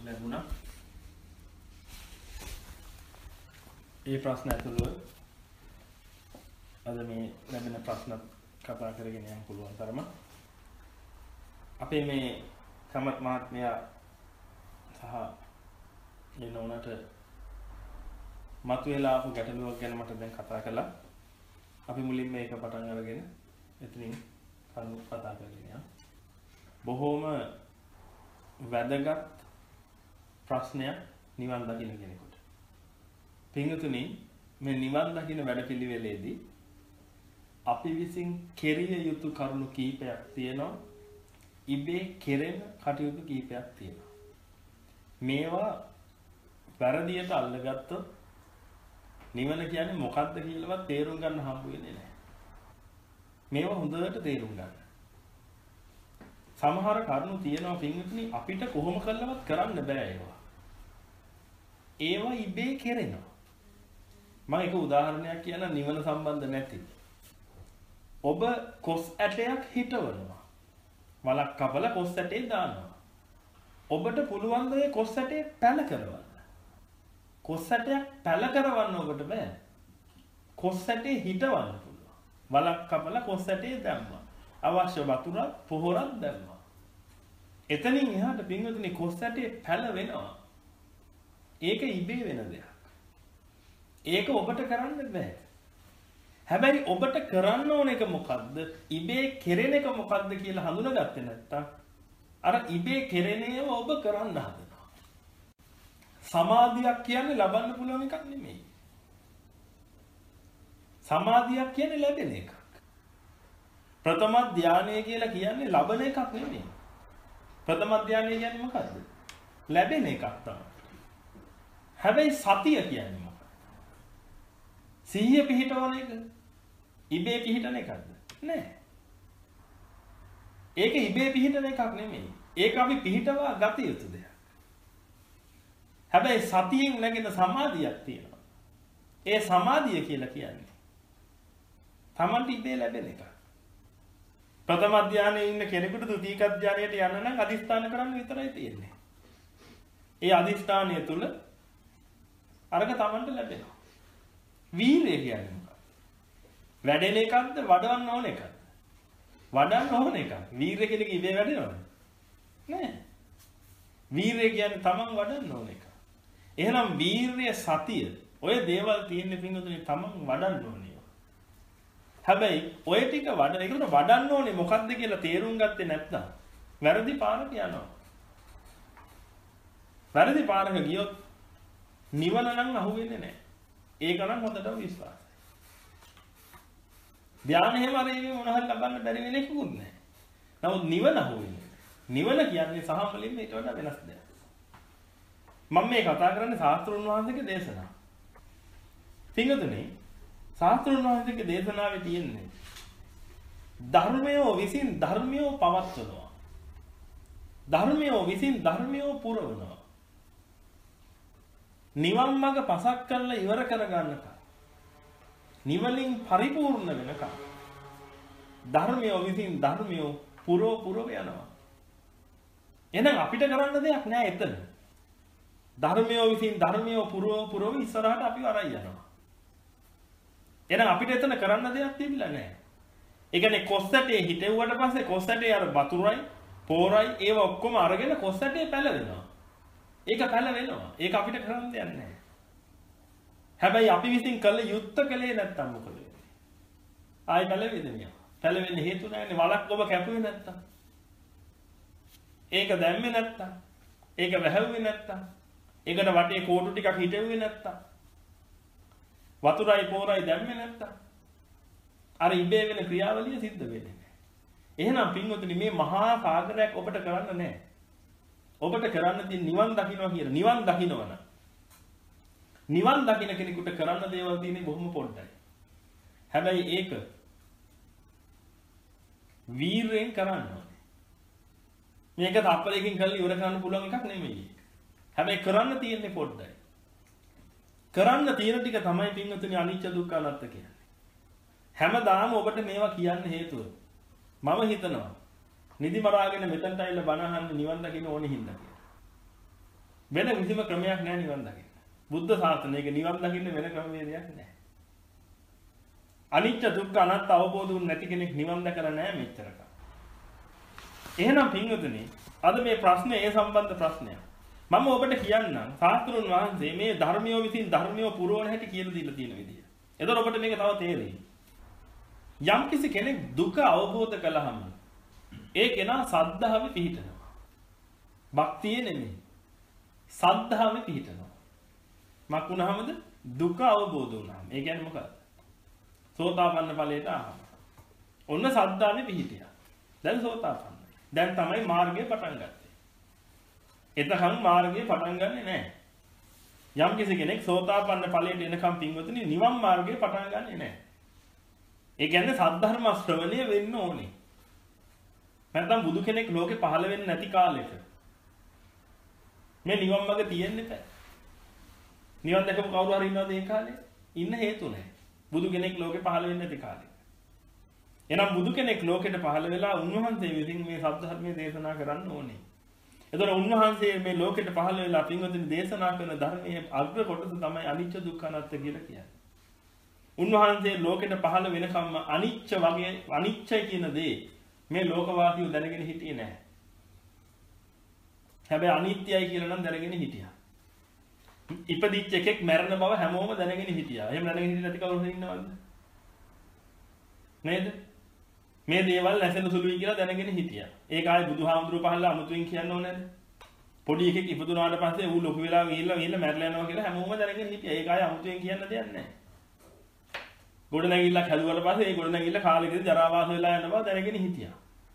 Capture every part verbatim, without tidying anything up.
ලැබුණා. ඒ ප්‍රශ්න ඇතුළු අද මේ ලැබෙන ප්‍රශ්න කතා කරගෙන යන්න පුළුවන් තරම. අපේ මේ කමත් මහත්මයා සහ මේ නෝනට මතුවලා ආපු ගැටලුවක් ගැන මට දැන් කතා කළා. අපි මුලින්ම මේක පටන් අරගෙන එතනින් කරුණු කතා කරගෙන යමු. බොහෝම වැදගත් ප්‍රශ්නයක් නිවන් දකින්න කෙනෙකුට. පින්වතුනි මේ නිවන් දකින්න වැඩපිළිවෙලේදී අපි විසින් කෙරිය යුතු කරුණු කීපයක් තියෙනවා. ඉබේ කෙරෙන කටයුතු කීපයක් තියෙනවා. මේවා වැරදියට අල්ලගත්තොත් නිවන කියන්නේ මොකක්ද කියලාවත් තේරුම් ගන්න හම්බ වෙන්නේ නැහැ. මේවා හොඳට තේරුම් ගන්න. සමහර කරුණු තියෙනවා පින්වතුනි අපිට කොහොම කළවත් කරන්න බෑ ඒවා. ඒවා ඉබේ කෙරෙනවා. මම එක උදාහරණයක් කියන්න නිවන සම්බන්ධ නැති. ඔබ කොස් ඇටයක් හිටවනවා. වලක් කපලා කොස් ඇටේ දානවා. ඔබට පුළුවන් ද ඒ කොස් ඇටේ පැල කරවන්න. කොස් ඇටයක් පැල කරවන්න ඔබට බෑ. කොස් ඇටේ හිටවන්න පුළුවන්. වලක් කපලා කොස් ඇටේ දැම්මා. අවශ්‍ය වතුරක් පොහොරක් දැම්මා. එතනින් එහාට පින්වතුනි කොස් ඇටේ පැල වෙනවා. ඒක ඉබේ වෙන දෙයක්. ඒක ඔබට කරන්න බෑ. හැබැයි ඔබට කරන්න ඕන එක මොකද්ද? ඉබේ කෙරෙන එක මොකද්ද කියලා හඳුනාගත්තේ නැත්තම් අර ඉබේ කෙරෙන ඒවා ඔබ කරන්න හදනවා. සමාධියක් කියන්නේ ලබන්න පුළුවන් එකක් නෙමෙයි. සමාධියක් කියන්නේ ලැබෙන එකක්. ප්‍රථම ධානය කියලා කියන්නේ ලබන එකක් නෙමෙයි. ප්‍රථම ධානය කියන්නේ මොකද්ද? ලැබෙන එකක් තමයි. හැබැයි සතිය කියන්නේ මොකක්ද? සිහිය පිහිටවන එක. ඉබේ පිහිටන එකක්ද? නෑ. ඒක ඉබේ පිහිටන එකක් නෙමෙයි. ඒක අපි පිහිටවා ගත යුතු දෙයක්. හැබැයි සතියෙන් නැගෙන සමාධියක් තියෙනවා. ඒ සමාධිය කියලා කියන්නේ තමන්ට ඉබේ ලැබෙන එකක්. ප්‍රථම ධානයේ ඉන්න කෙනෙකුට ද්විතීක ධානයට යන්න නම් අදිස්ථාන කරන්න විතරයි තියෙන්නේ. ඒ අදිස්ථානය තුල අරක තමන්ට ලැබෙනවා. වීරිය කියන්නේ මොකක්ද? වැඩෙන එකක්ද වඩවන්න ඕන එකක්ද? වඩන්න ඕන එකක්. වීරිය කියන එක ඉබේ වැඩෙනවද? නෑ. වීරිය කියන්නේ තමන් වඩන්න ඕන එක. එහෙනම් වීරිය සතිය ඔය දේවල් තියෙන්නේ පින්වතුනි තමන් වඩන්න ඕනේ. හැබැයි ඔය ටික වඩන ඒකට වඩන්න ඕනේ මොකක්ද කියලා තේරුම් ගත්තේ නැත්නම් වැරදි පාරට යනවා. වැරදි පාරක ගියොත් නිවන නම් අහුවෙන්නේ නැහැ. ඒක නම් හොඳටම විශ්වාසයි. ධානය හැම අරේම මොන හරි ලබන්න බැරි වෙන එකකුත් නැහැ. නමුත් නිවන අහුවෙන්නේ. නිවන කියන්නේ සහ මුලින්ම ඊට වඩා වෙනස් දෙයක්. මම මේ කතා කරන්නේ ශාස්ත්‍රුන් වහන්සේගේ දේශනාව. පින්වතුනි ශාස්ත්‍රුන් වහන්සේගේ දේශනාවේ තියෙන්නේ ධර්මයෝ විසින් ධර්මයෝ පවත්වනවා. ධර්මයෝ විසින් ධර්මයෝ පුරවනවා. නිවන් මඟ පසක් කරලා ඉවර කර ගන්නකම් නිවලින් පරිපූර්ණ වෙනකම් ධර්මයෝ විසින් ධර්මයෝ පුරව පුරව යනවා. එහෙනම් අපිට කරන්න දෙයක් නෑ එතන. ධර්මයෝ විසින් ධර්මයෝ පුරව පුරව ඉස්සරහට අපිව අරයි යනවා. එහෙනම් අපිට එතන කරන්න දෙයක් තිබිලා නෑ. ඒ කියන්නේ කොස්සටේ හිටෙව්වට පස්සේ කොස්සටේ අර වතුරයි පෝරයි ඒව ඔක්කොම අරගෙන කොස්සටේ පැලවෙනවා. ඒක පැල වෙනවා. ඒක අපිට කරන්න දෙයක් නැහැ. හැබැයි අපි විසින් කළ යුත්තේ කලේ නැත්තම් මොකද වෙන්නේ? ආයි පැලෙවිද මියා? පැලෙන්න හේතු නැන්නේ වලක් ඔබ කැපුවේ නැත්තම්. ඒක දැම්මේ නැත්තම්. ඒක වැහැව්වේ නැත්තම්. ඒකට වටේ කෝටු ටිකක් හිටෙව්වේ නැත්තම්. වතුරයි පෝරයි දැම්මේ නැත්තම්. අර ඉබේ වෙන ක්‍රියාවලිය සිද්ධ වෙන්නේ නැහැ. එහෙනම් පින්වතුනි මේ මහා සාගරයක් ඔබට කරන්න නැහැ. ඔබට කරන්න තියෙන නිවන් දකින්නවා කියන නිවන් දකින්නවන නිවන් දකින්න කෙනෙකුට කරන්න දේවල් තියෙන්නේ බොහොම පොඩ්ඩයි. හැබැයි ඒක වීරයෙන් කරන්න ඕනේ. මේක තප්පරයකින් කරලා ඉවර කරන්න පුළුවන් එකක් නෙමෙයි. හැබැයි කරන්න තියෙන්නේ පොඩ්ඩයි. කරන්න තියෙන ටික තමයි පින්වතුනි අනිච්ච දුක්ඛ අනාත්ම කියන්නේ. හැමදාම ඔබට මේවා කියන්න හේතුව මම හිතනවා නිදි මරාගෙන මෙතනට ඇවිල්ලා බණ අහන්න නිවන් දකින්න ඕනේ හින්දා කියලා. වෙන කිසිම ක්‍රමයක් නැහැ නිවන් දකින්න. බුද්ධ ශාසනයක නිවන් දකින්න වෙන ක්‍රමවේදයක් නැහැ. අනිත්‍ය දුක්ඛ අනාත්ම අවබෝධ වුනේ නැති කෙනෙක් නිවන් දැකලා නැහැ මෙච්චරක. එහෙනම් පින්වතුනි අද මේ ප්‍රශ්නේ ඒ සම්බන්ධ ප්‍රශ්නයක්. මම ඔබට කියන්නම් සාස්ත්‍රුන් වහන්සේ මේ ධර්මියෝ විසින් ධර්මියෝ පුරවන හැටි කියලා දීලා තියෙන විදිය. එතකොට ඔබට මේක තව තේරෙයි. යම් කිසි කෙනෙක් දුක අවබෝධ කළාම ඒ කෙනා සද්ධාවේ පිහිටනවා. භක්තිය නෙමෙයි. සද්ධාවේ පිහිටනවා. මක් වුණාමද දුක අවබෝධ වුණාම. ඒ කියන්නේ මොකක්ද? සෝතාපන්න ඵලයට ආවම. ඔන්න සද්ධාවේ පිහිටියා. දැන් සෝතාපන්නයි. දැන් තමයි මාර්ගය පටන් ගත්තේ. එතකන් මාර්ගය පටන් ගන්නෙ නැහැ. යම් කිසි කෙනෙක් සෝතාපන්න ඵලයට එනකම් පින්වතුනි නිවන් මාර්ගය පටන් ගන්නෙ නැහැ. ඒ කියන්නේ සද්ධර්ම ශ්‍රවණය වෙන්න ඕනේ. නැත්නම් බුදු කෙනෙක් ලෝකේ පහළ වෙන්නේ නැති කාලෙක මේ නිවන් මාර්ගය තියෙන්නේ නැහැ. නිවන් දැකපු කවුරු හරි ඉන්නවද ඒ කාලේ? ඉන්න හේතු නැහැ. බුදු කෙනෙක් ලෝකේ පහළ වෙන්නේ නැති කාලේ. එහෙනම් බුදු කෙනෙක් ලෝකෙට පහළ වෙලා උන්වහන්සේ විසින් මේ සත්‍ය දේශනා කරන්න ඕනේ. එතකොට උන්වහන්සේ මේ ලෝකෙට පහළ වෙලා පින්වතුනි දේශනා කරන ධර්මයේ අග්‍ර කොටස තමයි අනිච්ච දුක්ඛ අනාත්ම කියලා කියන්නේ. උන්වහන්සේ ලෝකෙට පහළ වෙනකම්ම අනිච්ච වගේ අනිච්චයි කියන දේ මේ ලෝකවාසීව දැනගෙන හිටියේ නැහැ. හැබැයි අනිත්‍යයි කියලා නම් දැනගෙන හිටියා. ඉපදිච්ච එකෙක් මැරෙන බව හැමෝම දැනගෙන හිටියා. එහෙම දැනගෙන හිටියේ නැති කවුරු හරි ඉන්නවද? නේද? මේ දේවල් නැසෙන සුළුයි කියලා දැනගෙන හිටියා. ඒක ආයේ බුදුහාමුදුරුවෝ පහළලා අමුතුවෙන් කියන්න ඕනේ නැද්ද? පොඩි එකෙක් ඉපදුනාට පස්සේ ඌ ලොකු වෙලා ගිහිල්ලා ගිහිල්ලා මැරලා යනවා කියලා හැමෝම දැනගෙන හිටියා. ඒක ආයේ අමුතුවෙන් කියන්න දෙයක් නැහැ. ගොඩනැගිල්ලක් හැදුවට පස්සේ ඒ ගොඩනැගිල්ල කාලෙකදී ජරා වාස වෙලා යන බව දැනගෙන හිටියා.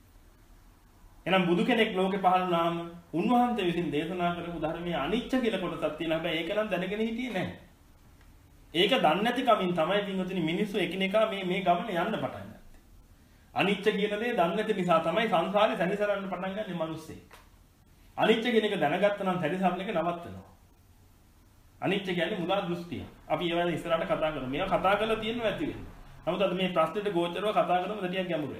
එහෙනම් බුදු කෙනෙක් ලෝකේ පහළ වුණාම උන්වහන්සේ විසින් දේශනා කරපු ධර්මයේ අනිච්ච කියලා කොටසක් තියෙනවා. හැබැයි ඒක නම් දැනගෙන හිටියේ නැහැ. ඒක දන්නේ නැති කමින් තමයි පින්වතුනි මිනිස්සු එකිනෙකා මේ මේ ගමන යන්න පටන් ගත්තේ. අනිච්ච කියන දේ දන්නේ නැති නිසා තමයි සංසාරේ සැරිසරන්න පටන් ගන්නේ මිනිස්සෙක්. අනිච්ච කියන එක දැනගත්තා නම් සැරිසරන එක නවත්තනවා. අනිච්ච කියන්නේ මුලා දෘෂ්ටිය. අපි ඒවා ඉස්සරහට කතා කරමු. මේවා කතා කරලා තියෙනවා ඇති වෙන්නේ. නමුත් අද මේ ප්‍රශ්නෙට ගෝචරව කතා කරමු දෙටියක් ගැඹුරුයි.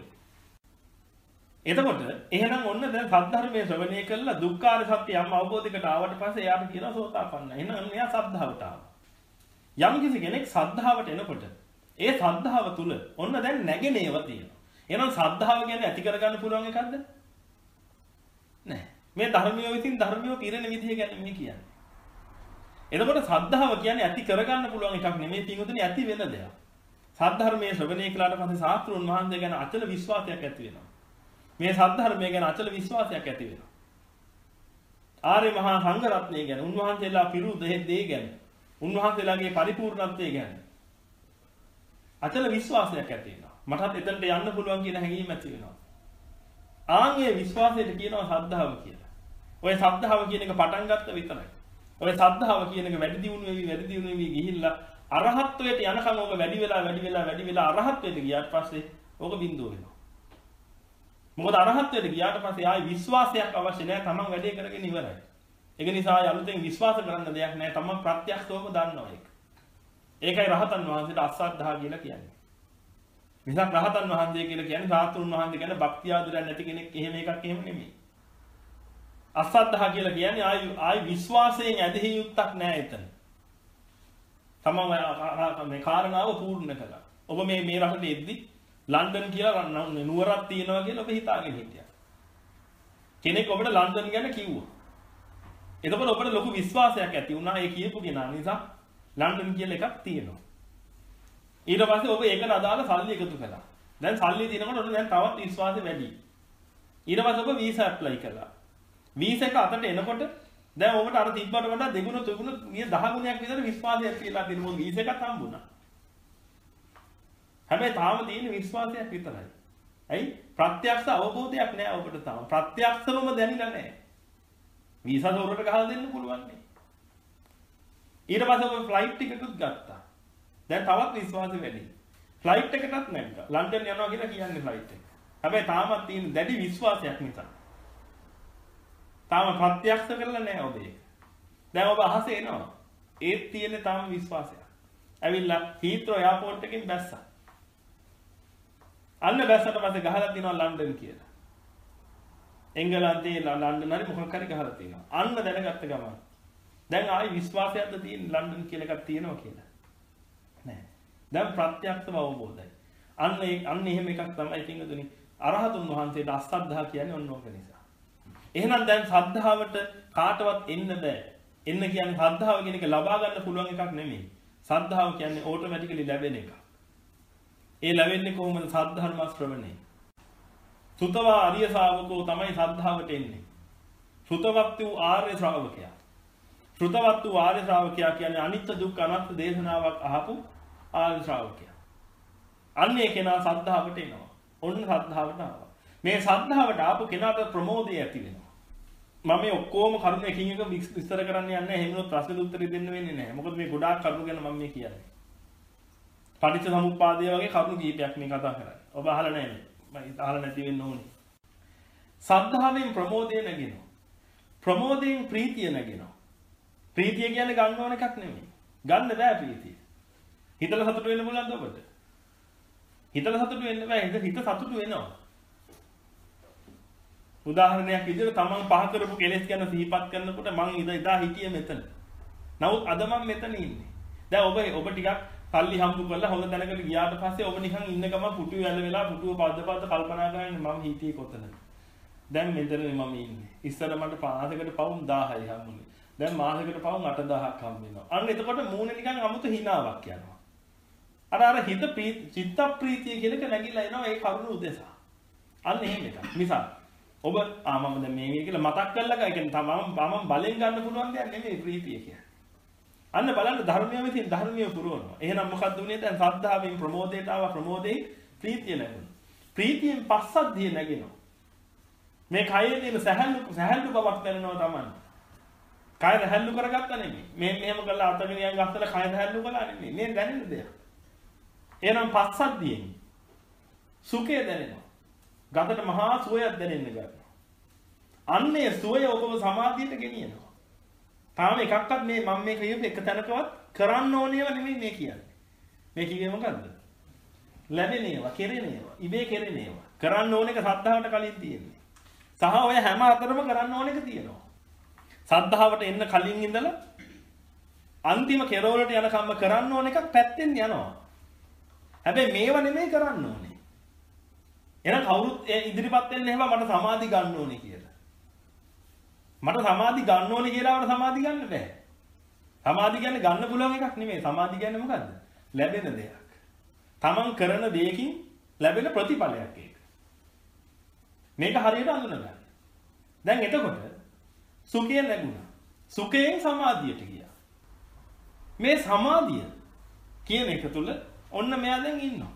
එතකොට එහෙනම් ඔන්න දැන් සද්ධර්මයේ ශ්‍රවණය කළා දුක්ඛාර සත්‍ය යම් අවබෝධයකට ආවට පස්සේ එයාට කියනවා සෝතාපන්න. එහෙනම් එයා සද්ධාවට ආවා. යම් කිසි කෙනෙක් සද්ධාවට එනකොට ඒ සද්ධාව තුල ඔන්න දැන් නැගෙන ඒවා තියෙනවා. එහෙනම් සද්ධාව කියන්නේ ඇති කරගන්න පුළුවන් එකක්ද? නෑ. මේ ධර්මිය විසින් ධර්මිය පිරෙන විදිහ ගැන මේ කියන්නේ. එතකොට සද්ධාව කියන්නේ ඇති කරගන්න පුළුවන් එකක් නෙමෙයි පිටුතුනේ ඇති වෙන දෙයක්. සද්ධර්මයේ ශ්‍රවණය කළාට පස්සේ ශාස්ත්‍රුන් වහන්සේ ගැන අචල විශ්වාසයක් ඇති වෙනවා. මේ සද්ධර්මයේ ගැන අචල විශ්වාසයක් ඇති වෙනවා. ආර්ය මහා සංඝ රත්නය ගැන උන්වහන්සේලා පිරු දෙහි ගැන උන්වහන්සේලාගේ පරිපූර්ණත්වය ගැන අචල විශ්වාසයක් ඇති වෙනවා. මටත් එතනට යන්න පුළුවන් කියන හැඟීම ඇති වෙනවා. ආන්ගේ විශ්වාසයට කියනවා සද්ධාව කියලා. ඔය සද්ධාව කියන එක පටන් ගත්ත විතරයි. ඔය සද්ධාව කියන එක වැඩි දියුණු වෙවි වැඩි දියුණු වෙවි ගිහිල්ලා අරහත්ත්වයට යනකම් ඕක වැඩි වෙලා වැඩි වෙලා වැඩි වෙලා අරහත්ත්වයට ගියාට පස්සේ ඕක බිඳුව වෙනවා. මොකද අරහත්ත්වයට ගියාට පස්සේ ආයි විශ්වාසයක් අවශ්‍ය නැහැ. තමන් වැඩේ කරගෙන ඉවරයි. ඒක නිසා අලුතෙන් විශ්වාස කරන්න දෙයක් නැහැ. තමන් ප්‍රත්‍යක්ෂවම දන්නවා ඒක. ඒකයි රහතන් වහන්සේට අසද්ධා කියලා කියන්නේ. නිසා රහතන් වහන්සේ කියලා කියන්නේ සාතුරුන් වහන්සේ කියන්නේ භක්තිය ආදරයක් නැති කෙනෙක් එහෙම එකක් එහෙම නෙමෙයි. අසද්ධා කියලා කියන්නේ ආයි ආයි විශ්වාසයෙන් ඇදහි යුක්තක් නැහැ එතන. තමන් මේ කාරණාව පූර්ණ කළා. ඔබ මේ මේ රටේ එද්දි ලන්ඩන් කියලා නුවරක් තියෙනවා කියලා ඔබ හිතාගෙන හිටියා. කෙනෙක් ඔබට ලන්ඩන් ගැන කිව්වා. එතකොට ඔබට ලොකු විශ්වාසයක් ඇති වුණා ඒ කියපු කෙනා නිසා ලන්ඩන් කියලා එකක් තියෙනවා. ඊට පස්සේ ඔබ ඒකට අදාළ සල්ලි එකතු කළා. දැන් සල්ලි තියෙනකොට ඔන්න දැන් තවත් විශ්වාසය වැඩි. ඊට පස්සේ ඔබ වීසා ඇප්ලයි කළා. වීසා එක අතට එනකොට දැන් ඔබට අර තිබ්බට වඩා දෙගුණ තුගුණ ගිය දහ ගුණයක් විතර විශ්වාසයක් කියලා තියෙනවා. වීසා එකක් හම්බුණා. හැබැයි තාම තියෙන විශ්වාසයක් විතරයි. ඇයි? ප්‍රත්‍යක්ෂ අවබෝධයක් නෑ ඔබට තාම. ප්‍රත්‍යක්ෂවම දැනෙලා නෑ. වීසා දොරට ගහලා දෙන්න පුළුවන් නේ. ඊට පස්සේ ඔබ ෆ්ලයිට් ටිකකුත් ගත්තා. දැන් තවත් විශ්වාසය වැඩි. ෆ්ලයිට් එකකටත් නැග්ගා. ලන්ඩන් යනවා කියලා කියන්නේ ෆ්ලයිට් එක. හැබැයි තාමත් තියෙන දැඩි විශ්වාසයක් නිසා. තාම ප්‍රත්‍යක්ෂ කරලා නැහැ ඔබ ඒක. දැන් ඔබ අහසේ එනවා. ඒත් තියෙන්නේ තාම විශ්වාසයක්. ඇවිල්ලා හීත්‍රෝ එයාපෝට් එකකින් බැස්සා. අන්න බැස්සට පස්සේ ගහලා තියෙනවා ලන්ඩන් කියලා. එංගලන්තේ ලන්ඩන් හරි මොකක් හරි ගහලා තියෙනවා. අන්න දැනගත්ත ගමන් දැන් ආයි විශ්වාසයක්ද තියෙන ලන්ඩන් කියලා එකක් තියෙනවා කියලා. නෑ. දැන් ප්‍රත්‍යක්ෂව අවබෝධයි. අන්න ඒ අන්න එහෙම එකක් තමයි පින්වතුනි අරහතුන් වහන්සේට අසද්ධා කියන්නේ ඔන්න ඕක නිසා. එහෙනම් දැන් සද්ධාවට කාටවත් එන්න බෑ. එන්න කියන්නේ සද්ධාව කියන එක ලබා ගන්න පුළුවන් එකක් නෙමෙයි. සද්ධාව කියන්නේ ඕටෝමැටිකලි ලැබෙන එකක්. ඒ ලැබෙන්නේ කොහොමද? සද්ධර්ම ශ්‍රවණය. සුතවා ආර්ය ශ්‍රාවකෝ තමයි සද්ධාවට එන්නේ. සුතවත් වූ ආර්ය ශ්‍රාවකයා. සුතවත් වූ ආර්ය ශ්‍රාවකයා කියන්නේ අනිත්‍ය දුක්ඛ අනාත්ම දේශනාවක් අහපු ආර්ය ශ්‍රාවකයා. අන්න ඒ කෙනා සද්ධාවට එනවා. ඔන්න සද්ධාවට ආවා. මේ සද්ධාවට ආපු කෙනාට ප්‍රමෝදය ඇති වෙනවා. මම මේ ඔක්කොම කරුණු එකින් එක විස්තර කරන්න යන්නේ නැහැ. එහෙම වුණොත් ප්‍රශ්නෙට උත්තර දෙන්න වෙන්නේ නැහැ. මොකද මේ ගොඩාක් කරුණු ගැන මම මේ කියන්නේ. පටිච්ච සමුප්පාදය වගේ කරුණු කීපයක් මේ කතා කරන්නේ. ඔබ අහලා නැහැ. මම අහලා නැති වෙන්න ඕනේ. සද්ධාවෙන් ප්‍රමෝදය නැගෙනවා. ප්‍රමෝදයෙන් ප්‍රීතිය නැගෙනවා. ප්‍රීතිය කියන්නේ ගන්න ඕන එකක් නෙමෙයි. ගන්න බෑ ප්‍රීතිය. හිතලා සතුට වෙන්න පුළුවන්ද ඔබට? හිතලා සතුට වෙන්න බෑ. හිත හිත සතුට වෙනවා. උදාහරණයක් විදිහට තමන් පහ කරපු කෙලෙස් ගැන සිහිපත් කරනකොට මං ඉදා ඉදා හිටියේ මෙතන. නමුත් අද මම මෙතන ඉන්නේ. දැන් ඔබ ඔබ ටිකක් සල්ලි හම්බු කරලා හොඳ තැනකට ගියාට පස්සේ ඔබ නිකන් ඉන්න ගමන් පුටුවේ ඇල වෙලා පුටුව පද්ද පද්ද කල්පනා කරන්නේ මම හිටියේ කොතනද? දැන් මෙතනනේ මම ඉන්නේ. ඉස්සර මට මාසෙකට පවුම් දහයයි හම්බුනේ. දැන් මාසෙකට පවුම් අට දහයක් හම්බ වෙනවා. අන්න එතකොට මූණේ නිකන් අමුතු හිනාවක් යනවා. අර අර හිත චිත්ත ප්‍රීතිය කියන එක නැగిලා එනවා ඒ කරුණ උදෙසා. අන්න එහෙම එකක්. නිසා ඔබ ආ මම දැන් මේ කියලා මතක් කරලා ගා කියන්නේ තමම මම බලෙන් ගන්න පුළුවන් දෙයක් නෙමෙයි ප්‍රීතිය කියන්නේ. අන්න බලන්න ධර්මයේ විසින් ධර්මයේ පුරවනවා. එහෙනම් මොකක්ද උනේ දැන් සද්ධාවෙන් ප්‍රමෝදයට ආවා ප්‍රමෝදේ ප්‍රීතිය නැගුණා. ප්‍රීතියෙන් පස්සද්ධිය නැගෙනවා. මේ කයේ තියෙන සැහැල්ලු සැහැල්ලු බවක් දැනෙනවා තමයි. කය සැහැල්ලු කරගත්තා නෙමෙයි. මේ මෙහෙම කරලා අතගෙන යන් ගස්සලා කය සැහැල්ලු කළා නෙමෙයි. මේ දැනෙන දෙයක්. එහෙනම් පස්සද්ධියෙන් සුඛය දැනෙනවා. ගතට මහා සුවයක් දැනෙන්න ගන්නවා. අන්නේ සුවය ඔබව සමාධියට ගෙනියනවා. තාම එකක්වත් මේ මම මේ කියපු එක තැනකවත් කරන්න ඕනේව නෙමෙයි මේ කියන්නේ. මේ කිව්වේ මොකද්ද? ලැබෙන ඒවා, කෙරෙන ඒවා, ඉබේ කෙරෙන ඒවා. කරන්න ඕන එක සද්ධාවට කලින් තියෙන්නේ. සහ ඔය හැම අතරම කරන්න ඕන එක තියෙනවා. සද්ධාවට එන්න කලින් ඉඳලා අන්තිම කෙරවලට යනකම්ම කරන්න ඕන එකක් පැත්තෙන් යනවා. හැබැයි මේව නෙමෙයි කරන්න ඕනේ. එහෙනම් කවුරුත් ඉදිරිපත් වෙන්නේ එහෙම මට සමාධි ගන්න ඕනේ කියලා. මට සමාධි ගන්න ඕනේ කියලා වර සමාධි ගන්න බෑ. සමාධි කියන්නේ ගන්න පුළුවන් එකක් නෙමෙයි. සමාධි කියන්නේ මොකද්ද? ලැබෙන දෙයක්. තමන් කරන දෙයකින් ලැබෙන ප්‍රතිඵලයක් ඒක. මේක හරියට අඳුනගන්න. දැන් එතකොට සුඛය ලැබුණා. සුඛයෙන් සමාධියට ගියා. මේ සමාධිය කියන එක තුල ඔන්න මෙයා දැන් ඉන්නවා.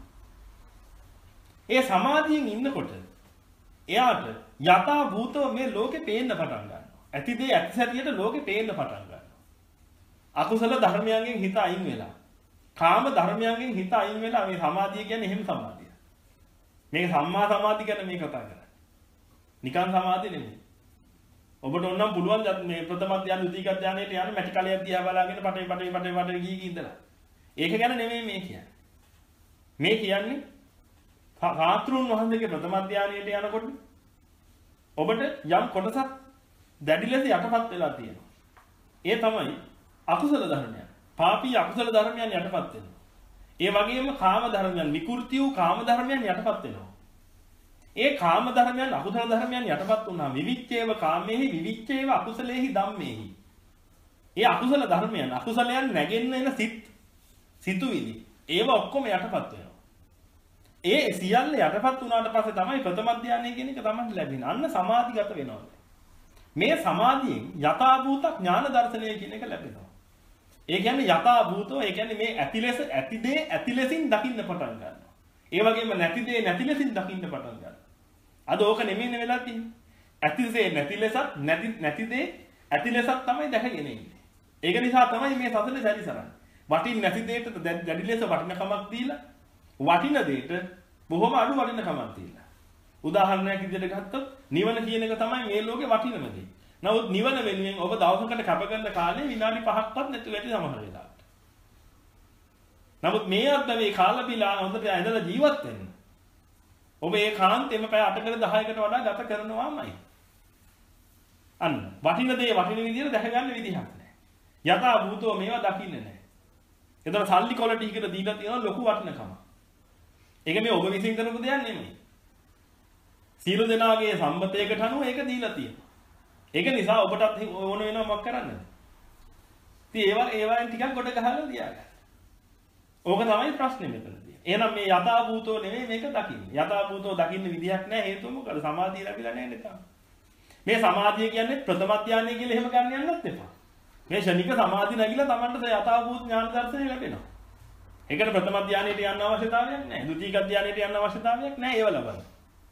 ඒ සමාධියෙන් ඉන්නකොට එයාට යථා භූතව මේ ලෝකේ පේන්න පටන් ගන්නවා. ඇති දේ ඇති සැටියට ලෝකේ පේන්න පටන් ගන්නවා. අකුසල ධර්මයන්ගෙන් හිත අයින් වෙලා, කාම ධර්මයන්ගෙන් හිත අයින් වෙලා මේ සමාධිය කියන්නේ එහෙම සමාධිය. මේක සම්මා සමාධිය ගැන මේ කතා කරන්නේ. නිකන් සමාධිය නෙමෙයි. ඔබට ඕනම් පුළුවන් මේ ප්‍රථම ධ්‍යාන, ද්විතීක ධ්‍යානයට යන්න මැටි කලයක් දිහා බලාගෙන පටේ පටේ පටේ පටේ ගිහී ඉඳලා. ඒක ගැන නෙමෙයි මේ කියන්නේ. මේ කියන්නේ සාත්‍රුන් වහන්සේගේ ප්‍රථම ධ්‍යානයට යනකොට ඔබට යම් කොටසක් දැඩි ලෙස යටපත් වෙලා තියෙනවා. ඒ තමයි අකුසල ධර්මයන්. පාපී අකුසල ධර්මයන් යටපත් වෙනවා. ඒ වගේම කාම ධර්මයන්, විකෘති වූ කාම ධර්මයන් යටපත් වෙනවා. ඒ කාම ධර්මයන්, අකුසල ධර්මයන් යටපත් වුණා විවිච්ඡේව කාමේහි විවිච්ඡේව අකුසලේහි ධම්මේහි. ඒ අකුසල ධර්මයන්, අකුසලයන් නැගෙන්න එන සිත්, සිතුවිලි ඒව ඔක්කොම යටපත් වෙනවා. ඒ සියල්ල යටපත් වුණාට පස්සේ තමයි ප්‍රථම ධානය කියන එක තමයි ලැබෙන්නේ. අන්න සමාධිගත වෙනවා. මේ සමාධියෙන් යථා භූත ඥාන දර්ශනය කියන එක ලැබෙනවා. ඒ කියන්නේ යථා භූතෝ, ඒ කියන්නේ මේ ඇති ලෙස ඇති දේ ඇති ලෙසින් දකින්න පටන් ගන්නවා. ඒ වගේම නැති දේ නැති ලෙසින් දකින්න පටන් ගන්නවා. අද ඕක නෙමෙයිනේ වෙලා තියෙන්නේ. ඇති දේ නැති ලෙසත් නැති නැති දේ ඇති ලෙසත් තමයි දැකගෙන ඉන්නේ. ඒක නිසා තමයි මේ සසලේ සැරිසරන්නේ. වටින් නැති දෙයට දැඩි ලෙස වටිනකමක් දීලා වටින දෙයට බොහොම අඩු වටිනකමක් දීලා. උදාහරණයක් විදිහට ගත්තොත් නිවන කියන එක තමයි මේ ලෝකේ වටිනම දේ. නමුත් නිවන වෙනුවෙන් ඔබ දවසකට කැප කරන කාලේ විනාඩි පහක්වත් නැතුව ඇති සමහර වෙලාවට. නමුත් මේ අත්දැකීම් කාල බිලා හොඳට ඇඳලා ජීවත් වෙන්න. ඔබ ඒ කාන්තේම පැය අටකට දහයකට වඩා ගත කරනවාමයි. අන්න වටින දේ වටින විදිහට දැක ගන්න විදිහක් නැහැ. යථා භූතෝ මේවා දකින්නේ නැහැ. එතන සල්ලි කොල ටිකට දීලා තියෙනවා ලොකු වටිනකම. ඒක මේ ඔබ විසින් කරපු දෙයක් නෙමෙයි. සියලු දෙනාගේ සම්මතයකට අනුව ඒක දීලා තියෙනවා. ඒක නිසා ඔබටත් ඕන වෙනවා මොකක් කරන්නද? ඉතින් ඒවා ඒවායින් ටිකක් කොට ගහලා තියාගන්න. ඕක තමයි ප්‍රශ්නේ මෙතනදී. එහෙනම් මේ යථා භූතෝ නෙමෙයි මේක දකින්නේ. යථා භූතෝ දකින්න විදියක් නැහැ හේතුව මොකද? සමාධිය ලැබිලා නැහැ නේද? මේ සමාධිය කියන්නේ ප්‍රථම ධානය කියලා එහෙම ගන්න යන්නත් එපා. මේ ශනික සමාධි නැගිලා Tamanට යථා භූත ඥාන දර්ශනය ලැබෙනවා. ඒකට ප්‍රථම ධානයට යන්න අවශ්‍යතාවයක් නැහැ. ද්විතීක ධානයට යන්න අවශ්‍යතාවයක් නැහැ ඒව ලබන්න.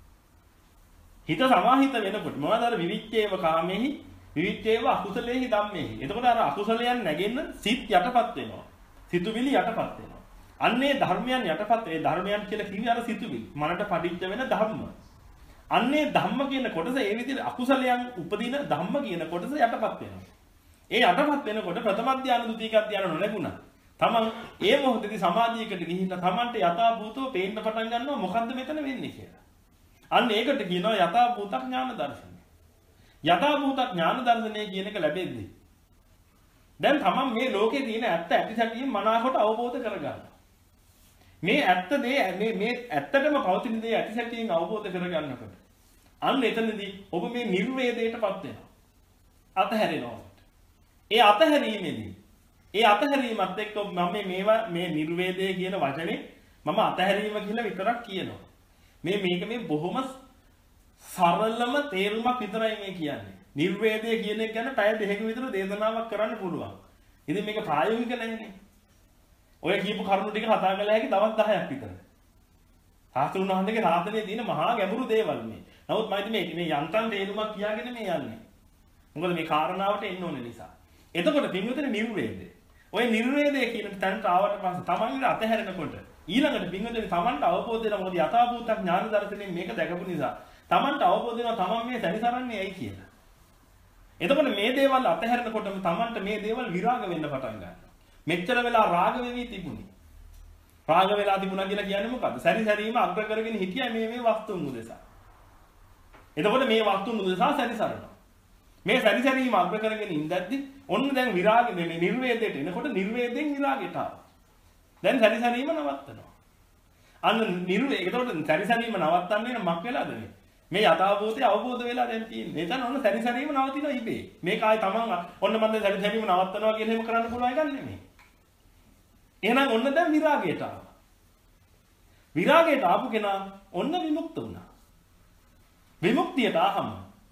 හිත සමාහිත වෙනකොට මොනවාද අර විවිච්ඡේව කාමෙහි විවිච්ඡේව අකුසලේහි ධම්මෙහි. එතකොට අර අකුසලයන් නැගෙන්න සිත් යටපත් වෙනවා. සිතුවිලි යටපත් වෙනවා. අන්නේ ධර්මයන් යටපත් ඒ ධර්මයන් කියලා කිව්වේ අර සිතුවිලි. මනට පටිච්ච වෙන ධර්ම. අන්නේ ධම්ම කියන කොටස ඒ විදිහට අකුසලයන් උපදින ධම්ම කියන කොටස යටපත් වෙනවා. ඒ යටපත් වෙනකොට ප්‍රථම ධානය ද්විතීක ධානය නොලැබුණා. තමන් ඒ මොහොතේදී සමාධියකට ගිහිල්ලා තමන්ට යථා භූතව පේන්න පටන් ගන්නවා මොකද්ද මෙතන වෙන්නේ කියලා. අන්න ඒකට කියනවා යථා භූත ඥාන දර්ශනය. යථා භූත ඥාන දර්ශනය කියන එක ලැබෙද්දී දැන් තමන් මේ ලෝකේ තියෙන ඇත්ත ඇති සැටියෙන් මනාකොට අවබෝධ කරගන්නවා. මේ ඇත්ත දේ මේ මේ ඇත්තටම පවතින දේ ඇති සැටියෙන් අවබෝධ කරගන්නකොට අන්න එතනදී ඔබ මේ නිර්වේදයටපත් වෙනවා. අතහැරෙනවා. ඒ අතහැරීමේදී ඒ අතහැරීමත් එක්ක මම මේවා මේ නිර්වේදය කියන වචනේ මම අතහැරීම කියලා විතරක් කියනවා. මේ මේක මේ බොහොම සරලම තේරුමක් විතරයි මේ කියන්නේ. නිර්වේදය කියන එක ගැන පැය දෙකක විතර දේශනාවක් කරන්න පුළුවන්. ඉතින් මේක ප්‍රායෝගික නැහැනේ. ඔය කියපු කරුණු ටික කතා කළා හැකි දවස් දහයක් විතර. සාස්ත්‍රුණ වහන්සේගේ සාසනයේ තියෙන මහා ගැඹුරු දේවල් මේ. නමුත් මම මේ මේ යන්තම් තේරුමක් කියාගෙන මේ යන්නේ. මොකද මේ කාරණාවට එන්න ඕනේ නිසා. එතකොට පින්විතනේ නිර්වේදය. ඔය නිර්වේදය කියන තැනට ආවට පස්සේ තමන්ගේ අතහැරෙනකොට ඊළඟට පින්විතනේ තමන්ට අවබෝධ වෙනවා මොකද යථාභූත ඥාන දර්ශනයෙන් මේක දැකපු නිසා තමන්ට අවබෝධ වෙනවා තමන් මේ සැරිසරන්නේ ඇයි කියලා. එතකොට මේ දේවල් අතහැරෙනකොටම තමන්ට මේ දේවල් විරාග වෙන්න පටන් ගන්නවා. මෙච්චර වෙලා රාග වෙවි තිබුණේ. රාග වෙලා තිබුණා කියලා කියන්නේ මොකද්ද? සැරිසැරීම අග්‍ර කරගෙන හිටියයි මේ මේ වස්තුන් උදෙසා. එතකොට මේ වස්තුන් උදෙසා සැරිසරනවා. මේ සැරිසැරීම අග්‍ර කරගෙන ඉඳද්දි ඔන්න දැන් විරාග මේ නිර්වේදයට එනකොට නිර්වේදයෙන් විරාගයට ආවා. දැන් සැරිසැරීම නවත්තනවා. අන්න නිර්වේ ඒකට සැරිසැරීම නවත්තන්නේ මක් වෙලාද මේ? මේ යථාභූතය අවබෝධ වෙලා දැන් තියෙන්නේ. එතන ඔන්න සැරිසැරීම නවතිනවා ඉබේ. මේක ආයි තමන් ඔන්න මම දැන් සැරිසැරීම නවත්තනවා කියන එහෙම කරන්න පුළුවන් එකක් නෙමෙයි. එහෙනම් ඔන්න දැන් විරාගයට ආවා. විරාගයට ආපු කෙනා ඔන්න විමුක්ත වුණා. විමුක්තියට ආවම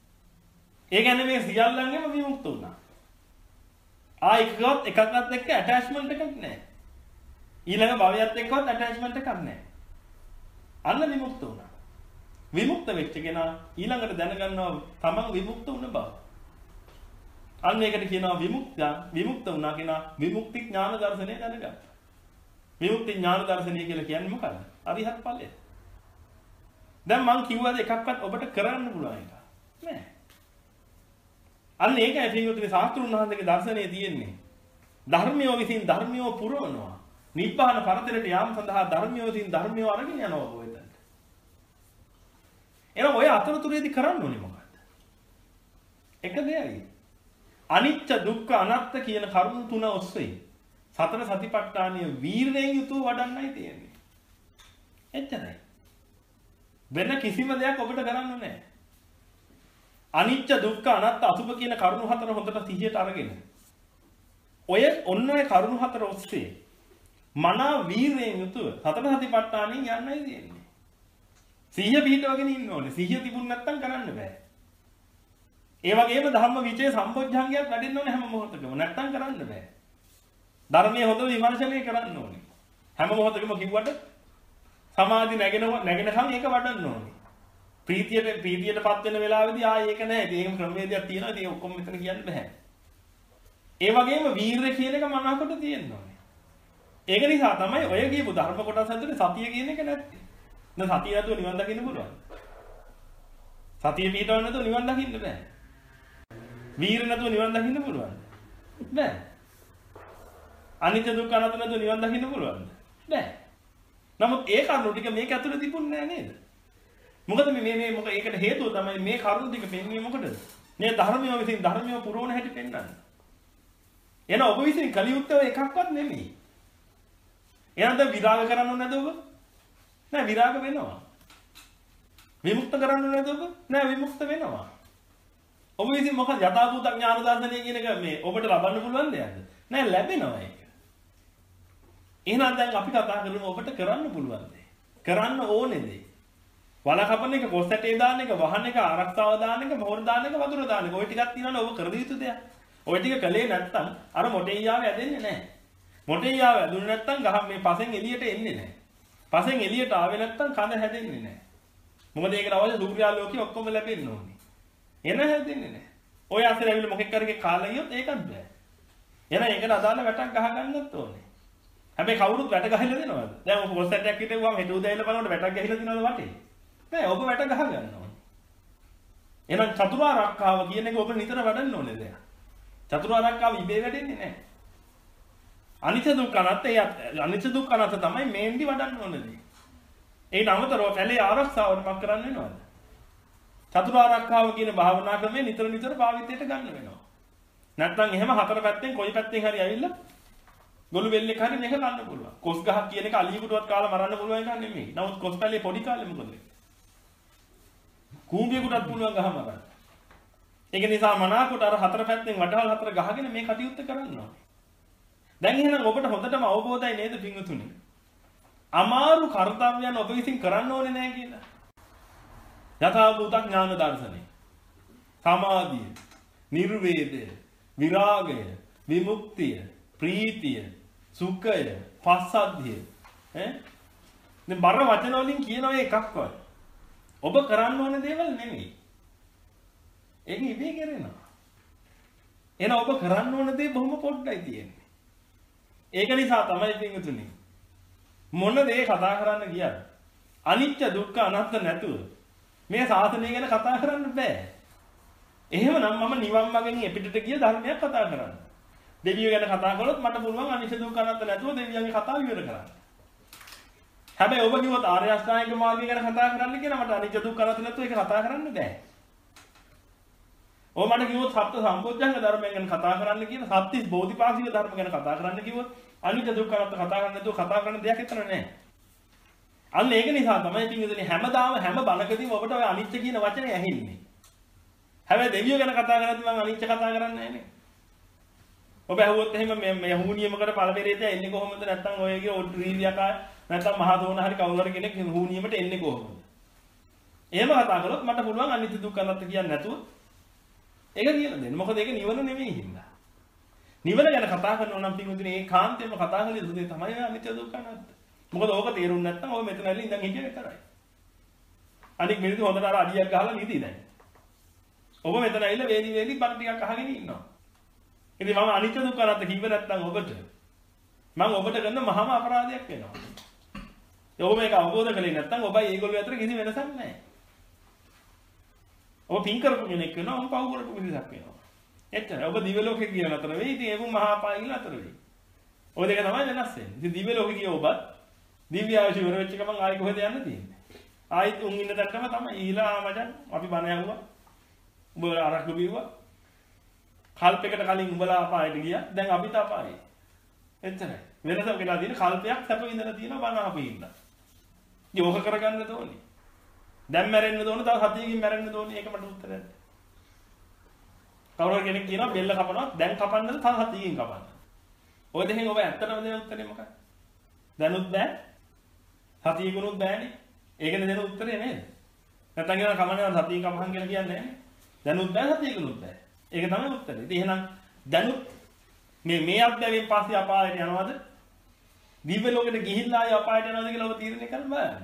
ඒ කියන්නේ මේ සියල්ලංගෙම විමුක්ත වුණා. ආ එකකවත් එකක්වත් එක්ක ඇටැච්මන්ට් එකක් නැහැ. ඊළඟ භවයත් එක්කවත් ඇටැච්මන්ට් එකක් නැහැ. අන්න විමුක්ත වුණා. විමුක්ත වෙච්ච කෙනා ඊළඟට දැනගන්නවා තමන් විමුක්ත වුණ බව. අන්න ඒකට කියනවා විමුක්ත විමුක්ත වුණා කෙනා විමුක්ති ඥාන දර්ශනය දැනගත්තා. විමුක්ති ඥාන දර්ශනය කියලා කියන්නේ මොකක්ද? අරිහත් ඵලය. දැන් මං කිව්වද එකක්වත් ඔබට කරන්න පුළුවන් එක නෑ. අන්න ඒකයි පින්වතුනි සාස්ත්‍රුන් වහන්සේගේ දර්ශනයේ තියෙන්නේ. ධර්මියෝ විසින් ධර්මියෝ පුරවනවා. නිබ්බාන පරතරයට යාම සඳහා ධර්මියෝ විසින් ධර්මියෝ අරගෙන යනවා ඔයතනට. එහෙනම් ඔය අතරතුරේදී කරන්න ඕනේ මොකක්ද? එක දෙයයි. අනිච්ච දුක්ඛ අනාත්ත කියන කරුණු තුන ඔස්සේ සතර සතිපට්ඨානිය වීරයෙන් යුතුව වඩන්නයි තියෙන්නේ. එච්චරයි. වෙන කිසිම දෙයක් ඔබට කරන්න නැහැ. අනිච්ච දුක්ඛ අනාත්ත අසුභ කියන කරුණු හතර හොඳට සිහියට අරගෙන ඔය ඔන්න ඔය කරුණු හතර ඔස්සේ මනා වීරයෙන් යුතුව සතර සතිපට්ඨානිය යන්නයි තියෙන්නේ. සිහිය පිහිටවගෙන ඉන්න ඕනේ. සිහිය තිබුණ නැත්නම් කරන්න බෑ. ඒ වගේම ධම්ම විචේ සම්පොඥංගයක් වැඩෙන්න ඕනේ හැම මොහොතකම. නැත්නම් කරන්න බෑ. ධර්මයේ හොඳ විමර්ශනය කරන්න ඕනේ. හැම මොහොතකම කිව්වට සමාධි නැගෙන නැගෙනකම් ඒක වඩන්න ඕනේ. ප්‍රීතියට ප්‍රීතියටපත් වෙන වෙලාවෙදී ආයේ ඒක නැහැ. ඒකම ක්‍රමවේදයක් තියෙනවා. ඉතින් ඔක්කොම මෙතන කියන්න බෑ. ඒ වගේම වීරය කියන එක මනකට තියෙන්න ඕනේ. ඒක නිසා තමයි ඔය කියපු ධර්ම කොටස් ඇතුලේ සතිය කියන එක නැත්තේ. දැන් සතිය නැතුව නිවන් දකින්න පුළුවන්. සතිය පිටවන්න නැතුව නිවන් දකින්න බෑ. වීර නැතුව නිවන් දකින්න පුළුවන්. බෑ. අනිත්‍ය දුක්ඛ අනාත්ම නැතුව නිවන් දකින්න පුළුවන්ද? බෑ. නමුත් ඒ කරුණු ටික මේක ඇතුලේ තිබුණේ නෑ නේද? මොකද මේ මේ මොකද ඒකට හේතුව තමයි මේ කරුණු ටික පෙන්වන්නේ මොකටද? මේ ධර්මියෝ විසින් ධර්මියෝ පුරවන හැටි පෙන්වන්නේ. එන ඔබ විසින් කල යුත්තේ ඔය එකක්වත් නෙමෙයි. එහෙනම් දැන් විරාග කරන්න ඕනේ නැද්ද ඔබ? නෑ විරාග වෙනවා. විමුක්ත කරන්න ඕනේ නැද්ද ඔබ? නෑ විමුක්ත වෙනවා. ඔබ විසින් මොකද යථාභූත ඥාන දර්ශනය කියන එක මේ ඔබට ලබන්න පුළුවන් දෙයක්ද? නෑ ලැබෙනවා ඒක. එහෙනම් දැන් අපි කතා කරමු ඔබට කරන්න පුළුවන් දේ. කරන්න ඕනේ දේ. වල කපන එක, කොස් ඇටේ දාන එක, වහන එක, ආරක්ෂාව දාන එක, මොහොර දාන එක, වතුර දාන එක. ওই ටිකක් තියෙනවනේ ඔබ කර දිය යුතු දෙයක්. ওই ටික කළේ නැත්නම් අර මොටෙයියාව ඇදෙන්නේ නැහැ. මොටෙයියාව ඇදුනේ නැත්නම් ගහ මේ පසෙන් එළියට එන්නේ නැහැ. පසෙන් එළියට ආවේ නැත්නම් කඳ හැදෙන්නේ නැහැ. මොකද ඒකට අවශ්‍ය සූර්යාලෝකය ඔක්කොම ලැබෙන්න ඕනේ. එන හැදෙන්නේ නැහැ. ඔය අතර ඇවිල්ලා මොකෙක් කරගේ කාලා ගියොත් ඒකත් බෑ. එන ඒකට අදාළ වැටක් ගහ ගන්නත් ඕනේ. හැබැයි කවුරුත් වැට ගහලා දෙනවද? දැන් ඔබ පොස් ඇටයක් හිටුවාම හෙට උදේ ඇවිල්ලා බලනකොට වැටක් ගහලා දිනවද වටේ? නෑ ඔබ වැට ගහ ගන්න ඕනේ. එහෙනම් චතුරාර්යකාව කියන එක ඔබ නිතර වඩන්න ඕනේ දැන්. චතුරාර්යකාව ඉබේ වැඩෙන්නේ නැහැ. අනිත්‍ය දුක්ඛ අනාත්ම ඒ අනිත්‍ය දුක්ඛ අනාත්ම තමයි මේන්දි වඩන්න ඕනේ. ඒකට අමතරව කැලේ ආරක්ෂාවට මක් කරන්න වෙනවද? චතුරාර්යකාව කියන භාවනා ක්‍රමය නිතර නිතර භාවිතයට ගන්න වෙනවා. නැත්නම් එහෙම හතර පැත්තෙන් කොයි පැත්තෙන් හරි ඇවිල්ලා ගොළු වෙල්ලෙක් හරි මේක ගන්න පුළුවන්. කොස් ගහක් කියන එක අලියෙකුටවත් කාලා මරන්න පුළුවන් එකක් නෙමෙයි. නමුත් කොස් පැලේ පොඩි කාලේ මොකද? කූඹියෙකුටත් පුළුවන් ගහ මරන්න. ඒක නිසා මනාකොට අර හතර පැත්තෙන් වටහල් හතර ගහගෙන මේ කටයුත්ත කරන්න ඕනේ. දැන් එහෙනම් ඔබට හොඳටම අවබෝධයි නේද පින්වතුනි? අමාරු කර්තව්‍යයන් ඔබ විසින් කරන්න ඕනේ නැහැ කියලා. යථාභූත ඥාන දර්ශනය. සමාධිය, නිර්වේදය, විරාගය, විමුක්තිය, ප්‍රීතිය, සුඛය, පස්සද්ධිය. ඈ? මේ බර වචන වලින් කියන ඔය එකක්වත් ඔබ කරන්න ඕන දේවල් නෙමෙයි. ඒක ඉබේ කරනවා. එහෙනම් ඔබ කරන්න ඕන දේ බොහොම පොඩ්ඩයි තියෙන්නේ. ඒක නිසා තමයි පින්වතුනි මොන දේ කතා කරන්න ගියත් අනිත්‍ය දුක්ඛ අනාත්ම නැතුව මේ ශාසනය ගැන කතා කරන්න බෑ. එහෙමනම් මම නිවන් මාගෙන් එපිටට ගිය ධර්මයක් කතා කරන්න. දෙවියෝ ගැන කතා කළොත් මට පුළුවන් අනිත්‍ය දුක්ඛ අනාත්ම නැතුව දෙවියන්ගේ කතාව ඉවර කරන්න. හැබැයි ඔබ කිව්වොත් ආර්ය අෂ්ටාංගික මාර්ගය ගැන කතා කරන්න කියලා මට අනිත්‍ය දුක්ඛ අනාත්ම නැතුව ඒක කතා කරන්න බෑ. ඔබ මට කිව්වොත් සත්‍ය සම්පෝඥංග ධර්මයන් ගැන කතා කරන්න කියලා සත්‍තිස් බෝධිපාක්ෂික ධර්ම ගැන කතා කරන්න කිව්වොත් අනිත්‍ය දුක්ඛ අනාත්ම කතා කරන්න නැතුව කතා කරන්න දෙයක් එතන නැහැ. අන්න ඒක නිසා තමයි පින්වතුනි හැමදාම හැම බණකදීම ඔබට ඔය අනිත්‍ය කියන වචනේ ඇහෙන්නේ. හැබැයි දෙවියෝ ගැන කතා කරද්දී මම අනිත්‍ය කතා කරන්නේ නැහැ නේ. ඔබ ඇහුවොත් එහෙම මේ මේ හුනියමකට පළපෙරේත එන්නේ කොහොමද? නැත්නම් ඔයගේ රීලියක් ආය නැත්නම් මහා දෝන හරි කවුරු හරි කෙනෙක් හුනියමට එන්නේ කොහොමද? එහෙම කතා කළොත් මට පුළුවන් අනිත්‍ය දුක්ඛ අනාත්ම කියන්නේ නැතුව ඒක කියලා දෙන්න. මොකද ඒක නිවන නෙමෙයි හින්දා. නිවන ගැන කතා කරනවා නම් පින්වතුනි ඒ කාන්තේම කතා කළ යුතු දේ තමයි අනිත්‍ය දුක්ඛ අනාත්ම. මොකද ඕක තේරුම් නැත්නම් ඔය මෙතන ඇවිල්ලා ඉඳන් හිටිය විතරයි. අනික මිනිස්සු හොඳට අර අඩියක් ගහලා නිදි දැන්. ඔබ මෙතන ඇවිල්ලා වේලි වේලි බණ ටිකක් අහගෙන ඉන්නවා. ඉතින් මම අනිත්‍ය දුක්ඛ අනාත්ම කිව්ව නැත්නම් ඔබට මම ඔබට කරන මහාම අපරාධයක් වෙනවා. ඔබ මේක අවබෝධ කරේ නැත්නම් ඔබයි ඒගොල්ලෝ අතර කිසි වෙනසක් නැහැ. ඔබ පින් කරපු කෙනෙක් වෙනවා, ඔබ පව් කරපු කෙනෙක් වෙනවා. එච්චර. ඔබ දිව්‍ය ලෝකෙ ගිය නතර වෙයි. ඉතින් ඒකම මහා පාය කියලා නතර වෙයි. ඔය දෙක තමයි වෙනස් වෙන්නේ. ඉතින් දිව්‍ය ලෝකෙ ගිය ඔබත් දිව්‍ය ආයුෂ ඉවර වෙච්ච ගමන් ආයි කොහෙද යන්න තියෙන්නේ? ආයිත් උන් ඉන්න තැනම තමයි ඊළා මචං අපි බණ ඇහුවා. උඹ අරක්කු බිව්වා. කල්පයකට කලින් උඹලා අපායට ගියා. දැන් අපිට අපායේ. එච්චරයි. වෙනසක් වෙලා තියෙන කල්පයක් සැප විඳලා තියෙනවා බණ අපේ ඉන්න. ඉතින් ඕක කරගන්න ඕනේ. දැන් මැරෙන්න ඕන, තව සතියකින් මැරෙන්න ඕනේ. ඒක මට උත්තරයක්. කවුරු කෙනෙක් කියනවා බෙල්ල කපනවා, දැන් කපන්නද තව සතියකින් කපන්න. ඔය දෙකෙන් ඔබ ඇත්තටම දෙන උත්තරේ මොකක්ද? දැනුත් බෑ. සතියකුනුත් බෑනේ. ඒකනේ දෙන උත්තරේ නේද? නැත්නම් කියන කමන්නේ සතිය කමහන් කියලා කියන්නේ නැහැ. දැනුත් බෑ සතියකුනුත් බෑ. ඒක තමයි උත්තරේ. ඉතින් එහෙනම් දැනුත් මේ මේ අධ්‍යයනයෙන් පස්සේ අපායට යනවද? දිව්‍ය ලෝකෙට ගිහිල්ලා ආය අපායට යනවද කියලා ඔබ තීරණය කරන්න බෑ.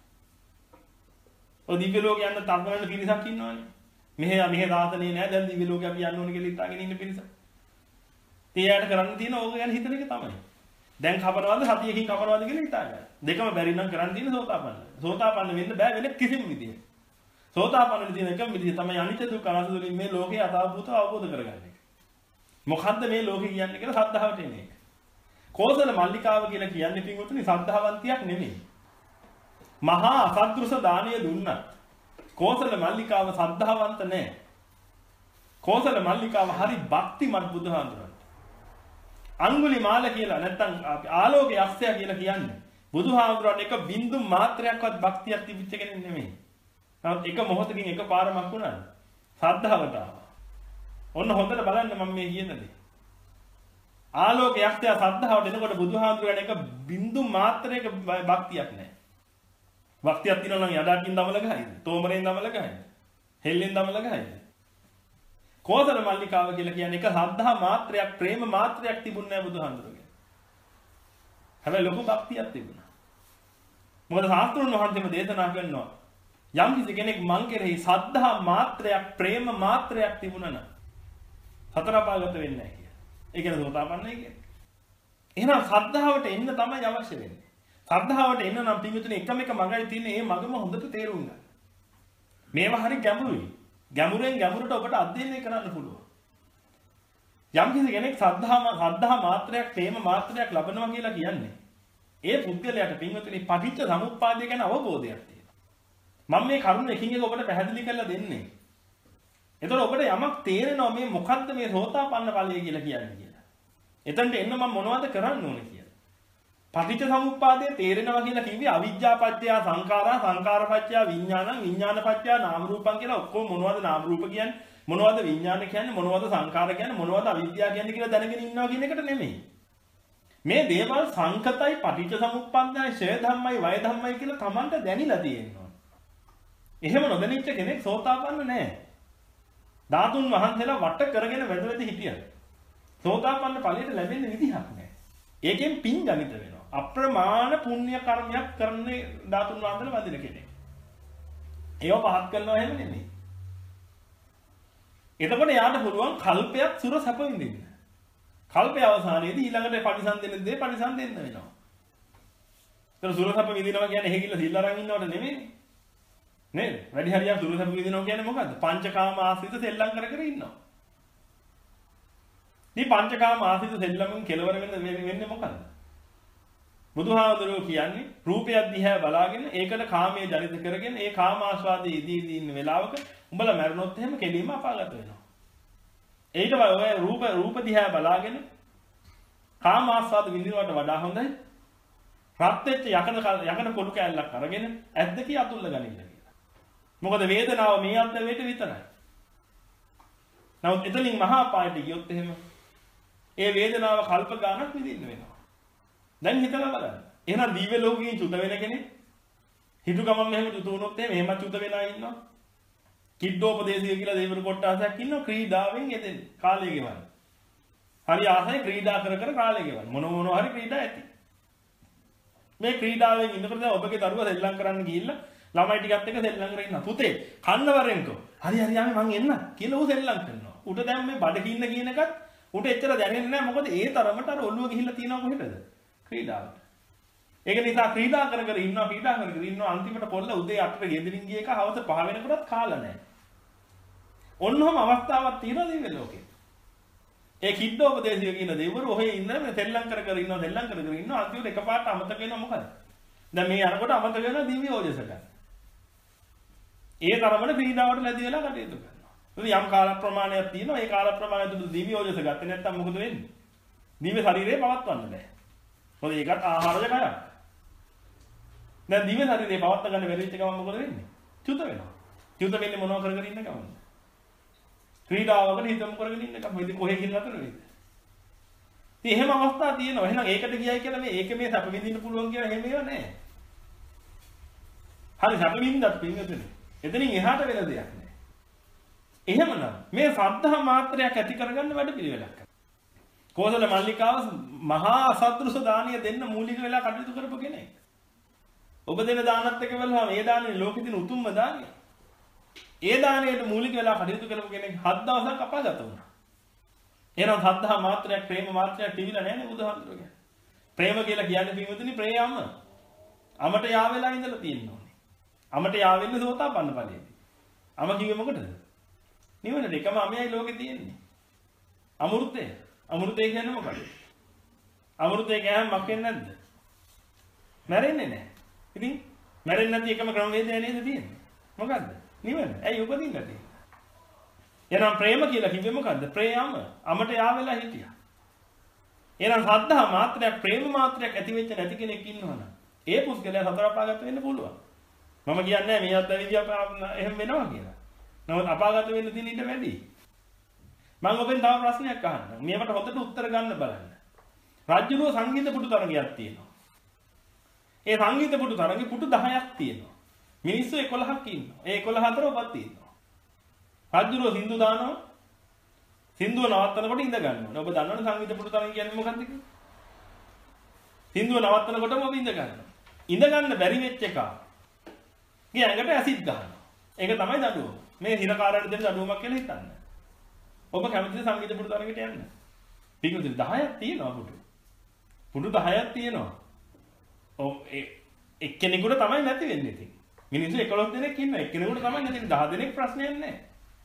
ඔය දිව්‍ය ලෝකෙ යන්න තත්වරන පිරිසක් ඉන්නවනේ. මෙහෙ මෙහෙ දාතනේ නෑ දැන් දිව්‍ය ලෝකෙ අපි යන්න ඕනේ කියලා හිතාගෙන ඉන්න පිරිසක්. තියාට කරන්න තියෙන ඕක ගැන හිතන එක තමයි. දැන් කපනවද සතියකින් කපනවද කියලා හිතාගන්න. දෙකම බැරි නම් කරන්න තියෙන සෝතාපන්න. සෝතාපන්න වෙන්න බෑ වෙන කිසිම විදිහකට. සෝතාපන්න තියෙන එකම විදිහ තමයි අනිත්‍ය දුක්ඛ අනාත්ම වලින් මේ ලෝකේ අතාවූත අවබෝධ කරගන්න එක. මොකද්ද මේ ලෝකේ කියන්නේ කියලා සද්ධාවට එන එක. කෝසල මල්ලිකාව කියලා කියන්නේ පින්වතුනි සද්ධාවන්තියක් නෙමෙයි. මහා අසද්දෘස දානිය දුන්නත් කෝසල මල්ලිකාව සද්ධාවන්ත නැහැ. කෝසල මල්ලිකාව හරි භක්තිමත් බුදුහාඳුනන. අඟුලිමාල කියලා නැත්නම් ආලෝකයේ අක්ෂය කියලා කියන්නේ බුදුහාමුදුරන් එක බින්දු මාත්‍රයක්වත් භක්තියක් තිබිච්ච කෙනෙක් නෙමෙයි. නමුත් එක මොහොතකින් එක පාරමක් වුණාද? ශ්‍රද්ධාවට ආවා. ඔන්න හොඳට බලන්න මම මේ කියන දේ. ආලෝකයේ අක්ෂය ශ්‍රද්ධාවට එනකොට බුදුහාමුදුරන් එක බින්දු මාත්‍රයක භක්තියක් නැහැ. භක්තියක් තියෙනවා නම් යඩකින් දමල ගහයිද? තෝමරෙන් දමල ගහයිද? හෙල්ලෙන් දමල ගහයිද? කෝසල මල්ලිකාව කියලා කියන්නේ එක ශ්‍රද්ධා මාත්‍රයක් ප්‍රේම මාත්‍රයක් තිබුණ නැහැ බුදුහාමුදුරගේ. හැබැයි ලොකු භක්තියක් තිබුණා. මොකද ශාස්ත්‍රඥ වහන්සේම දේශනා කරනවා යම් කිසි කෙනෙක් මං කෙරෙහි ශ්‍රද්ධා මාත්‍රයක් ප්‍රේම මාත්‍රයක් තිබුණා නම් හතර පාගත වෙන්නේ නැහැ කියලා. ඒ කියන්නේ සෝතාපන්නයි කියන්නේ. එහෙනම් ශ්‍රද්ධාවට එන්න තමයි අවශ්‍ය වෙන්නේ. ශ්‍රද්ධාවට එන්න නම් පිටුතුනේ එකම එක මගයි තියෙන්නේ. ඒ මගම හොඳට තේරුම් ගන්න. මේවා හරි ගැඹුරුයි. ගැඹුරෙන් ගැඹුරට ඔබට අධ්‍යයනය කරන්න පුළුවන්. යම් කිසි කෙනෙක් ශ්‍රද්ධා ශ්‍රද්ධා මාත්‍රයක් ප්‍රේම මාත්‍රයක් ලබනවා කියලා කියන්නේ ඒ පුද්ගලයාට පින්වතුනි පටිච්ච සමුප්පාදය ගැන අවබෝධයක් තියෙනවා. මම මේ කරුණ එකින් එක ඔබට පැහැදිලි කරලා දෙන්නේ. එතකොට ඔබට යමක් තේරෙනවා මේ මොකද්ද මේ සෝතාපන්න ඵලය කියලා කියන්නේ කියලා. එතනට එන්න මම මොනවද කරන්න ඕනේ කියලා. පටිච්ච සමුප්පාදය තේරෙනවා කියලා කිව්වේ අවිජ්ජා පත්‍ය සංඛාරා සංඛාර පත්‍ය විඥානං විඥාන පත්‍ය නාම රූපං කියලා ඔක්කොම මොනවද නාම රූප කියන්නේ මොනවද විඥාන කියන්නේ මොනවද සංඛාර කියන්නේ මොනවද අවිද්‍යාව කියන්නේ කියලා දැනගෙන ඉන්නවා කියන එකට නෙමෙයි. මේ දේවල් සංකතයි පටිච්ච සමුප්පන්නයි ෂය ධම්මයි වය ධම්මයි කියලා Tamanට දැනිලා තියෙනවා. එහෙම නොදැනිච්ච කෙනෙක් සෝතාපන්න නැහැ. ධාතුන් වහන්සේලා වට කරගෙන වැද වැද හිටියා. සෝතාපන්න ඵලයට ලැබෙන්න විදිහක් නැහැ. ඒකෙන් පින් ගණිත වෙනවා. අප්‍රමාණ පුණ්‍ය කර්මයක් කරන්නේ ධාතුන් වහන්සේලා වදින කෙනෙක්. ඒව පහත් කරනවා එහෙම නෙමෙයි. එතකොට යාට පුළුවන් කල්පයක් සුර සැප විඳින්න. කල්පය අවසානයේදී ඊළඟට පරිසම් දෙන්න දේ පරිසම් දෙන්න වෙනවා. ඒතර සුර සැප විඳිනවා කියන්නේ එහෙ කියලා සිල් අරන් ඉන්නවට නෙමෙයි. නේද? වැඩි හරියක් සුර සැප විඳිනවා කියන්නේ මොකද්ද? පංචකාම ආශ්‍රිත සෙල්ලම් කර කර ඉන්නවා. මේ පංචකාම ආශ්‍රිත සෙල්ලමෙන් කෙලවර වෙන්න වෙන්නේ මොකද්ද? බුදුහාමුදුරුවෝ කියන්නේ රූපයක් දිහා බලාගෙන ඒකට කාමයේ ජනිත කරගෙන ඒ කාම ආස්වාදයේ ඉදී ඉදී ඉන්න වෙලාවක උඹලා මැරුණොත් එහෙම කෙලින්ම අපාගත වෙනවා. ඊට ඔය රූප රූප දිහා බලාගෙන කාම ආස්වාද විඳිනවට වඩා හොඳයි රත් වෙච්ච යකඩ යකඩ පොඩු කෑල්ලක් අරගෙන ඇද්දකී අතුල්ල ගනින්න කියලා. මොකද වේදනාව මේ අත්දැකීමට විතරයි. නමුත් එතනින් මහා පායට ගියොත් එහෙම ඒ වේදනාව කල්ප ගානක් විඳින්න වෙනවා. දැන් හිතලා බලන්න. එහෙනම් දිව්‍ය ලෝකයෙන් චුත වෙන කෙනෙක් හිතු ගමන් මෙහෙම චුත වුණොත් එහෙම එහෙම චුත වෙලා ඉන්නවා. කිඩ්ඩෝපදේශය කියලා දේවරු කොටසක් ඉන්නවා ක්‍රීඩාවෙන් යෙදෙන කාලය ගෙවන්න. හරි ආසයි ක්‍රීඩා කර කර කාලය ගෙවන්න. මොන මොන හරි ක්‍රීඩා ඇති. මේ ක්‍රීඩාවෙන් ඉන්නකොට දැන් ඔබගේ දරුවා සෙල්ලම් කරන්න ගිහිල්ලා ළමයි ටිකත් එක්ක සෙල්ලම් කරගෙන ඉන්නවා. පුතේ කන්න වරෙන්කෝ. හරි හරි ආමේ මං එන්න කියලා ඌ සෙල්ලම් කරනවා. උට දැන් මේ බඩගින්න කියන එකත් උට එච්චර දැනෙන්නේ නැහැ. මොකද ඒ තරමට අර ඔළුව ගිහිල්ලා තියෙනවා කොහෙටද? ක්‍රීඩාවට. ඒක නිසා ක්‍රීඩා කර කර ඉන්නවා ක්‍රීඩා කර කර ඉන්නවා අන්තිමට පොල්ල උදේ අටට ගෙදරින් ගිය එක හවස පහ වෙනකොටත් කාලා නැහැ. ඔන්නෝම අවස්ථාවක් තියෙනවා දිව්‍ය ලෝකේ. ඒ කිඩ්ඩෝපදේශය කියන දෙවිවරු ඔහේ ඉන්න මේ සෙල්ලම් කර කර ඉන්නවා සෙල්ලම් කර කර ඉන්නවා අන්තිමට එකපාරට අමතක වෙනවා මොකද? දැන් මේ අරකොට අමතක වෙනවා දිව්‍ය ඕජස ගන්න. ඒ තරමට ක්‍රීඩාවට ලැබි වෙලා කටයුතු කරනවා. ඉතින් යම් කාල ප්‍රමාණයක් තියෙනවා ඒ කාල ප්‍රමාණය තුළ දිව්‍ය ඕජස ගත්තේ නැත්නම් මොකද වෙන්නේ? දිව්‍ය ශරීරේ පවත්වන්න බෑ. මොකද ඒකත් ආහාරජ කයක්. දැන් දිව්‍ය ශරීරේ පවත්ව ගන්න බැරි වෙච්ච ගමන් මොකද වෙන්නේ? චුත වෙනවා. චුත වෙන්නේ මොනව කර කර ඉන්න ගමන්ද? ක්‍රීඩාවකට හිතමු කරගෙන ඉන්න ගමන් ඉතින් කොහෙ ගිහින් නතර වෙයිද? ඉතින් එහෙම අවස්ථා තියෙනවා. එහෙනම් ඒකට ගියයි කියලා මේ ඒක මේ සැප විඳින්න පුළුවන් කියලා එහෙම ඒවා නැහැ. හරි සැප විඳින්නත් පින්නතුනේ. එතනින් එහාට වෙන දෙයක් නැහැ. එහෙමනම් මේ ශ්‍රද්ධා මාත්‍රයක් ඇති කරගන්න වැඩ පිළිවෙලක්. කෝසල මල්ලිකාව මහා අසත්‍රුස දානිය දෙන්න මූලික වෙලා කටයුතු කරපු කෙනෙක්. ඔබ දෙන දානත් එක්ක බලලා මේ දානේ ලෝකෙ දින උතුම්ම දානිය. ඒ දාණයට මූලික වෙලා කටයුතු කරපු කෙනෙක් හත් දවසක් අපාගත වුණා. එහෙනම් සද්ධා මාත්‍රයක් ප්‍රේම මාත්‍රයක් තිබිලා නැහැ නේ බුදුහාමුදුරුවෝ. ප්‍රේම කියලා කියන්නේ පින්වතුනි ප්‍රේයම. අමට යා වෙලා ඉඳලා තියෙන්න ඕනේ. අමට යා වෙන්නේ සෝතාපන්න ඵලයේදී. අම කිව්වේ මොකටද? නිවනට එකම අමයයි ලෝකේ තියෙන්නේ. අමෘතය. අමෘතය කියන්නේ මොකක්ද? අමෘතය කියන්නේ මක් වෙන්නේ නැද්ද? මැරෙන්නේ නැහැ. ඉතින් මැරෙන්නේ නැති එකම ක්‍රමවේදය නේද තියෙන්නේ? මොකද්ද? නිවන. ඇයි උපදින්න තියෙන්නේ? එහෙනම් ප්‍රේම කියලා කිව්වේ මොකද්ද? ප්‍රේයම. අමට යා වෙලා හිටියා. එහෙනම් ශ්‍රද්ධා මාත්‍රයක් ප්‍රේම මාත්‍රයක් ඇති වෙච්ච නැති කෙනෙක් ඉන්නවනම් ඒ පුස්කලයා සතර අපාගත වෙන්න පුළුවන්. මම කියන්නේ මේ අත්දැකීම් එහෙම වෙනවා කියලා. නමුත් අපාගත වෙන්න තියෙන ඊට වැඩි. මම ඔබෙන් තව ප්‍රශ්නයක් අහන්නම්. මේවට හොඳට උත්තර ගන්න බලන්න. රාජ්‍යලෝ සංගීත පුටු තරගයක් තියෙනවා. ඒ සංගීත පුටු තරගේ පුටු දහයක් තියෙනවා. මිනිස්සු එකොළහක් ඉන්නවා. ඒ එකොළහ අතර ඔබත් තියෙනවා. රාජ්‍යලෝ සින්දු දානවා. සින්දුව නවත්තනකොට ඉඳ ගන්න ඕනේ. ඔබ දන්නවනේ සංගීත පුටු තරග කියන්නේ මොකක්ද කියලා? සින්දුව නවත්තනකොටම ඔබ ඉඳ ගන්නවා. ඉඳ ගන්න බැරි වෙච්ච එක. ගේ ඇඟට ඇසිඩ් ගන්නවා. ඒක තමයි දඩුවම. මේ හිරකාරයට දෙන දඩුවමක් කියලා හිතන්න. ඔබ කැමතිද සංගීත පුටු තරගයට යන්න? පිටුදින දහයක් තියෙනවා පුටු. පුටු දහයක් තියෙනවා. ඔව් එක්කෙනෙකුට තමයි නැති වෙන්නේ ඉතින්. මිනිස්සු එකොළහ දෙනෙක් ඉන්නවා. එක්කෙනෙකුට තමයි නැති වෙන්නේ. දහ දෙනෙක් ප්‍රශ්නයක් නැහැ.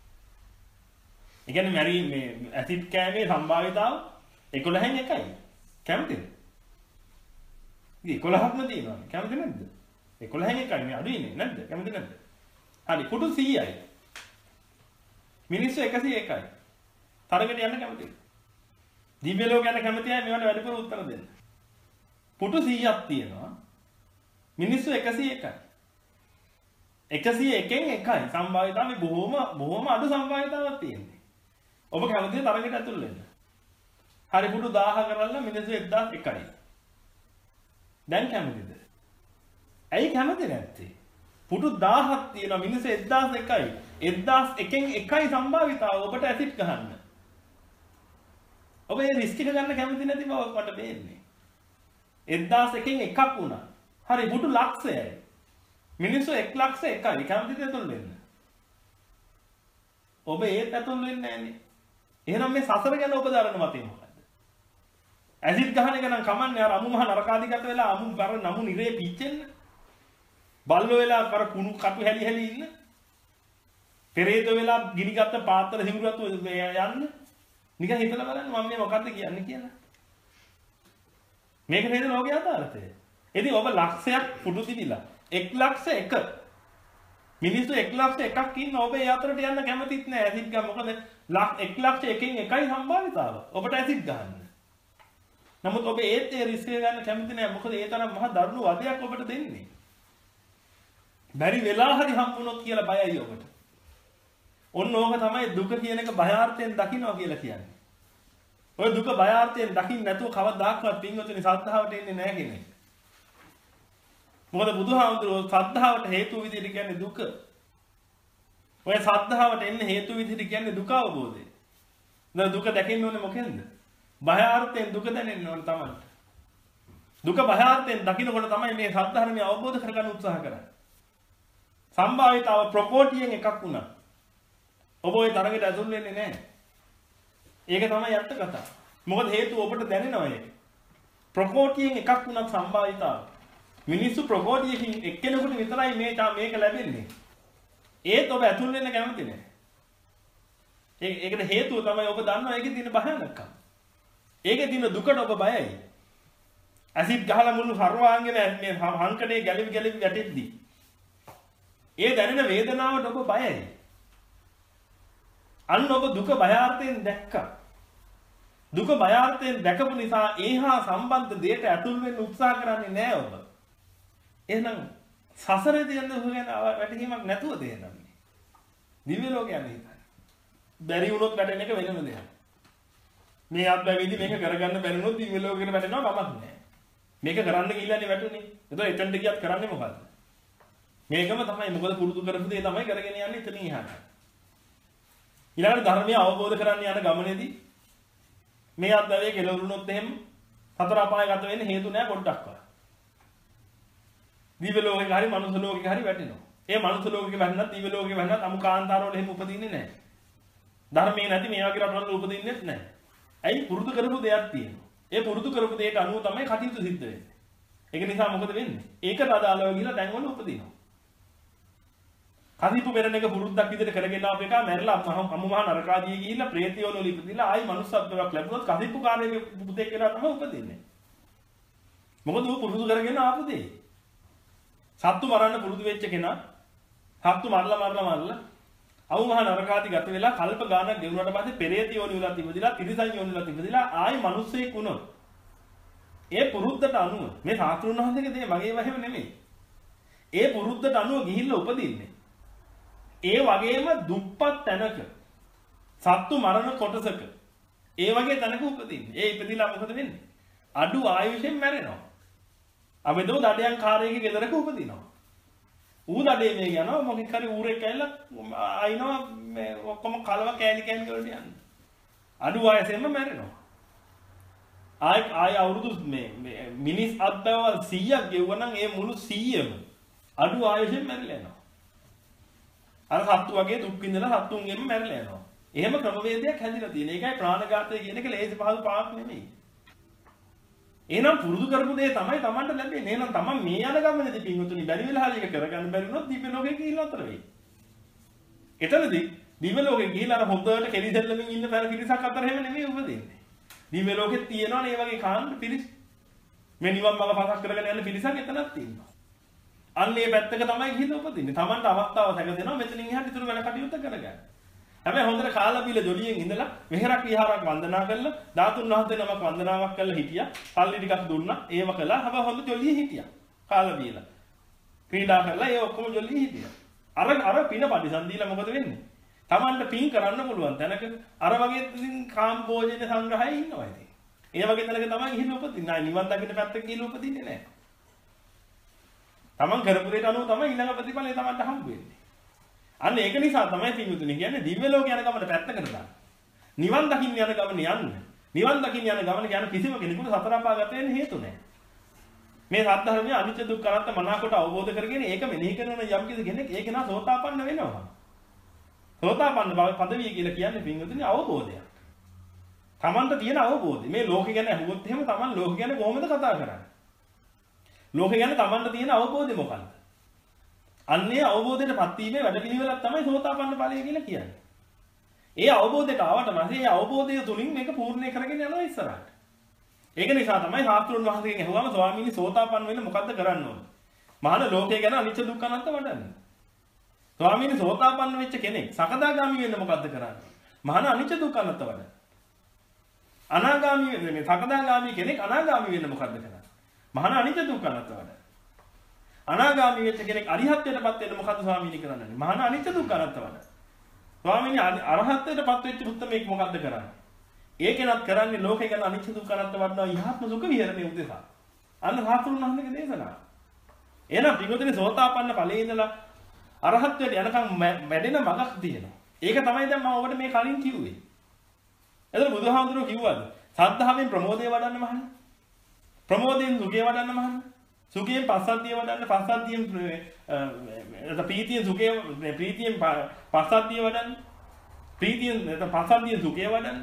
ඒ කියන්නේ මැරි මේ ඇසිඩ් කෑමේ සම්භාවිතාව එකොළහෙන් එකයි. කැමතිද? ඉතින් එකොළහක්ම තියෙනවා. කැමති නැද්ද? එකොළහෙන් එකයි මේ අඩුයිනේ නැද්ද? කැමති නැද්ද? හරි පුටු සීයයි. මිනිස්සු එකසිය එකයි. තරගට යන්න කැමතිද? දිව්‍ය ලෝක යන කැමති අය මේවට වැඩිපුර උත්තර දෙන්න. පුටු සීයක් තියෙනවා. මිනිස්සු එකසිය එකයි. එකසිය එකෙන් එකයි. සම්භාවිතාවේ බොහොම බොහොම අඩු සම්භාවිතාවක් තියෙනවා. ඔබ කැමතිද තරගයට ඇතුල් වෙන්න? හරි පුටු දහය කරලා මිනිස්සු එක්දාස් එකයි. දැන් කැමතිද? ඇයි කැමති නැත්තේ? පුටු දහයක් තියෙනවා මිනිස්සු එක්දාස් එකයි. එක්දාස් එකෙන් එකයි සම්භාවිතාව ඔබට ඇසිඩ් ගන්න. ඔබ මේ රිස්ක් එක ගන්න කැමති නැති බව මට පේන්නේ. එක්දාස් එකෙන් එකක් වුණා. හරි පුටු ලක්ෂයයි. මිනිස්සු එක් ලක්ෂ එකයි. කැමතිද ඇතුල් වෙන්න? ඔබ ඒත් ඇතුල් වෙන්නේ නැන්නේ. එහෙනම් මේ සසර ගැන ඔබ දරන මතය මොකද්ද? ඇසිඩ් ගහන එක නම් කමන්නේ අර අමු මහ නරකාදිගත වෙලා අමු බර නමු නිරේ පිච්චෙන්න. බල්ලෝ වෙලා අර කුණු කටු හැලි හැලි ඉන්න. පෙරේත වෙලා ගිනිගත්ත පාත්‍ර හිඟුරතු යන්න. නිකන් හිතලා බලන්න මම මේ මොකද්ද කියන්නේ කියලා. මේක නේද ලෝකයේ අදාළතේ. ඉතින් ඔබ ලක්ෂයක් පුටු තිබිලා එක් ලක්ෂ එක මිනිස්සු එක් ලක්ෂ එකක් ඉන්න ඔබ ඒ අතරට යන්න කැමතිත් නෑ ඇසිඩ් ගන්න. මොකද එක් ලක්ෂ එකෙන් එකයි සම්භාවිතාව. ඔබට ඇසිඩ් ගන්න. නමුත් ඔබ ඒත් ඒ රිස්ක් එක ගන්න කැමති නෑ. මොකද ඒ තරම් මහ දරුණු වදයක් ඔබට දෙන්නේ. බැරි වෙලා හරි හම්බුනොත් කියලා බයයි ඔබට. ඔන්න ඕක තමයි දුක කියන එක භයාර්ථයෙන් දකින්නවා කියලා කියන්නේ. ඔය දුක භයාර්ථයෙන් දකින්න නැතුව කවදාක්වත් පින්වතුනි සද්ධාවට එන්නේ නැහැ කෙනෙක්. මොකද බුදුහාමුදුරුවෝ සද්ධාවට හේතු විදිහට කියන්නේ දුක. ඔය සද්ධාවට එන්නේ හේතු විදිහට කියන්නේ දුක අවබෝධය. දැන් දුක දැකින්න ඕනේ මොකෙන්ද? භයාර්ථයෙන් දුක දැනෙන්න ඕනේ තමයි. දුක භයාර්ථයෙන් දකින්නකොට තමයි මේ සද්ධර්මය අවබෝධ කරගන්න උත්සාහ කරන්නේ. සම්භාවිතාව ප්‍රකෝටියෙන් එකක් වුණා. ඔබ ওই තරගෙට ඇතුල් වෙන්නේ නැහැ. ඒක තමයි යත්ත කතාව. මොකද හේතුව ඔබට දැනෙනවා ඒක. ප්‍රකෝටියෙන් එකක් වුණා සම්භාවිතාව. මිනිස්සු ප්‍රකෝටියකින් එක්කෙනෙකුට විතරයි මේ මේක ලැබෙන්නේ. ඒත් ඔබ ඇතුල් වෙන්න කැමති නැහැ. ඒකට හේතුව තමයි ඔබ දන්නවා ඒකේ තියෙන භයානකකම. ඒකේ තියෙන දුකට ඔබ බයයි. ඇසිඩ් ගහලා මුළු සර්වාංගෙම මේ හංකඩේ ගැලවි ගැලවි වැටෙද්දි ඒ දැනෙන වේදනාවට ඔබ බයයි. අන්න ඔබ දුක භයාර්ථයෙන් දැක්කා. දුක භයාර්ථයෙන් දැකපු නිසා ඒහා සම්බන්ධ දෙයට ඇතුල් වෙන්න උත්සාහ කරන්නේ නැහැ ඔබ. එහෙනම් සසරේ තියෙන දුක ගැන වැටහීමක් නැතුවද එහෙනම් මේ? දිව්‍ය ලෝකයක් හිතන්නේ. බැරි වුණොත් වැටෙන එක වෙනම දෙයක්. මේ අත්බැවිදි මේක කරගන්න බැරි වුණොත් දිව්‍ය ලෝකෙට වැටෙනවා කමක් නැහැ. මේක කරන්න ගිහිල්ලානේ වැටුනේ. එතකොට එතනට ගියත් කරන්නේ මොකද්ද? මේකම තමයි මොකද පුරුදු කරපු දේ තමයි කරගෙන යන්නේ එතනින් එහාට. ඊළඟට ධර්මය අවබෝධ කරගන්න යන ගමනේදී මේ අත්දැකීම කෙලවුණොත් එහෙම සතර අපායගත වෙන්න හේතු නැහැ පොඩ්ඩක්වත්. දිව්‍ය ලෝකෙක හරි මනුස්ස ලෝකෙක හරි වැටෙනවා. ඒ මනුස්ස ලෝකෙක වැටෙනත් දිව්‍ය ලෝකෙක වැටෙනත් අමු කාන්තාරවල එහෙම උපදින්නේ නැහැ. ධර්මයේ නැති මේ වගේ රටවල උපදින්නෙත් නැහැ. ඇයි පුරුදු කරපු දෙයක් තියෙනවා. ඒ පුරුදු කරපු දෙයට අනුව තමයි කටයුතු සිද්ධ වෙන්නේ. ඒක නිසා මොකද වෙන්නේ? ඒකට අදාළව ගිහලා දැන් වල උපදිනවා. කදිපු පෙරණ එක පුරුද්දක් විදිහට කරගෙන ආපු එක මැරිලා අමු මහ නරකාදී ගිහිල්ලා ප්‍රේතයෝන වල ඉපදිලා ආයි මනුස්සත්වයක් ලැබුණොත් කදිපු කාර්යයේ පුතෙක් වෙලා තමයි උපදින්නේ. මොකද ඌ පුරුදු කරගෙන ආපු දෙය. සත්තු මරන්න පුරුදු වෙච්ච කෙනා සත්තු මරලා මරලා මරලා අමු මහ නරකාදී ගත වෙලා කල්ප ගානක් ගෙවුනට පස්සේ ප්‍රේතයෝන වල ඉපදිලා තිරිසන් යෝන වල ඉපදිලා ආයි මනුස්සයෙක් වුණොත් ඒ පුරුද්දට අනුව මේ සාස්ත්‍රුන් වහන්සේගේ දේ මගේ වහෙම නෙමෙයි. ඒ පුරුද්දට අනුව ගිහිල්ලා උපදින්නේ. ඒ වගේම දුප්පත් තැනක සත්තු මරණ කොටසක ඒ වගේ තැනක උපදින්නේ. ඒ ඉපදිලා මොකද වෙන්නේ? අඩු ආයුෂෙන් මැරෙනවා. අපෙදෝ දඩයන් කාර්යයක ගෙදරක උපදිනවා. ඌ දඩේ මේ යනවා මොකක් හරි ඌරෙක් ඇවිල්ලා අයින්නවා මේ ඔක්කොම කලව කෑලි කෑලි වලට යන්නේ. අඩු ආයුෂෙන්ම මැරෙනවා. ආයි ආයි අවුරුදු මේ මිනිස් අත්දවල් සීයක් ගෙවුවනම් ඒ මුළු සීයම අඩු ආයුෂෙන් මැරිලා යනවා. අර සත්තු වගේ දුක් විඳලා සත්තුන්ගෙන්ම මැරිලා යනවා. එහෙම ක්‍රමවේදයක් හැදිලා තියෙන. ඒකයි ප්‍රාණඝාතය කියන එක ලේසි පහසු පාක් නෙමෙයි. එහෙනම් පුරුදු කරපු දේ තමයි Tamanට ලැබෙන්නේ. එහෙනම් Taman මේ යන ගමනේදී පින්වතුනි බැරි වෙලා හරිය එක කරගන්න බැරි වුණොත් දිව්‍ය ලෝකේ ගිහිල්ලා අතර වෙයි. එතනදී දිව්‍ය ලෝකේ ගිහිල්ලා අර හොඳට කෙලිසෙල්ලමින් ඉන්න පැර පිරිසක් අතර හැම නෙමෙයි උපදින්නේ. දිව්‍ය ලෝකෙත් තියෙනවා මේ වගේ කාණ්ඩ පිරිස්. මේ නිවන් මාර්ග පසක් කරගෙන යන පිරිසක් එතනක් තියෙනවා. අන්න ඒ පැත්තක තමයි ගිහිල්ලා උපදින්නේ. Tamanට අවස්ථාව සැකසෙනවා මෙතනින් එහාට ඉතුරු වැඩ කටයුත්ත කරගන්න. හැබැයි හොඳට කාලා බීලා ජොලියෙන් ඉඳලා මෙහෙරක් විහාරයක් වන්දනා කරලා ධාතුන් වහන්සේ නමක් වන්දනාවක් කරලා හිටියා. පල්ලි ටිකක් දුන්නා. ඒව කළා. හැබැයි හොඳ ජොලියේ හිටියා. කාලා බීලා. ක්‍රීඩා කරලා ඒ ඔක්කොම ජොලියේ හිටියා. අර අර පින පරිසම් දීලා මොකද වෙන්නේ? Tamanට පින් කරන්න පුළුවන් තැනක අර වගේ ඉතින් කාම් භෝජන සංග්‍රහයේ ඉන්නවා ඉතින්. ඒ වගේ තැනක තමයි ගිහින් උපදින්නේ. නෑ නිවන් දකින්න පැත්තක ගිහින් උපදින්නේ නෑ. Taman කරපු දෙයට අනුව තමයි ඊළඟ ප්‍රතිඵලය Tamanට හම්බ වෙන්නේ. අන්න ඒක නිසා තමයි පින්වතුනි කියන්නේ දිව්‍ය ලෝක යන ගමන පැත්තකට දාන්න. නිවන් දකින්න යන ගමන යන්න. නිවන් දකින්න යන ගමන යන කිසිම කෙනෙකුට සතර අපාගත වෙන්න හේතු නැහැ. මේ සත්‍ය ධර්මයේ අනිත්‍ය දුක්ඛ අනාත්ම මනාකොට අවබෝධ කරගෙන ඒක මෙනෙහි කරන යම් කිසි කෙනෙක් ඒක නා සෝතාපන්න වෙනවා. සෝතාපන්න බව පදවිය කියලා කියන්නේ පින්වතුනි අවබෝධයක්. Tamanට තියෙන අවබෝධය. මේ ලෝකේ ගැන අහුවොත් එහෙම Taman ලෝක ගැන කොහොමද කතා කරන්නේ? ලෝකේ ගැන Tamanට තියෙන අවබෝධය මොකක්ද? අන්නේ අවබෝධයටපත් වීමේ වැඩපිළිවෙලක් තමයි සෝතාපන්න ඵලය කියලා කියන්නේ. ඒ අවබෝධයට ආවට පස්සේ ඒ අවබෝධය තුලින් මේක පූර්ණේ කරගෙන යනවා ඉස්සරහට. ඒක නිසා තමයි සාස්ත්‍රුන් වහන්සේගෙන් අහුවාම ස්වාමීනි සෝතාපන්න වෙන්න මොකද්ද කරන්න ඕන? මහාන ලෝකය ගැන අනිත්‍ය දුක්ඛ අනාත්ම වඩන්න. ස්වාමීනි සෝතාපන්න වෙච්ච කෙනෙක් සකදාගාමි වෙන්න මොකද්ද කරන්නේ? මහාන අනිත්‍ය දුක්ඛ අනාත්ම වඩන්න. අනාගාමි වෙන්නේ සකදාගාමි කෙනෙක් අනාගාමි වෙන්න මොකද්ද කරන්නේ? මහාන අනිත්‍ය දුක්ඛ අනාත්ම වඩන්න. අනාගාමී වෙච්ච කෙනෙක් අරිහත්ත්වයටපත් වෙන්න මොකද ස්වාමීනි කරන්නේ? මහාන අනිත්‍ය දුක්ඛ අනාත්ම වඩන්න. ස්වාමීනි අරහත්ත්වයටපත් වෙච්ච උත්තමෙක් මොකද්ද කරන්නේ? ඒකෙනත් කරන්නේ ලෝකේ ගැන අනිත්‍ය දුක්ඛ අනාත්ම වඩනවා ඉහත්ම සුඛ විහරණය උදෙසා. අන්න සාස්ත්‍රුන් වහන්සේගේ දේශනාව. එහෙනම් පිටුදෙනේ සෝතාපන්න ඵලයේ ඉඳලා අරහත්ත්වයට යනකම් වැඩෙන මගක් තියෙනවා. ඒක තමයි දැන් මම ඔබට මේ කලින් කිව්වේ. එතන බුදුහාමුදුරුවෝ කිව්වද? සද්ධාවෙන් ප්‍රමෝදය වඩන්න මහන්නේ. ප්‍රමෝදයෙන් සුඛය වඩන්න මහන්නේ. සුඛයෙන් පස්සද්ධිය වඩන්න පස්සද්ධියෙන් ප්‍රීතියෙන් සුඛය ප්‍රීතියෙන් පස්සද්ධිය වඩන්න ප්‍රීතියෙන් පස්සද්ධියෙන් සුඛය වඩන්න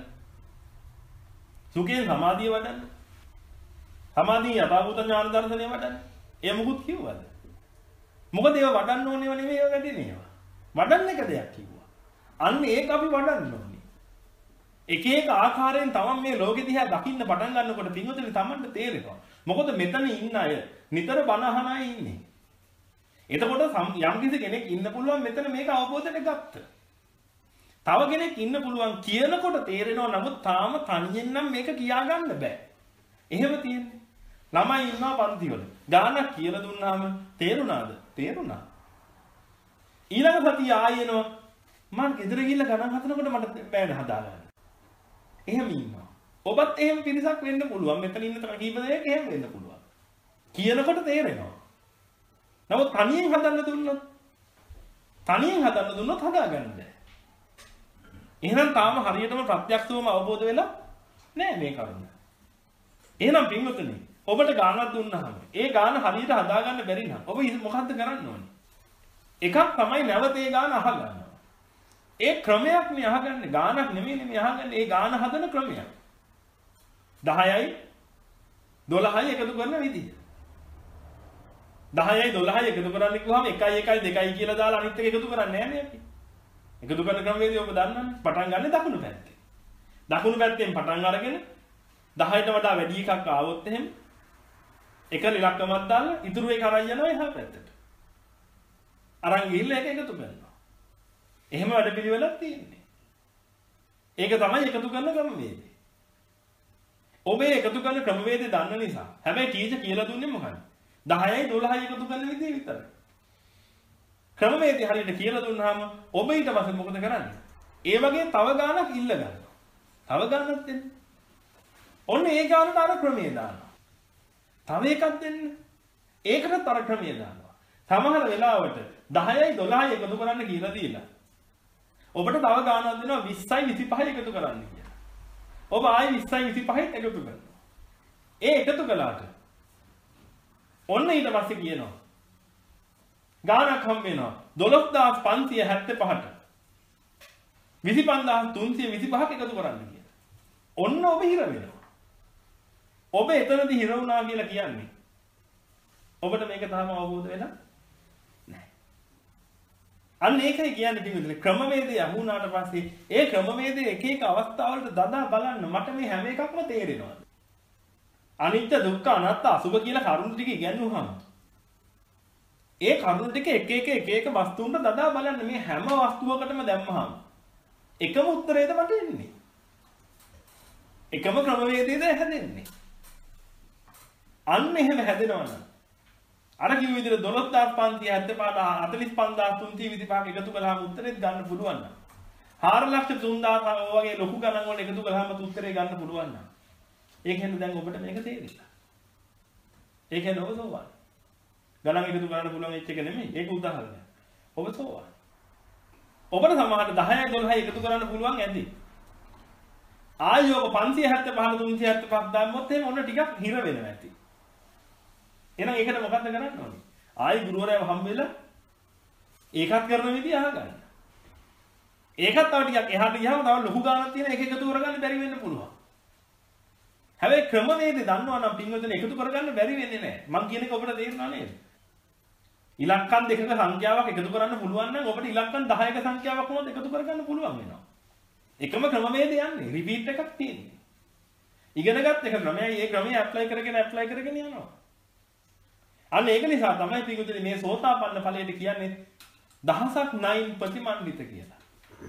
සුඛයෙන් සමාධිය වඩන්න සමාධියෙන් යථාභූත ඥාන දර්ශනය වඩන්න ඒ මොකුත් කිව්වද මොකද ඒව වඩන්න ඕනේව නෙමෙයි ඒව වැඩිනේ ඒවා වඩන්න එක දෙයක් කිව්වා අන්න ඒක අපි වඩන්න ඕනේ එක එක ආකාරයෙන් තමයි මේ ලෝකෙ දිහා දකින්න පටන් ගන්නකොට පින්වතුනි Tamanට තේරෙනවා මොකද මෙතන ඉන්න අය නිතර බණ අහන අය ඉන්නේ. එතකොට යම් කිසි කෙනෙක් ඉන්න පුළුවන් මෙතන මේක අවබෝධයට ගත්ත. තව කෙනෙක් ඉන්න පුළුවන් කියනකොට තේරෙනවා නමුත් තාම තනියෙන් නම් මේක කියා ගන්න බෑ. එහෙම තියෙන්නේ. ළමයි ඉන්නවා පන්ති වල. ගානක් කියලා දුන්නාම තේරුණාද? තේරුණා. ඊළඟ සතිය ආයෙ එනවා මම ගෙදර ගිහිල්ලා ගණන් හදනකොට මට බෑනේ හදාගන්න. එහෙම ඉන්නවා. ඔබත් එහෙම පිරිසක් වෙන්න පුළුවන්. මෙතන ඉන්න තරම් කීප දෙනෙක් එහෙම වෙන්න පුළුවන්. කියනකොට තේරෙනවා. නමුත් තනියෙන් හදන්න දුන්නොත් තනියෙන් හදන්න දුන්නොත් හදාගන්න බෑ. එහෙනම් තාම හරියටම ප්‍රත්‍යක්ෂවම අවබෝධ වෙලා නෑ මේ කරුණ. එහෙනම් පින්වතුනි ඔබට ගානක් දුන්නාම ඒ ගාන හරියට හදාගන්න බැරි නම් ඔබ මොකද්ද කරන්න ඕනේ? එකක් තමයි නැවත ඒ ගාන අහගන්නවා. ඒ ක්‍රමයක් නේ අහගන්නේ. ගානක් නෙමෙයි මේ අහගන්නේ. ඒ ගාන හදන ක්‍රමයක්. දහයයි දොළහයි එකතු කරන විදිහ. දහයයි දොළහයි එකතු කරන්න කිව්වම එකයි එකයි දෙකයි කියලා දාලා අනිත් එක එකතු කරන්නේ නැහැ නේ අපි. එකතු කරන ක්‍රමවේදය ඔබ දන්නවනේ. පටන් ගන්න දකුණු පැත්තේ. දකුණු පැත්තෙන් පටන් අරගෙන දහයට වඩා වැඩි එකක් ආවොත් එහෙම එක ඉලක්කමක් දාලා ඉතුරු එක අරන් යනවා එහා පැත්තට. අරන් ගිහිල්ලා ඒක එකතු කරනවා. එහෙම වැඩ පිළිවෙලක් තියෙන්නේ. ඒක තමයි එකතු කරන ක්‍රමවේදය. ඔබ එකතු කරන ක්‍රමවේදය දන්න නිසා. හැබැයි ටීචර් කියලා දුන්නේ මොකක්ද? දහයයි දොළහයි එකතු කරන විදිය විතරයි. ක්‍රමවේදය හරියට කියලා දුන්නාම ඔබ ඊට පස්සේ මොකද කරන්නේ? ඒ වගේ තව ගානක් ඉල්ල ගන්නවා. තව ගානක් දෙන්න. ඔන්න ඒ ගානට අර ක්‍රමයේ දානවා. තව එකක් දෙන්න. ඒකටත් අර ක්‍රමයේ දානවා. සමහර වෙලාවට දහයයි දොළහයි එකතු කරන්න කියලා දීලා. ඔබට තව ගානක් දෙනවා විස්සයි විසිපහයි එකතු කරන්න කියලා. ඔබ ආයි විස්සයි විසිපහයි එකතු කරනවා. ඒ එකතු කළාට ඔන්න ඊට පස්සේ කියනවා ගානක් හම්බ වෙනවා දොළොස් හදාස් පන්සිය හැත්තෑ පහට විසිපන්දාස් තුන්සිය විසිපහක් එකතු කරන්න කියලා. ඔන්න ඔබ හිර වෙනවා. ඔබ එතනදී හිර වුණා කියලා කියන්නේ ඔබට මේක තාම අවබෝධ වෙලා නැහැ. අන්න ඒකයි කියන්නේ පිටුදේ ක්‍රමවේදය අහුණාට පස්සේ ඒ ක්‍රමවේදයේ එක එක අවස්ථාවලට දදා බලන්න මට මේ හැම එකක්ම තේරෙනවා. අනිත්‍ය දුක්ඛ අනාත්ම අසුභ කියලා කරුණු ටික ඉගෙනුවාම ඒ කරුණු ටික එක එක එක එක වස්තුන්ට දදා බලන්න මේ හැම වස්තුවකටම දැම්මහම එකම උත්තරේද මට එන්නේ. එකම ක්‍රමවේදයේද හැදෙන්නේ. අන්න එහෙම හැදෙනවනම් අර කිව්ව විදිහට දොළොස් හදාස් පන්සිය හැත්තෑ පහ හතළිස් පන්දාස් තුන්සිය විසිපහක් එකතු කළාම උත්තරේ ගන්න පුළුවන් නම් හාර ලක්ෂ තුන්දාස් වගේ ලොකු ගණන් වල එකතු කළාම උත්තරේ ගන්න පුළුවන් නම් ඒ කියන්නේ දැන් ඔබට මේක තේරෙලා. ඒ කියන්නේ ඔබ සෝවාන්. ගණන් එකතු කරන්න පුළුවන් එච්ච එක නෙමෙයි. ඒක උදාහරණයක්. ඔබ සෝවාන්. ඔබට සමහරට දහයයි දොළහයි එකතු කරන්න පුළුවන් ඇති. ආයෝග පන්සිය හැත්තෑ පහ තුන්සිය හැත්තෑ පහ දාන්නොත් එහෙම ඔන්න ටිකක් හිර වෙනවා ඇති. එහෙනම් ඒකට මොකක්ද කරන්න ඕනේ? ආයි ගුරුවරයාව හම්බෙලා ඒකත් කරන විදිය අහගන්න. ඒකත් තව ටිකක් එහාට ගියාම තව ලොකු ගාණක් තියෙන එක එකතු කරගන්න බැරි වෙන්න පුළුවන්. හැබැයි ක්‍රමවේදය දන්නවා නම් පින්වතුනි එකතු කරගන්න බැරි වෙන්නේ නැහැ. මම කියන එක ඔබට තේරෙනව නේද? ඉලක්කම් දෙකක සංඛ්‍යාවක් එකතු කරන්න පුළුවන් නම් ඔබට ඉලක්කම් දහයක සංඛ්‍යාවක් වුණොත් එකතු කරගන්න පුළුවන් වෙනවා. එකම ක්‍රමවේදය යන්නේ රිපීට් එකක් තියෙන්නේ. ඉගෙනගත් එක ක්‍රමයයි ඒ ක්‍රමය ඇප්ලයි කරගෙන ඇප්ලයි කරගෙන යනවා. අන්න ඒක නිසා තමයි පිටුතුනි මේ සෝතාපන්න ඵලයට කියන්නේ දහසක් නයින් ප්‍රතිමන්විත කියලා.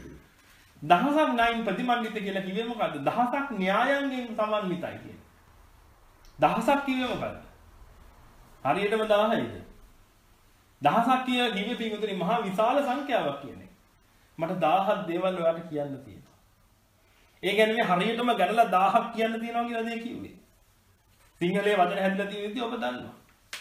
දහසක් නයින් ප්‍රතිමන්විත කියලා කිව්වේ මොකද්ද? දහසක් න්‍යායන්ගෙන් සමන්විතයි කියන්නේ. දහසක් කිව්වේ මොකද්ද? හරියටම දහයයිද? දහසක් කියලා කිව්වේ පිටුතුනි මහා විශාල සංඛ්‍යාවක් කියන්නේ. මට දහහක් දේවල් ඔයාලට කියන්න තියෙනවා. ඒ කියන්නේ මේ හරියටම ගණලා දහහක් කියන්න තියෙනවා කියලා දේ කිව්වේ. සිංහලයේ වචන හැදලා තියෙන විදිහ ඔබ දන්නවා.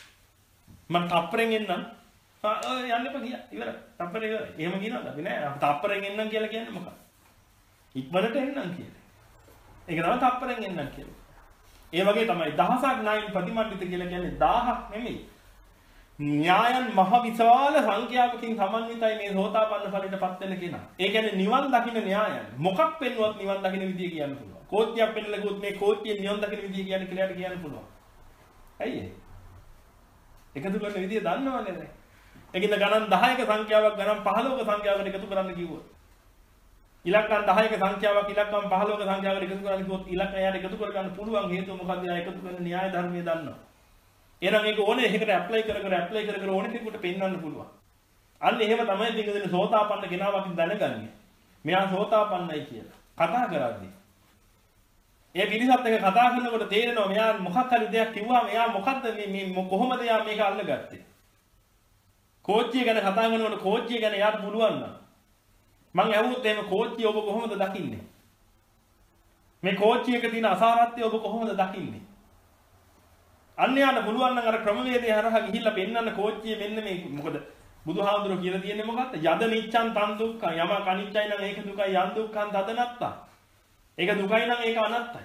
මම තප්පරෙන් එන්නම්. ආ යන්න එපා ගියා. ඉවරයි. තප්පරේ ඉවරයි. එහෙම කියනවද අපි නෑ. අපි තප්පරෙන් එන්නම් කියලා කියන්නේ මොකක්ද? ඉක්මනට එන්නම් කියන්නේ. ඒක තමයි තප්පරෙන් එන්නම් කියන්නේ. ඒ වගේ තමයි දහසක් නයින් ප්‍රතිමන්විත කියලා කියන්නේ දහහක් නෙමෙයි. න්‍යායන් මහ විශාල සංඛ්‍යාවකින් සමන්විතයි මේ සෝතාපන්න ඵලයටපත් වෙන කෙනා. ඒ කියන්නේ නිවන් දකින්න න්‍යායන්. මොකක් පෙන්වුවත් නිවන් දකින්න විදිය කියන්න පුළුවන්. කෝච්චියක් පෙන්නලා ගියොත් මේ කෝච්චියෙන් නිවන් දකින්න විදිය කියන්නේ කියලා කියන්න පුළුවන්. ඇයි ඒ? එකතු කරන විදිය දන්නවනේ නේද? ඒකින්ද ගණන් දහයක සංඛ්‍යාවක් ගණන් පහළොවක සංඛ්‍යාවකට එකතු කරන්න කිව්වොත් ඉලක්කම් දහයක සංඛ්‍යාවක් ඉලක්කම් පහළොවක සංඛ්‍යාවකට එකතු කරන්න කිව්වොත් ඉලක්කයට එකතු කර ගන්න පුළුවන් හේතුව මොකක්ද? එයා එකතු කරන න්‍යාය ධර්මයේ දන්නවා. එහෙනම් ඒක ඕනේ එකකට ඇප්ලයි කර කර ඇප්ලයි කර කර ඕනේ කෙනෙකුට පෙන්වන්න පුළුවන්. අන්න එහෙම තමයි දිනදින සෝතාපන්න කෙනාවක් දැනගන්නේ. මෙයා සෝතාපන්නයි කියලා. කතා කරද්දී ඒ පිරිසත් එක්ක කතා කරනකොට තේරෙනවා මෙයා මොකක් හරි දෙයක් කිව්වම එයා මොකද්ද මේ මේ කොහොමද එයා මේක අල්ලගත්තේ? කෝච්චිය ගැන කතා කරනකොට කෝච්චිය ගැන එයාට පුළුවන් නම් මං ඇහුවොත් එහෙම කෝච්චිය ඔබ කොහොමද දකින්නේ? මේ කෝච්චියක තියෙන අසාරත්වය ඔබ කොහොමද දකින්නේ? අන්න යාට පුළුවන් නම් අර ක්‍රමවේදය හරහා ගිහිල්ලා පෙන්වන්න කෝච්චිය මෙන්න මේ මොකද බුදුහාමුදුරුවෝ කියලා තියෙන්නේ මොකක්ද? යද නිච්ඡන් තන් දුක්ඛ යම කනිච්චයි නම් ඒක දුකයි යන් දුක්ඛන් තදනත්තා. ඒක දුකයි නම් ඒක අනාත්තයි.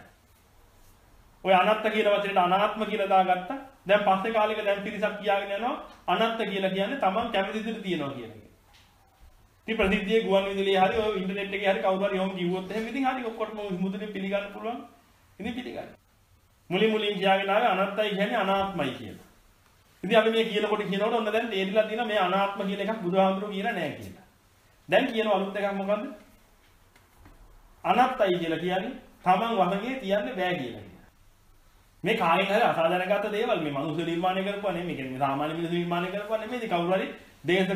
ඔය අනාත්ත කියන වචනේට අනාත්ම කියලා දාගත්තා. දැන් පස්සේ කාලෙක දැන් පිරිසක් කියාගෙන යනවා අනාත්ත කියලා කියන්නේ Taman කැමති විදිහට තියනවා කියන එක. ඉතින් ප්‍රසිද්ධියේ ගුවන් විදුලියේ හරි ඔය ඉන්ටර්නෙට් එකේ හරි කවුරු හරි ඔහොම කිව්වොත් එහෙම ඉතින් හරි ඔක්කොටම මුදුනේ පිළිගන්න පුළුවන්. ඉතින් පිළිගන්න. මුලින් මුලින් කියාගෙන ආවේ අනාත්තයි කියන්නේ අනාත්මයි කියලා. ඉතින් අපි මේ කියනකොට කියනකොට ඔන්න දැන් තේරිලා තියෙනවා මේ අනාත්ම කියන එකක් බුදුහාමුදුරුවෝ කියලා නෑ කියලා. දැන් කියන අලුත් එකක් මොකද්ද? අනාත්තයි කියලා කියන්නේ Taman වශයෙන් තියන්න බෑ කියලා. මේ කායින් හරි අසාධාරණගත දේවල් මේ මනුස්ස නිර්මාණය කරපුවා නෙමෙයි. කියන්නේ සාමාන්‍ය මිනිස්සු නිර්මාණය කරපුවා නෙමෙයි. ඉතින් කවුරු හරි දේශක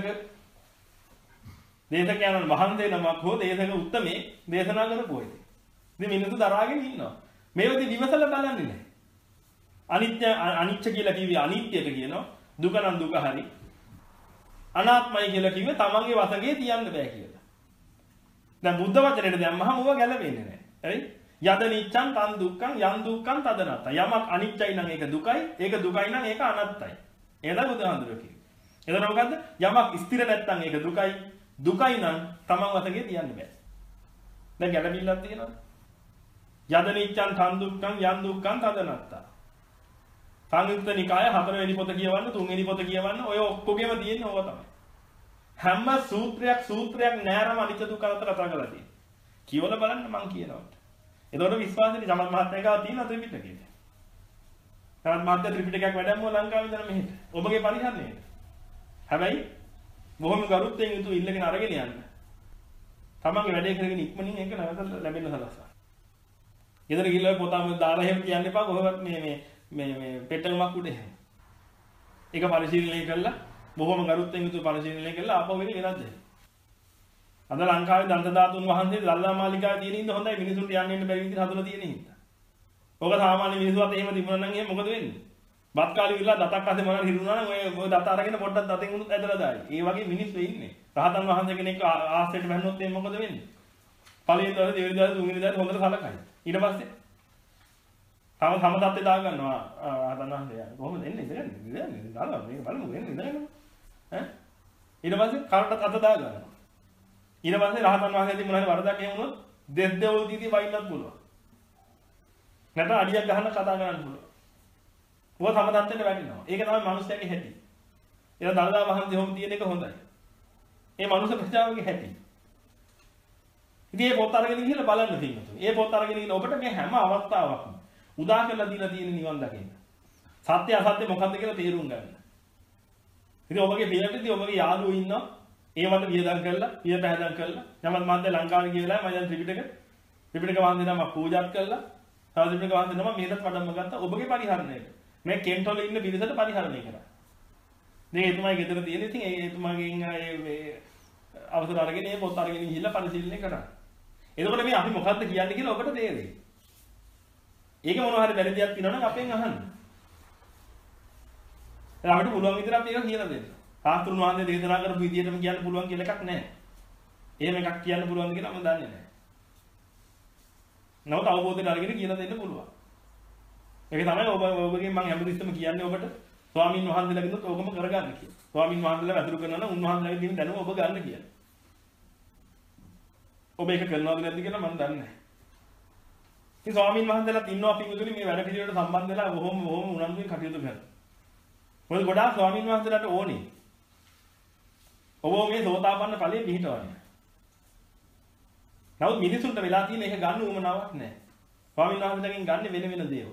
දේශකයන්න් වහන්සේ නමක් හෝ දේශක උත්තමේ දේශනා කරපුවා ඉතින්. ඉතින් මිනිස්සු දරාගෙන ඉන්නවා. මේවදී විමසලා බලන්නේ නැහැ. අනිත්‍ය අනිත්‍ය කියලා කිව්වේ අනිත්‍යයට කියනවා. දුක නම් දුක හරි. අනාත්මයි කියලා කිව්වේ තමන්ගේ වසඟේ තියන්න බෑ කියලා. දැන් බුද්ධ වචනේට දැම්මහම ඕවා ගැලපෙන්නේ නැහැ. හරි? යද නිච්ඡං තන් දුක්ඛං යන් දුක්ඛං තදනත්ත. යමක් අනිත්‍යයි නම් ඒක දුකයි, ඒක දුකයි නම් ඒක අනාත්තයි. එයද බුදුහාඳුර කිව්වේ. එතන මොකද්ද? යමක් ස්ථිර නැත්නම් ඒක දුකයි, දුකයි නම් තමන් වසඟේ තියන්න බෑ. දැන් ගැලපිල්ලක් තියෙනවද? යද නිච්ඡං තන් දුක්ඛං යන් දුක්ඛං තදනත්ත. සංයුක්ත නිකාය හතරවෙනි පොත කියවන්න, තුන්වෙනි පොත කියවන්න, ඔය ඔක්කොගෙම තියෙන්නේ ඕවා තමයි. හැම සූත්‍රයක් සූත්‍රයක් නෑරම අනිත්‍ය දුක්ඛ අතර කතා කරලා තියෙනවා. කියවලා බලන්න මං කියනවා. එතකොට විශ්වාසෙදි ජමත් මහත්තයා ගාව තියෙන ත්‍රිපිටකය. ජමත් මහත්තයා ත්‍රිපිටකයක් වැඩමුව ලංකාවේ ඉඳන් මෙහෙට. ඔබගේ පරිහරණයට. හැබැයි බොහොම ගරුත්වයෙන් යුතුව ඉල්ලගෙන අරගෙන යන්න. තමන්ගේ වැඩේ කරගෙන ඉක්මනින් ඒක නැවත ලැබෙන්න සලස්වා. ඊතර ගිහලා පොතම දාලා එහෙම කියන්න එපා කොහොමවත් මේ මේ මේ මේ පෙට්ටමක් උඩ එහෙම. ඒක පරිශීලනය කළා බොහොම ගරුත්වයෙන් යුතුව පරිශීලනය කළා ආපහු වෙන්නේ වෙනත් දෙයක්. අද ලංකාවේ දන්ත ධාතුන් වහන්සේ දල්ලා මාලිකාවේ තියෙන ඉඳ හොඳයි මිනිසුන්ට යන්න එන්න බැරි විදිහට හදලා තියෙන හින්දා. ඔක සාමාන්‍ය මිනිස්සු අත එහෙම තිබුණා නම් එහෙම මොකද වෙන්නේ? බත් කාලේ විලා දතක් අතේ මොනවාරි හිරුණා නම් ඔය ඔය දත අරගෙන පොඩ්ඩක් දතෙන් උනුත් ඇදලා දායි. ඒ වගේ මිනිස්සු ඉන්නේ. රහතන් වහන්සේ කෙනෙක් ආස්සෙට බැන්නොත් එහෙම මොකද වෙන්නේ? පළවෙනි දවසේ දෙවෙනි දවසේ තුන්වෙනි දවසේ හොඳට සලකයි. ඊට පස්සේ තම සම දත්තේ දා ගන්නවා රහතන් වහන්සේ. කොහොමද එන්නේ? ඉඳගෙන ඉඳගෙන දාලා මේක බලමු එන්නේ ඉඳගෙන. ඈ ඊට පස්සේ කරට අත දා ගන්නවා. ඊට පස්සේ රහතන් වහන්සේදී මොනවාරි වරදක් එහෙම වුණොත් දෙස් දෙවල් දීදී වයින්නත් පුළුවන්. නැත්නම් අඩියක් ගහන්න කතා කරන්න පුළුවන්. ඔය තම දත්තෙට වැටෙනවා. ඒක තමයි මිනිස්යාගේ හැටි. ඒක දල්ලා වහන්සේ හොම් තියෙන එක හොඳයි. ඒ මනුස්ස ප්‍රජාවගේ හැටි. ඉතින් මේ පොත් අරගෙන ගිහලා බලන්න තියෙනවා. මේ පොත් අරගෙන ගිහලා ඔබට මේ හැම අවස්ථාවකම උදා කරලා දීලා තියෙන නිවන් දකින්න. සත්‍ය අසත්‍ය මොකක්ද කියලා තේරුම් ගන්න. ඉතින් ඔබගේ පියටදී ඔබගේ යාළුවෝ ඉන්නවා. ඒවට වියදම් කරලා, පිය පැහැදම් කරලා, යමත් මන්ද ලංකාවේ ගිය වෙලාවේ මම දැන් ත්‍රිපිටක ත්‍රිපිටක වහන්සේ නම පූජාත් කළා. තව ත්‍රිපිටක වහන්සේ නම මෙහෙට වඩම්ම ගත්තා ඔබගේ පරිහරණයට. මේ කෙන්ටෝල ඉන්න පිරිසට පරිහරණය කරා. දැන් එතුමායි ගෙදර තියෙන ඉතින් ඒ එතුමාගෙන් ඒ අවසර අරගෙන මේ පොත් අරගෙන ගිහිල්ලා පරිශීලනය කරා. එතකොට මේ අපි මොකද්ද කියන්නේ කියලා ඔබට තේරෙයි. ඒක මොනවා හරි වැරදි දෙයක් තියෙනවා නම් අපෙන් අහන්න. දැන් අපිට පුළුවන් විදිහට අපි ඒක කියලා දෙන්න. සාස්ත්‍රුන් වහන්සේ දේශනා කරපු විදිහටම කියන්න පුළුවන් කියලා එකක් නැහැ. එහෙම එකක් කියන්න පුළුවන්ද කියලා මම දන්නේ නැහැ. නමුත් අවබෝධයෙන් අරගෙන කියලා දෙන්න පුළුවන්. ඒක තමයි ඔබ ඔබගෙන් මම හැමතිස්සෙම කියන්නේ ඔබට ස්වාමින් වහන්සේලාගෙනුත් ඕකම කරගන්න කියලා. ස්වාමින් වහන්සේලා වැතුරු කරනවා නම් උන්වහන්සේලාගේ දින දැනුම ඔබ ගන්න කියලා. ඔබ ඒක කරනවද නැද්ද කියලා මම දන්නේ නැහැ. ඉතින් ස්වාමින් වහන්සේලාත් ඉන්නවා පිටුදුනි මේ වැඩ පිළිවෙලට සම්බන්ධ වෙලා බොහොම බොහොම උනන්දුවෙන් කටයුතු කරනවා. මොකද ගොඩාක් ස්වාමින් වහන්සේලාට ඕනේ. ඔබ මේ සෝතාපන්න ඵලයේ පිහිටවන්න. නමුත් මිනිසුන්ට වෙලා තියෙන එක ගන්න උවමනාවක් නැහැ. ස්වාමින් වහන්සේලාගෙන් ගන්න වෙන වෙන දේවල්.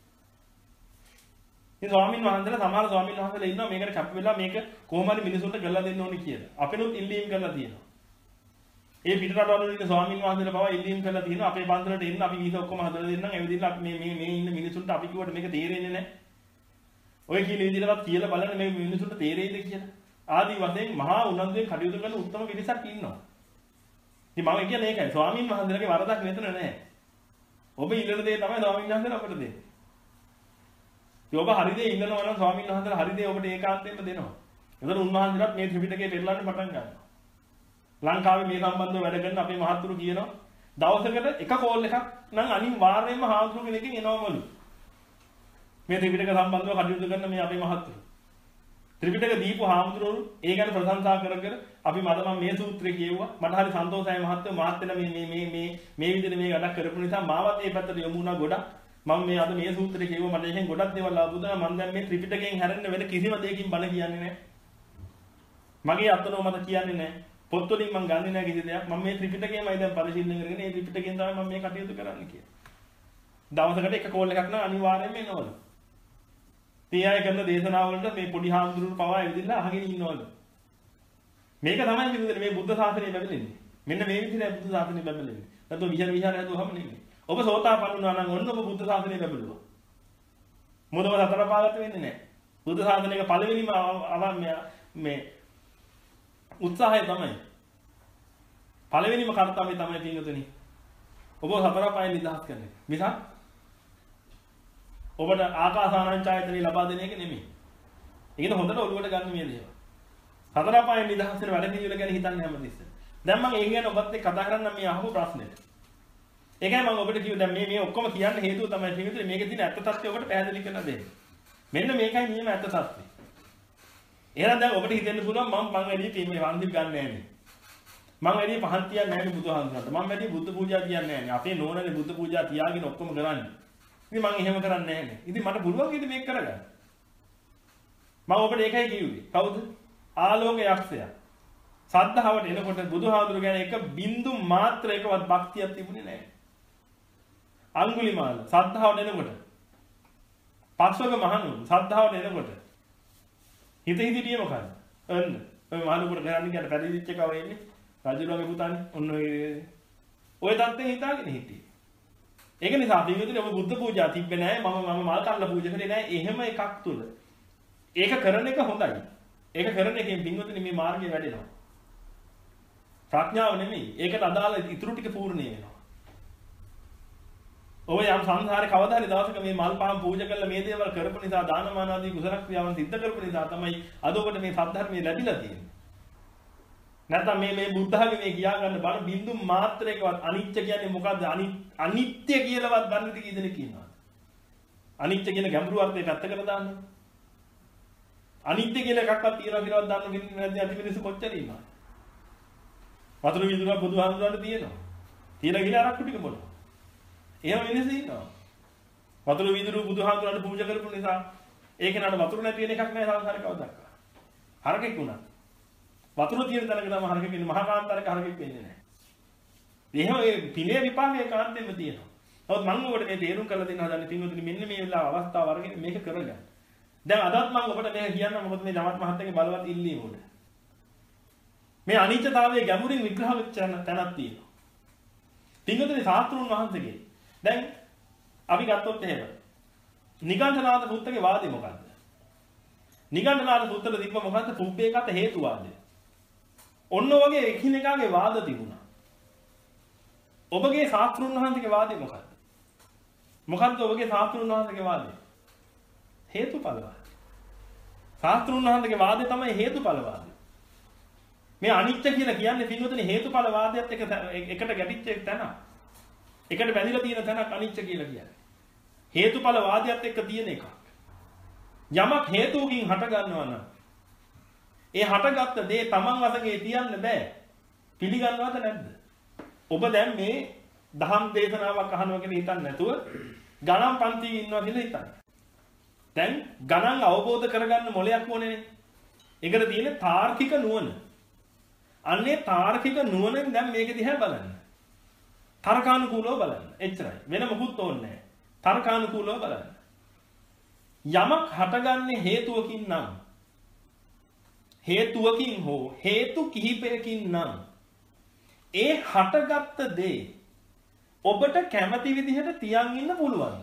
ඉතින් ස්වාමින් වහන්සේලා සමහර ස්වාමින් වහන්සේලා ඉන්නවා මේකට කැප වෙලා මේක කොහොම හරි මිනිසුන්ට කරලා දෙන්න ඕනේ කියලා. අපෙනුත් ඉල්ලීම් කරලා තියෙනවා. ඒ පිටරටවල ඉන්න ස්වාමින් වහන්සේලා පවා ඉල්ලීම් කරලා තියෙනවා අපේ පන්සලට එන්න අපි වීසා ඔක්කොම හදලා දෙන්නම්. ඇවිදින්න අපි මේ මේ මේ ඉන්න මිනිසුන්ට අපි කිව්වට මේක තේරෙන්නේ නැහැ. ඔය කියන විදිහටවත් කියලා බලන්න මේ මිනිසුන්ට තේරෙයිද කියලා. ආදී වශයෙන් මහා උනන්දුවෙන් කටයුතු කරන උත්තම පිරිසක් ඉන්නවා. ඉතින් මම කියන්නේ ඒකයි ස්වාමින් වහන්සේලාගේ වරදක් මෙතන නැහැ. ඔබ ඉල්ලන දේ තමයි ස්වාමින් වහන්සේලා අපට දෙන්නේ. ඉතින් ඔබ හරි දේ ඉල්ලනවා නම් ස්වාමින් වහන්සේලා හරි දේ ඔබට ඒකාන්තයෙන්ම දෙනවා. ඒතර උන්වහන්සේලාත් මේ ත්‍රිපිටකේ පෙරලන්න පටන් ගන්නවා. ලංකාවේ මේ සම්බන්ධව වැඩ කරන අපේ මහත්තුරු කියනවා දවසකට එක කෝල් එකක් නම් අනිවාර්යයෙන්ම හාමුදුරු කෙනකින් එනවමලු. මේ ත්‍රිපිටක සම්බන්ධව කටයුතු කරන මේ අපේ මහත්තුරු. ත්‍රිපිටක දීපු හාමුදුරුවෝ ඒ ගැන ප්‍රශංසා කර කර අපි මට මම මේ සූත්‍රය කියුවා. මට හරි සන්තෝෂයි මහත්තයෝ මාත් වෙන මේ මේ මේ මේ මේ විදිහට මේ වැඩක් කරපු නිසා මාවත් ඒ පැත්තට යමු වුණා ගොඩක්. මම මේ අද මේ සූත්‍රය කියුවා මට එහෙන් ගොඩක් දේවල් ආවුදා මම දැන් මේ ත්‍රිපිටකයෙන් හැරෙන්න වෙන කිසිම දෙයකින් බණ කියන්නේ නැහැ. මගේ අතනෝ මට කියන්නේ නැහැ. පොත් වලින් මම ගන්නෙ නැහැ කිසි දෙයක්. මම මේ ත්‍රිපිටකයමයි දැන් පරිශීලනය කරගෙන මේ ත්‍රිපිටකයෙන් තමයි මම මේ කටයුතු කරන්න කියලා. දවසකට එක කෝල් එකක් නම් අනිවාර්යයෙන්ම එනවලු. තියයි කරන දේශනාවලට මේ පොඩි හාමුදුරුවෝ පවා ඇවිදලා අහගෙන ඉන්නවලු. මේක තමයි විදිහට මේ බුද්ධ ශාසනය බැබලෙන්නේ. මෙන්න මේ විදිහට බුද්ධ ශාසනය බැබලෙන්නේ. නැත්නම් විහාර විහාර හැදුවම නෙමෙයි. ඔබ සෝතාපන්න වුණා නම් ඔන්න ඔබ බුද්ධ ශාසනය බැබලුවා. මොනව හතර පාගත වෙන්නේ නැහැ. බුද්ධ ශාසනයක පළවෙනිම මේ උත්සාහය තමයි. පළවෙනිම කර්තව්‍යය තමයි පින්වතුනි. ඔබ හතර පායෙන් නිදහස් කරන්නේ. මිසක් ඔබට ආකාසානංචායතනෙ ලබා දෙන එක නෙමෙයි. ඒක හොඳට ඔළුවට ගන්න මේ දේවල්. හතර පහෙන් නිදහස් වෙන වැඩ පිළිවෙල ගැන හිතන්න හැමතිස්සෙම. දැන් මම ඒ ගැන ඔබත් එක්ක කතා කරන්න මේ අහපු ප්‍රශ්නෙට. ඒකයි මම ඔබට කිව්වේ දැන් මේ මේ ඔක්කොම කියන්න හේතුව තමයි පිටුතුනේ මේකේ තියෙන ඇත්ත තත්ත්වය ඔබට පැහැදිලි කරලා දෙන්න. මෙන්න මේකයි නියම ඇත්ත තත්ත්වය. එහෙනම් දැන් ඔබට හිතෙන්න පුළුවන් මම මං වැඩි මේ වන්දිත් ගන්න නැහැ නේ. මං වැඩි පහන් තියන්නේ නැහැ නේ බුදුහාමුදුරන්ට. මම වැඩි බුද්ධ පූජා තියන්නේ නැහැ නේ. අපේ නෝනනේ බුද්ධ පූජා තියාගෙන ඔක්කොම කරන්නේ. ඉතින් මං එහෙම කරන්නේ නැහැ නේ. ඉතින් මට පුළුවන් ඉතින් මේක කරගන්න. මම ඔබට ඒකයි කිව්වේ. කවුද? ආලෝක යක්ෂයා. සද්ධාවට එනකොට බුදුහාමුදුරු ගැන එක බින්දු මාත්‍රයකවත් භක්තියක් තිබුණේ නැහැ. අඟුලිමාල සද්ධාවට එනකොට පස්වක මහණුන් සද්ධාවට එනකොට හිත හිතිටියේ මොකද්ද? අන්න ඔය මහණුකට කරන්නේ කියන පැවිදිච්ච එකව එන්නේ රජුලගේ පුතානේ ඔන්න ඔය ඔය தත්ත්වෙ හිතාගෙන හිටියේ. ඒක නිසා අපි විදිහට ඔබ බුද්ධ පූජා තිබ්බේ නැහැ මම මම මල් කන්න පූජා කරේ නැහැ එහෙම එකක් තුල. ඒක කරන එක හොඳයි. ඒක කරන එකෙන් පින්වතුනි මේ මාර්ගය වැඩෙනවා. ප්‍රඥාව නෙමෙයි. ඒකට අදාළ ඉතුරු ටික පූර්ණේ වෙනවා. ඔය යම් සංසාරේ කවදා හරි දවසක මේ මල් පහන් පූජා කරලා මේ දේවල් කරපු නිසා දානමාන ආදී කුසල ක්‍රියාවන් සිද්ධ කරපු නිසා තමයි අද ඔබට මේ සද්ධර්මයේ ලැබිලා තියෙන්නේ. නැත්නම් මේ මේ බුද්ධහගේ මේ කියා ගන්න බණ බින්දු මාත්‍රයකවත් අනිත්‍ය කියන්නේ මොකද්ද? අනිත්‍ය කියලාවත් දන්නේ කී දෙනෙක් ඉන්නවද? අනිත්‍ය කියන ගැඹුරු අර්ථය පැත්තකට දාන්න. අනිත්‍ය කියලා එකක්වත් තියනවා කියලාවත් දන්න නැති අති මිනිස්සු කොච්චර ඉන්නවද? වතුර විදුරක් බුදුහාමුදුරන්ට තියෙනවා. තියෙන ගිල අරක්කු ටික බොනවා. එහෙම මිනිස්සු ඉන්නවා. වතුර විදුරු බුදුහාමුදුරන්ට පූජා කරපු නිසා ඒක නඩ වතුර නැති වෙන එකක් නෑ සංසාරේ කවදාවත්. හරකෙක් වුණා. වතුර තියෙන තැනක තමයි හරකෙක් ඉන්නේ. මහා කාන්තාරයක හරකෙක් වෙන්නේ නෑ. එහෙම ඒ පිනේ විපාකයේ කාන්තෙම තියෙනවා. නමුත් මම ඔබට මේ තේරුම් කරලා දෙන්න හදන්නේ පින්වතුනි මෙන්න මේ වෙලාව අවස්ථාව අරගෙන මේක කරගන්න. දැන් අදත් මම ඔබට මේක කියන්න මොකද මේ ජමත් මහත්තයාගේ බලවත් ඉල්ලීම උඩ. මේ අනිත්‍යතාවයේ ගැඹුරින් විග්‍රහ වෙච්ච තැනක් තියෙනවා. පින්වතුනි ශාස්ත්‍රුන් වහන්සේගේ දැන් අපි ගත්තොත් එහෙම නිගණ්ඨනාථ පුත්තගේ වාදේ මොකද්ද? නිගණ්ඨනාථ පුත්තට තිබ්බ මොකද්ද? පුබ්බේකත හේතුවාදය. ඔන්න ඔයගේ එකිනෙකාගේ වාද තිබුණා. ඔබගේ ශාස්ත්‍රුන් වහන්සේගේ වාදේ මොකද්ද? මොකද්ද ඔබගේ ශාස්ත්‍රුන් වහන්සේගේ වාදේ? හේතුඵලවාද. ශාස්ත්‍රුන් වහන්සේගේ වාදේ තමයි හේතුඵලවාද. මේ අනිත්‍ය කියලා කියන්නේ පින්වතුනි හේතුඵලවාදයට එක එකට ගැටිච්ච තැන. එකට බැඳිලා තියෙන තැනක් අනිත්‍ය කියලා කියන්නේ. හේතුඵලවාදයට එක්ක තියෙන එකක්. යමක් හේතුවකින් හට ගන්නවා නම් ඒ හටගත්ත දේ Taman වශයෙන් තියන්න බෑ. පිළිගන්නවද නැද්ද? ඔබ දැන් මේ දහම් දේශනාවක් අහනවා කියලා හිතන්නේ නැතුව ගණන් පන්තියේ ඉන්නවා කියලා හිතන්න. දැන් ගණන් අවබෝධ කරගන්න මොලයක් ඕනේනේ. ඒකට තියෙන තාර්කික නුවණ. අන්නේ තාර්කික නුවණෙන් දැන් මේක දිහා බලන්න. තර්කානුකූලව බලන්න. එච්චරයි. වෙන මොකුත් ඕනේ නැහැ. තර්කානුකූලව බලන්න. යමක් හටගන්නේ හේතුවකින් නම් හේතුවකින් හෝ හේතු කිහිපයකින් නම් ඒ හටගත්ත දේ ඔබට කැමති විදිහට තියන් ඉන්න පුළුවන්ද?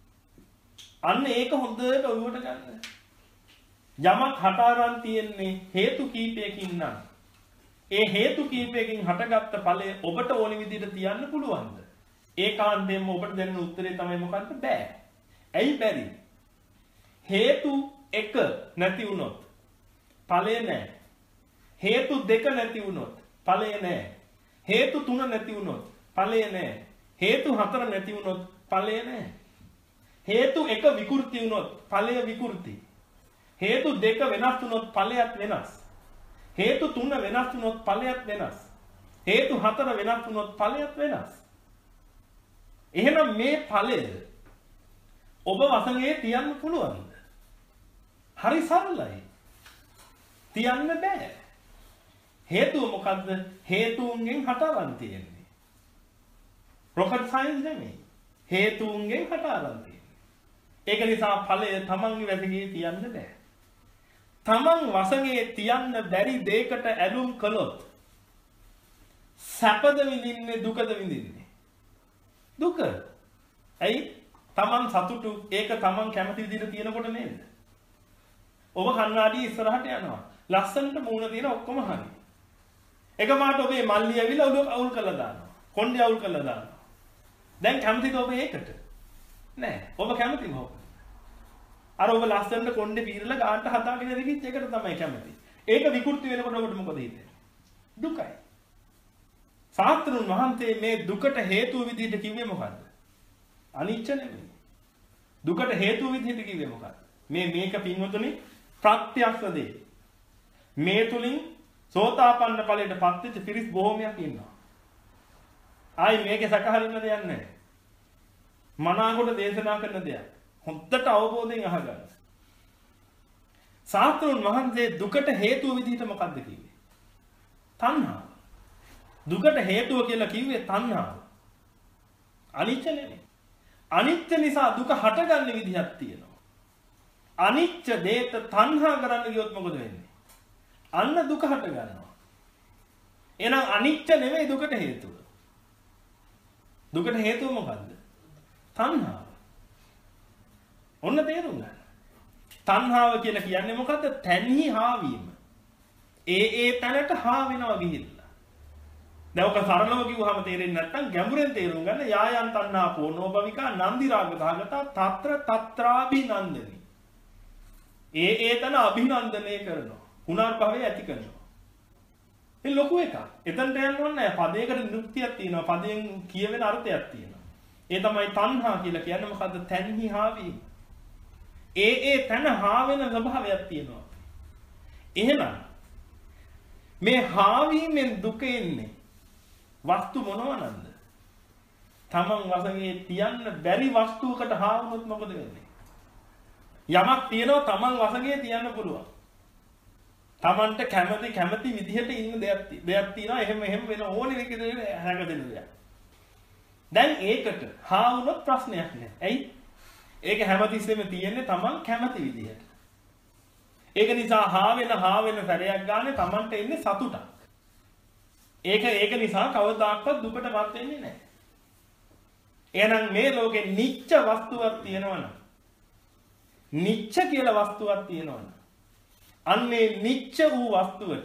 අන්න ඒක හොඳට ඔළුවට ගන්න. යමක් හට අරන් තියෙන්නේ හේතු කීපයකින් නම් ඒ හේතු කීපයකින් හටගත්ත ඵලය ඔබට ඕන විදිහට තියන්න පුළුවන්ද? ඒකාන්තයෙන්ම ඔබට දෙන්න උත්තරේ තමයි මොකද්ද? බෑ. ඇයි බැරි? හේතු එක නැති වුණොත් ඵලය නැහැ. හේතු දෙක නැති වුණොත් ඵලය නැහැ. හේතු තුන නැති වුණොත් ඵලය නැහැ. හේතු හතර නැති වුණොත් ඵලය නැහැ. හේතු එක විකෘති වුණොත් ඵලය විකෘති. හේතු දෙක වෙනස් වුණොත් ඵලයක් වෙනස්. හේතු තුන වෙනස් වුණොත් ඵලයක් වෙනස්. හේතු හතර වෙනස් වුණොත් ඵලයක් වෙනස්. එහෙනම් මේ ඵලය ඔබ වශයෙන් තියන්න පුළුවන්ද? හරි සරලයි. තියන්න බෑ. හේතුව මොකද්ද? හේතුන්ගෙන් හටගන්න තියෙන්නේ. rocket science නෙමෙයි. හේතුන්ගෙන් හටගන්න තියෙන්නේ. ඒක නිසා ඵලය තමන්ගේ වැදගේ තියන්න බෑ. තමන් වශයෙන් තියන්න බැරි දෙයකට ඇලුම් කළොත් සැපද විඳින්නේ දුකද විඳින්නේ? දුක. ඇයි? තමන් සතුටු ඒක තමන් කැමති විදිහට තියනකොට නේද? ඔබ කන්නාඩිය ඉස්සරහට යනවා. ලස්සනට මූණ තියෙන ඔක්කොම හරි. එකපාරට ඔබේ මල්ලි ඇවිල්ලා ඔබ අවුල් කරලා දානවා. කොණ්ඩේ අවුල් කරලා දානවා. දැන් කැමතිද ඔබ ඒකට? නෑ. ඔබ කැමති මොකද? අර ඔබ ලස්සනට කොණ්ඩේ පීරලා ගානට හදාගෙන ඉරිච්ච එකට තමයි කැමති. ඒක විකෘති වෙනකොට ඔබට මොකද හිතෙන්නේ? දුකයි. සාස්ත්‍රුන් වහන්සේ මේ දුකට හේතුව විදිහට කිව්වේ මොකද්ද? අනිච්ච නෙමෙයි. දුකට හේතුව විදිහට කිව්වේ මොකද්ද? මේ මේක පින්වතුනි ප්‍රත්‍යක්ෂ දේ. මේ තුලින් සෝතාපන්න ඵලයට පත් වෙච්ච පිරිස් බොහෝමයක් ඉන්නවා. ආයි මේකේ සැකහරින්න දෙයක් නැහැ. මනාකොට දේශනා කරන දෙයක්. හොඳට අවබෝධයෙන් අහගන්න. සාස්ත්‍රුන් වහන්සේ දුකට හේතුව විදිහට මොකද්ද කිව්වේ? තණ්හාව. දුකට හේතුව කියලා කිව්වේ තණ්හාව. අනිච්ච නෙමෙයි. අනිත්‍ය නිසා දුක හටගන්න විදිහක් තියෙනවා. අනිච්ච දේත තණ්හා කරන්න ගියොත් මොකද වෙන්නේ? අන්න දුක හට ගන්නවා. එහෙනම් අනිච්ච නෙමෙයි දුකට හේතුව. දුකට හේතුව මොකද්ද? තණ්හාව. ඔන්න තේරුම් ගන්න. තණ්හාව කියලා කියන්නේ මොකද්ද? තණ්හි හාවීම. ඒ ඒ තැනට හා වෙනවා ගිහිල්ලා. දැන් ඔක සරලව කිව්වහම තේරෙන්නේ නැත්නම් ගැඹුරෙන් තේරුම් ගන්න යායන් තණ්හා පෝනෝභවිකා නන්දි රාග සහගතා తත්‍ර తත්‍රාභිනන්දනි. ඒ ඒ තැන අභිනන්දනය කරනවා. පුනර්භවය ඇති කරනවා. මේ ලොකු එකක්. එතනට යන්න ඕනේ නැහැ. පදයකට නිරුක්තියක් තියෙනවා. පදයෙන් කියවෙන අර්ථයක් තියෙනවා. ඒ තමයි තණ්හා කියලා කියන්නේ මොකද්ද? තණ්හි හාවීම. ඒ ඒ තන හා වෙන ස්වභාවයක් තියෙනවා. එහෙනම් මේ හාවීමෙන් දුක එන්නේ වස්තු මොනවනන්ද? තමන් වශයෙන් තියන්න බැරි වස්තුවකට හා වුණොත් මොකද වෙන්නේ? යමක් තියෙනවා තමන් වශයෙන් තියන්න පුළුවන්. තමන්ට කැමති කැමති විදිහට ඉන්න දෙයක් දෙයක් තියෙනවා. එහෙම එහෙම වෙන ඕනෙ විදිහට හැඟදෙන දෙයක්. දැන් ඒකට හා වුණොත් ප්‍රශ්නයක් නෑ. ඇයි? ඒක හැමතිස්සෙම තියෙන්නේ තමන් කැමති විදිහට. ඒක නිසා හා වෙන හා වෙන සැරයක් ගන්න තමන්ට එන්නේ සතුටක්. ඒක ඒක නිසා කවදාකවත් දුකටපත් වෙන්නේ නැහැ. එහෙනම් මේ ලෝකේ නිච්ච වස්තුවක් තියෙනවනම් නිච්ච කියලා වස්තුවක් තියෙනවනම් අන්නේ නිච්ච වූ වස්තුවට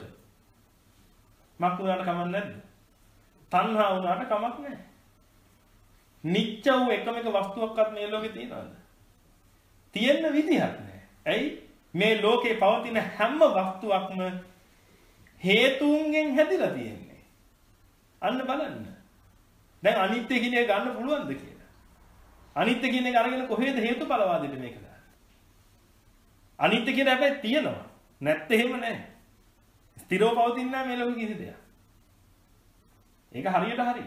මක් උනාට කමක් නැද්ද? තණ්හා උනාට කමක් නැහැ. නිච්ච වූ එකම එක වස්තුවක්වත් මේ ලෝකේ තියෙනවද? තියෙන්න විදිහක් නැහැ. ඇයි? මේ ලෝකේ පවතින හැම වස්තුවක්ම හේතුන්ගෙන් හැදිලා තියෙන්නේ. අන්න බලන්න. දැන් අනිත්‍ය කියන එක ගන්න පුළුවන්ද කියලා? අනිත්‍ය කියන එක අරගෙන කොහෙද හේතුඵලවාදෙට මේක දාන්නේ? අනිත්‍ය කියන හැබැයි තියෙනවා. නැත්te එහෙම නැහැ. ස්ථිරව පවතින්නේ නැහැ මේ ලෝකෙ කිසි දෙයක්. ඒක හරියට හරි.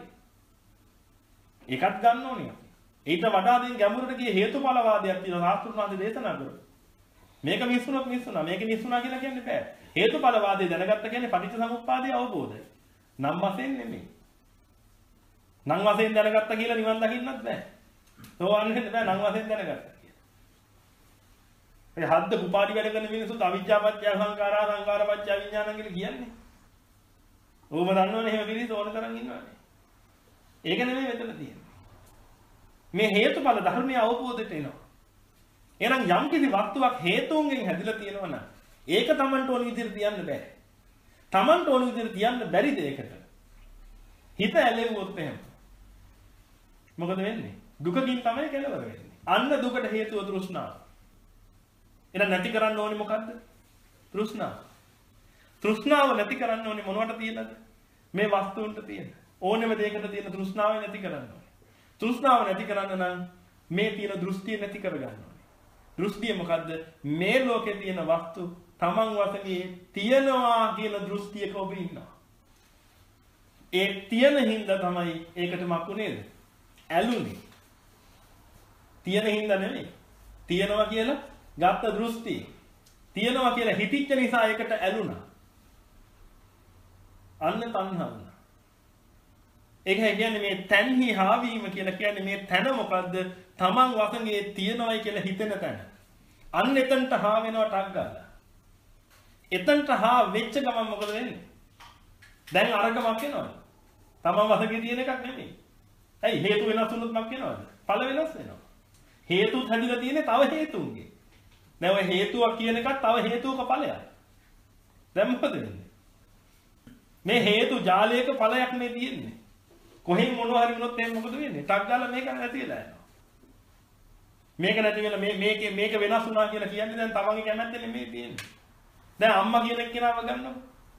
ඒකත් ගන්න ඕනේ. ඊට වඩා දෙයින් ගැඹුරට ගිය හේතුඵලවාදයක් තියෙනවා සාස්ත්‍රුණාදී දේශනා කරනවා. මේක මිස්සුණක් මිස්සුණා. මේක මිස්සුණා කියලා කියන්නේ බෑ. හේතුඵලවාදී දැනගත්ත කියන්නේ පටිච්චසමුප්පාදයේ අවබෝධය. නම් වශයෙන් නෙමෙයි. නම් වශයෙන් දැනගත්ත කියලා නිවන් දකින්නත් බෑ. සෝවන් වෙන්න බෑ නම් වශයෙන් දැනගත්තා කියලා. ඒ හද්ද කුපාඩි වැඩ කරන මිනිස්සුත් අවිජ්ජාපච්චය සංඛාරා සංඛාරපච්චය විඥානං කියලා කියන්නේ. ඕම දන්නවනේ එහෙම පිළිස ඕන තරම් ඉන්නවනේ. ඒක නෙමෙයි මෙතන තියෙන්නේ. මේ හේතුඵල ධර්මයේ අවබෝධයට එනවා. එහෙනම් යම් කිසි වස්තුවක් හේතුන්ගෙන් හැදිලා තියෙනවා නම් ඒක Tamanට ඕන විදිහට තියන්න බෑ. Tamanට ඕන විදිහට තියන්න බැරි දෙයකට හිත ඇලෙවුවොත් එහෙම මොකද වෙන්නේ? දුකකින් තමයි කෙලවර වෙන්නේ. අන්න දුකට හේතුව තෘෂ්ණාව. එහෙනම් නැති කරන්න ඕනේ මොකද්ද? තෘෂ්ණාව. තෘෂ්ණාව නැති කරන්න ඕනේ මොනවට තියෙනද? මේ වස්තුන්ට තියෙන. ඕනෙම දෙයකට තියෙන තෘෂ්ණාව නැති කරන්න ඕනේ. තෘෂ්ණාව නැති කරන්න නම් මේ තියෙන දෘෂ්ටිය නැති කරගන්න ඕනේ. දෘෂ්ටිය මොකද්ද? මේ ලෝකේ තියෙන වස්තු තමන් වශයෙන් තියනවා කියන දෘෂ්ටියක ඔබ ඉන්නවා. ඒ තියෙන හින්දා තමයි ඒකට මක්කු නේද? ඇලුනේ. තියෙන හින්දා නෙමෙයි. තියනවා කියලා ගත්ත දෘෂ්ටිය. තියනවා කියලා හිතිච්ච නිසා ඒකට ඇලුනා. අන්න තණ්හාව. ඒක කියන්නේ මේ තණ්හි හාවීම කියලා කියන්නේ මේ තන මොකද්ද? තමන් වශයෙන් තියනවායි කියලා හිතෙන තැන. අන්න එතනට හා වෙනවා ටක් ගාලා. එතනට හා වෙච්ච ගමන් මොකද වෙන්නේ? දැන් අරගමක් වෙනවද? තමන් වශයෙන් තියෙන එකක් නෙමෙයි. ඇයි හේතු වෙනස් වුණොත් මක් වෙනවද? ඵල වෙනස් වෙනවා. හේතුත් හැදිලා තියෙන්නේ තව හේතුන්ගේ. දැන් ඔය හේතුවක් කියන එකත් තව හේතුවක ඵලයක්. දැන් මොකද වෙන්නේ? මේ හේතු ජාලයක ඵලයක් මේ තියෙන්නේ. කොහෙන් මොනවා හරි වුණොත් එහෙනම් මොකද වෙන්නේ? ටක් ගාලා මේක නැති වෙලා යනවා. මේක නැති වෙලා මේ මේක මේක වෙනස් වුණා කියලා කියන්නේ දැන් තමන්ගේ කැමැත්ත නෙමෙයි තියෙන්නේ. දැන් අම්මා කියන කෙනාව ගන්නකො.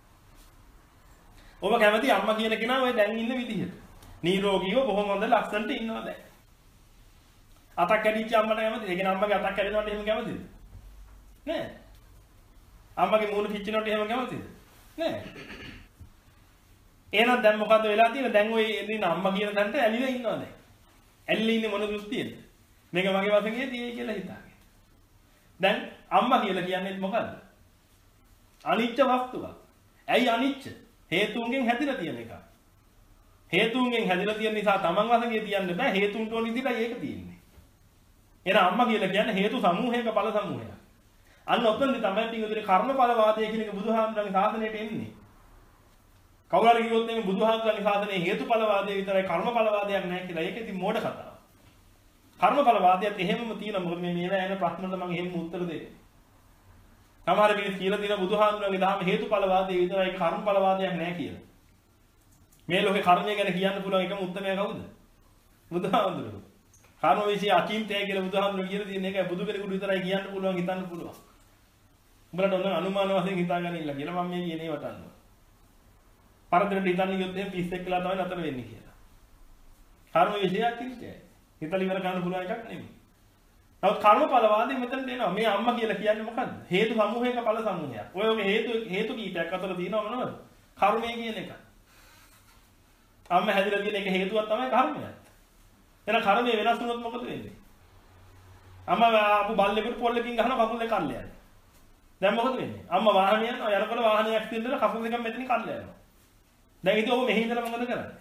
ඔබ කැමති අම්මා කියන කෙනා ඔය දැන් ඉන්න විදිහට. නිරෝගීව බොහොම හොඳ ලස්සනට ඉන්නවා දැන්. අතක් කැඩිච්ච අම්මට කැමතිද? ඒ කියන්නේ අම්මගේ අතක් කැඩෙනවට එහෙම කැමතිද? නෑ. අම්මගේ මූණ පිච්චෙනවට එහෙම කැමතිද? නෑ. එහෙනම් දැන් මොකද්ද වෙලා තියෙන්නේ? දැන් ඔය ඉන්න අම්මා කියන තැනට ඇලිලා ඉන්නවා දැන්. ඇලිලා ඉන්නේ මොන දෘෂ්ටියෙන්ද? මේක මගේ වශයෙන් තියෙයි කියලා හිතාගෙන. දැන් අම්මා කියලා කියන්නේ මොකද්ද? අනිච්ච වස්තුවක්. ඇයි අනිච්ච? හේතුන්ගෙන් හැදිලා තියෙන එක. හේතුන්ගෙන් හැදිලා තියෙන නිසා තමන් වශයෙන් තියන්න බෑ. හේතුන්ට ඕන විදිහටයි ඒක තියෙන්නේ. එහෙනම් අම්මා කියලා කියන්නේ හේතු සමූහයක ඵල සමූහයක්. අන්න ඔතනදි තමයි පිටුදේ කර්මඵල වාදය කියන එක බුදුහාමුදුරන්ගේ ශාසනයට එන්නේ. කවුරු හරි කිව්වොත් මේ බුදුහාමුදුරන්ගේ ශාසනයේ හේතුඵල වාදය විතරයි කර්මඵල වාදයක් නැහැ කියලා. ඒක ඉතින් මෝඩ කතාවක්. කර්මඵල වාදයත් එහෙමම තියෙනවා. මොකද මේ මේවා එන ප්‍රශ්නවලට මම එහෙම උත්තර දෙන්නේ. සමහර කෙනෙක් කියලා දින බුදුහාමුදුරන්ගේ දහම හේතුඵල වාදය විතරයි කර්මඵල වාදයක් නැහැ කියලා. මේ ලෝකේ කර්මය ගැන කියන්න පුළුවන් එකම උත්තරය කවුද? බුදුහාමුදුරුවෝ. කර්ම විශ්ය අචින්තය කියලා බුදුහාමුදුරුවෝ කියලා තියෙන එකයි බුදු කෙනෙකුට විතරයි කියන්න පුළුවන් හිතන්න පුළුවන්. උඹලට ඔන්න අනුමාන වශයෙන් හිතාගෙන ඉන්න කියලා මම මේ කියන්නේ වටන්නවා. පරතරට හිතන්නේ ගියොත් එහෙනම් තිස් එක් කියලා තමයි නතර වෙන්නේ කියලා. කර්ම විශ්ය අචින්තයයි. හිතලා ඉවර කරන්න පුළුවන් එකක් නෙමෙයි. නමුත් කර්මඵල වාදෙ මෙතන දෙනවා. මේ අම්මා කියලා කියන්නේ මොකද්ද? හේතු සමූහයක ඵල සමූහයක්. ඔය ඔගේ හේතු හේතු කීපයක් අතර තියෙනව මොනවද? කර්මය කියන එක. අම්මා හැදිලා තියෙන එක හේතුවක් තමයි කර්මයක්. එහෙනම් කර්මය වෙනස් වුණොත් මොකද වෙන්නේ? අම්මා ආපු බල්ලෙකුට පොල්ලකින් ගහන කකුල් දෙක කල්ල යනවා. දැන් මොකද වෙන්නේ? අම්මා වාහනය යනවා යනකොට වාහනයක් ඇක්සිඩන්ට් වෙලා කකුල් දෙකම මෙතනින් කල්ල යනවා. දැන් ඉතින් ඔබ මෙහි ඉඳලා මොකද කරන්නේ?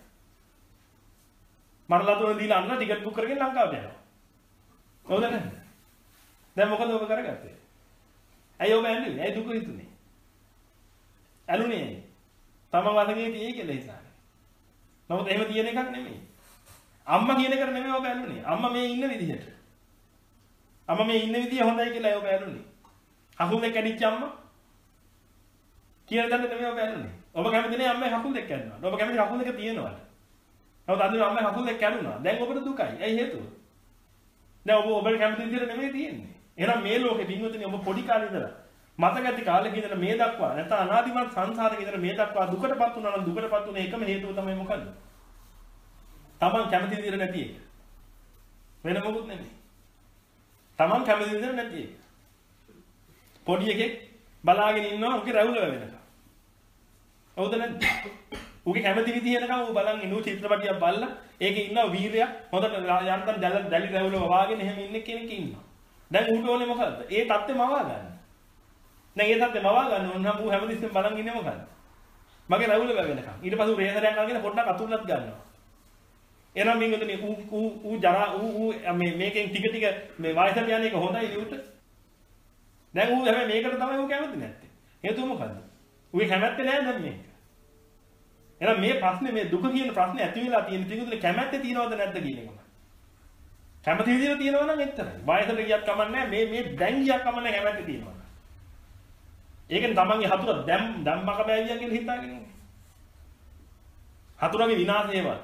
මරලා තුන දීලා අන්න ටිකට් බුක් කරගෙන ලංකාවට යනවා. හවුද නැද්ද? දැන් මොකද ඔබ කරගත්තේ? ඇයි ඔබ ඇඬුනේ? ඇයි දුක හිතුනේ? ඇලුනේ. තමන් වශයෙන් තියෙයි කියලා හිතාගෙන. නමුත් එහෙම තියෙන එකක් නෙමෙයි. අම්මා කියන එකට නෙමෙයි ඔබ ඇලුනේ. අම්මා මේ ඉන්න විදිහට. අම්මා මේ ඉන්න විදිය හොඳයි කියලා ඔබ ඇලුනේ. හකුල් දෙක කැඩිච්ච අම්මා කියන දන්න නෙමෙයි ඔබ ඇලුනේ. ඔබ කැමති නේ අම්මයි හකුල් දෙක කැඩනවා. ඔබ කැමති හකුල් දෙක තියෙනවා. නමුත් අද අම්මයි හකුල් දෙක කැඩුනා. දැන් ඔබට දුකයි. ඇයි හේතුව? දැන් ඔබ ඔබට කැමති විදිහට නෙමෙයි තියෙන්නේ. එහෙනම් මේ ලෝකෙ පින්වතුනි ඔබ පොඩි කාලේ ඉඳලා මතකති කාලේ ඉඳලා මේ දක්වා නැත්නම් අනාදිමත් සංසාරේ ඉඳලා මේ දක්වා දුකටපත් වුණා නම් දුකටපත් වුණේ එකම හේතුව තමයි මොකද්ද? තමන් කැමති විදිහට නැති එක. වෙන මොකුත් නෙමෙයි. තමන් කැමති විදිහට නැති එක. පොඩි එකෙක් බලාගෙන ඉන්නවා උගේ රැවුල වෙනකම්. හවුද නැද්ද? උගේ කැමති විදිහටකම ඌ බලන් ඉන්නු චිත්‍රපටියක් බලලා ඒකේ ඉන්නවා වීරයා හොඳට යන්තම් දැලි දැලි රැවුල වවාගෙන එහෙම ඉන්න කෙනෙක් ඉන්නවා. දැන් ඌට ඕනේ මොකද්ද? ඒ தත්ත්වෙ මවා ගන්න. දැන් ඒ தත්ත්වෙ මවා ගන්න ඕන නම් ඌ හැමතිස්සෙම බලන් ඉන්නේ මොකද්ද? මගේ රැවුල වෙනකම්. ඊට පස්සේ ඌ රේසරයක් අරගෙන පොඩ්ඩක් අතුල්ලත් ගන්නවා. එනම් මින්ගොතනේ ඌ ඌ ඌ ජරා ඌ ඌ මේ මේකෙන් ටික ටික මේ වයසට යන එක හොඳයි ඌට. දැන් ඌ හැබැයි මේකට තමයි ඌ කැමති නැත්තේ. හේතුව මොකද්ද? ඌගේ කැමැත්ත නෑ දැන් මේක. එහෙනම් මේ ප්‍රශ්නේ මේ දුක කියන ප්‍රශ්නේ ඇති වෙලා තියෙන පිටුදුනේ කැමැත්ත තියනවද නැද්ද කියන එක. කැමැති විදිහට තියනවා නම් එච්චරයි. වයසට ගියත් කමන්නේ මේ මේ දැන් ගියක් කමන්නේ කැමැත්ත තියනවා. ඒකෙන් තමන්ගේ හතුර දැම් ධම්මක බෑවියා කියලා හිතාගෙන ඉන්නේ. හතුරගේ විනාශයවත්.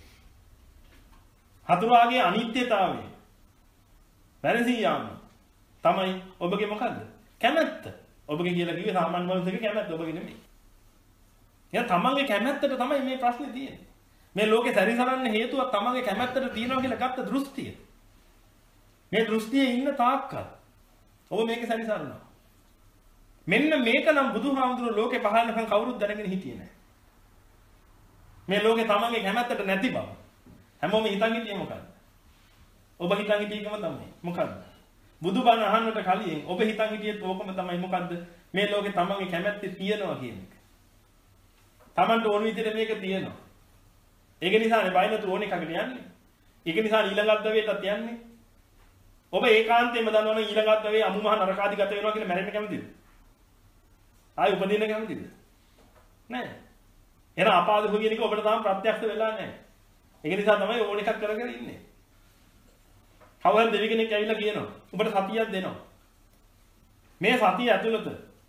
හතුරාගේ අනිත්‍යතාවය. වැරසී යාම තමයි ඔබගේ මොකද්ද? කැමැත්ත. ඔබගේ කියලා කිව්වේ සාමාන්‍ය මනුස්සයෙක් කැමැත්ත ඔබගේ නෙමෙයි. එයා තමන්ගේ කැමැත්තට තමයි මේ ප්‍රශ්නේ තියෙන්නේ. මේ ලෝකේ සැරිසරන්න හේතුව තමන්ගේ කැමැත්තට තියෙනවා කියලා ගත්ත දෘෂ්ටිය. මේ දෘෂ්ටියේ ඉන්න තාක්කල් ඔබ මේක සැරිසරනවා. මෙන්න මේක නම් බුදුහාමුදුරුවෝ ලෝකේ පහළනකම් කවුරුත් දැනගෙන හිටියේ නැහැ. මේ ලෝකේ තමන්ගේ කැමැත්තට නැති බව. හැමෝම හිතන් හිටියේ මොකද්ද? ඔබ හිතන් හිටියේකම තමයි. මොකද්ද? බුදුබණ අහන්නට කලින් ඔබ හිතන් හිටියේත් ඕකම තමයි. මොකද්ද? මේ ලෝකේ තමන්ගේ කැමැත්ත තියෙනවා කියන එක. තමන්ට ඕන විදිහට මේක තියෙනවා. ඒක නිසානේ බයිනතු ඕන එකකට යන්නේ. ඒක නිසා ඊළඟ අද්දවේටත් යන්නේ. ඔබ ඒකාන්තයෙන්ම දන්නවනේ ඊළඟ අද්දවේ අමු මහ නරකාදිගත වෙනවා කියලා මැරෙන්න කැමතිද? ආයි උපදින්න කැමතිද? නැහැ. එහෙනම් අපාද කියන එක ඔබට තාම ප්‍රත්‍යක්ෂ වෙලා නැහැ. ඒක නිසා තමයි ඕන එකක් කරගෙන ඉන්නේ. කවුරුන් දෙවි කෙනෙක් ඇවිල්ලා කියනවා උඹට සතියක් දෙනවා. මේ සතිය ඇතුළත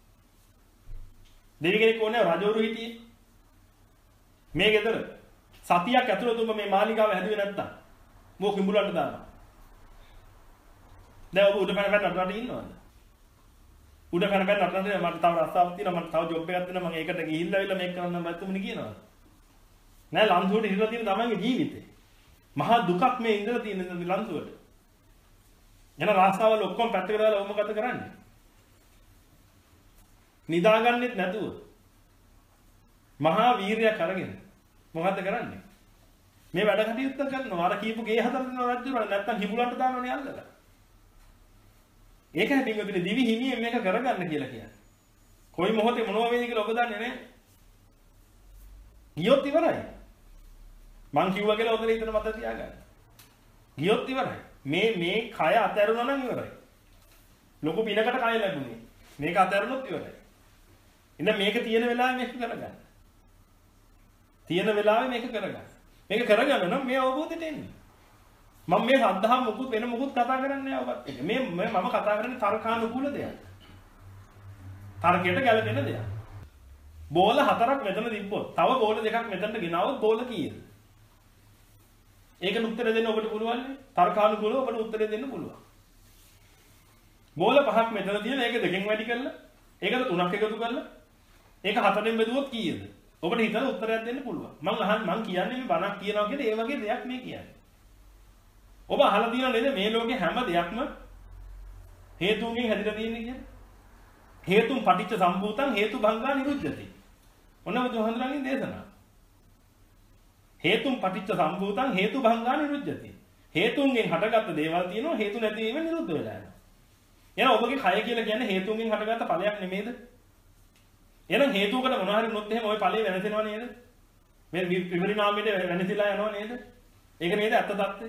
දෙවි කෙනෙක් ඕනේ රජවරු හිටියේ. මේ ගෙදර සතියක් ඇතුළත ඔබ මේ මාලිගාව හැදුවේ නැත්තම් මොක කිඹුලන්ට දානවා. දැන් ඔබ උඩ පැන පැන නටනට ඉන්නවද? උඩ පැන පැන නටනට මට තව රස්සාවක් තියෙනවා මට තව ජොබ් එකක් තියෙනවා මම ඒකට ගිහිල්ලා ඇවිල්ලා මේක කරන්න බැතුමනි කියනවාද? නෑ ලන්සුවට ඉඳලා තියෙන තමන්ගේ ජීවිතේ. මහා දුකක් මේ ඉඳලා තියෙන ලන්සුවට. එන රස්සාවල ඔක්කොම පැත්තකට දාලා ඔබ මොකද කරන්නේ? නිදාගන්නෙත් නැතුව මහා වීරයක් අරගෙන මොකද්ද කරන්නේ? මේ වැඩ කටයුත්ත කරනවා. අර කීපු ගේ හදලා දෙනවා රජුරණ නැත්තම් හිඹුලන්ට දානවනේ අල්ලලා. ඒකයි පින්වතුනි දිවි හිමියෙන් මේක කරගන්න කියලා කියන්නේ. කොයි මොහොතේ මොනවා වෙයිද කියලා ඔබ දන්නේ නැහැ. ගියොත් ඉවරයි. මං කිව්වා කියලා ඔතන හිතන මත තියාගන්න. ගියොත් ඉවරයි. මේ මේ කය අතහැරුණා නම් ඉවරයි. ලොකු පිනකට කය ලැබුණේ. මේක අතහැරුණොත් ඉවරයි. ඉතින් මේක තියෙන වෙලාවෙ මේක කරගන්න. තියෙන වෙලාවෙ මේක කරගන්න. මේක කරගන්න නම් මේ අවබෝධයට එන්න. මම මේ සද්ධා මුකුත් වෙන මුකුත් කතා කරන්නේ නැහැ ඔබත් එක්ක. මේ මම කතා කරන්නේ තර්කානුකූල දෙයක්. තර්කයට ගැලපෙන දෙයක්. බෝල හතරක් මෙතන තිබ්බොත් තව බෝල දෙකක් මෙතනට ගෙනාවොත් බෝල කීයද? ඒකට උත්තර දෙන්න ඔබට පුළුවන් නේ. තර්කානුකූලව ඔබට උත්තර දෙන්න පුළුවන්. බෝල පහක් මෙතන තියෙන ඒක දෙකෙන් වැඩි කරලා ඒකට තුනක් එකතු කරලා ඒක හතරෙන් බෙදුවොත් කීයද? ඔබට හිතලා උත්තරයක් දෙන්න පුළුවන්. මම අහන් මම කියන්නේ මේ බණක් කියනවා කියලා ඒ වගේ දෙයක් මේ කියන්නේ. ඔබ අහලා තියෙනව නේද මේ ලෝකේ හැම දෙයක්ම හේතුන්ගෙන් හැදිලා තියෙන්නේ කියලා? හේතුන් පටිච්ච සම්භූතං හේතු භංගා නිරුද්ධති. ඔන්න බුදුහාමුදුරන්ගේ දේශනාව. හේතුන් පටිච්ච සම්භූතං හේතු භංගා නිරුද්ධති. හේතුන්ගෙන් හටගත්ත දේවල් තියෙනවා හේතු නැති වීම නිරුද්ධ වෙලා යනවා. එහෙනම් ඔබගේ කය කියලා කියන්නේ හේතුන්ගෙන් හටගත්ත ඵලයක් නෙමෙයිද? එහෙනම් හේතුවකට මොනවා හරි වුණොත් එහෙම ওই ඵලය වෙනසෙනව නේද? මේ විපරිණාමයට වෙනසිලා යනවා නේද? ඒක නේද ඇත්ත తත්ත්වය?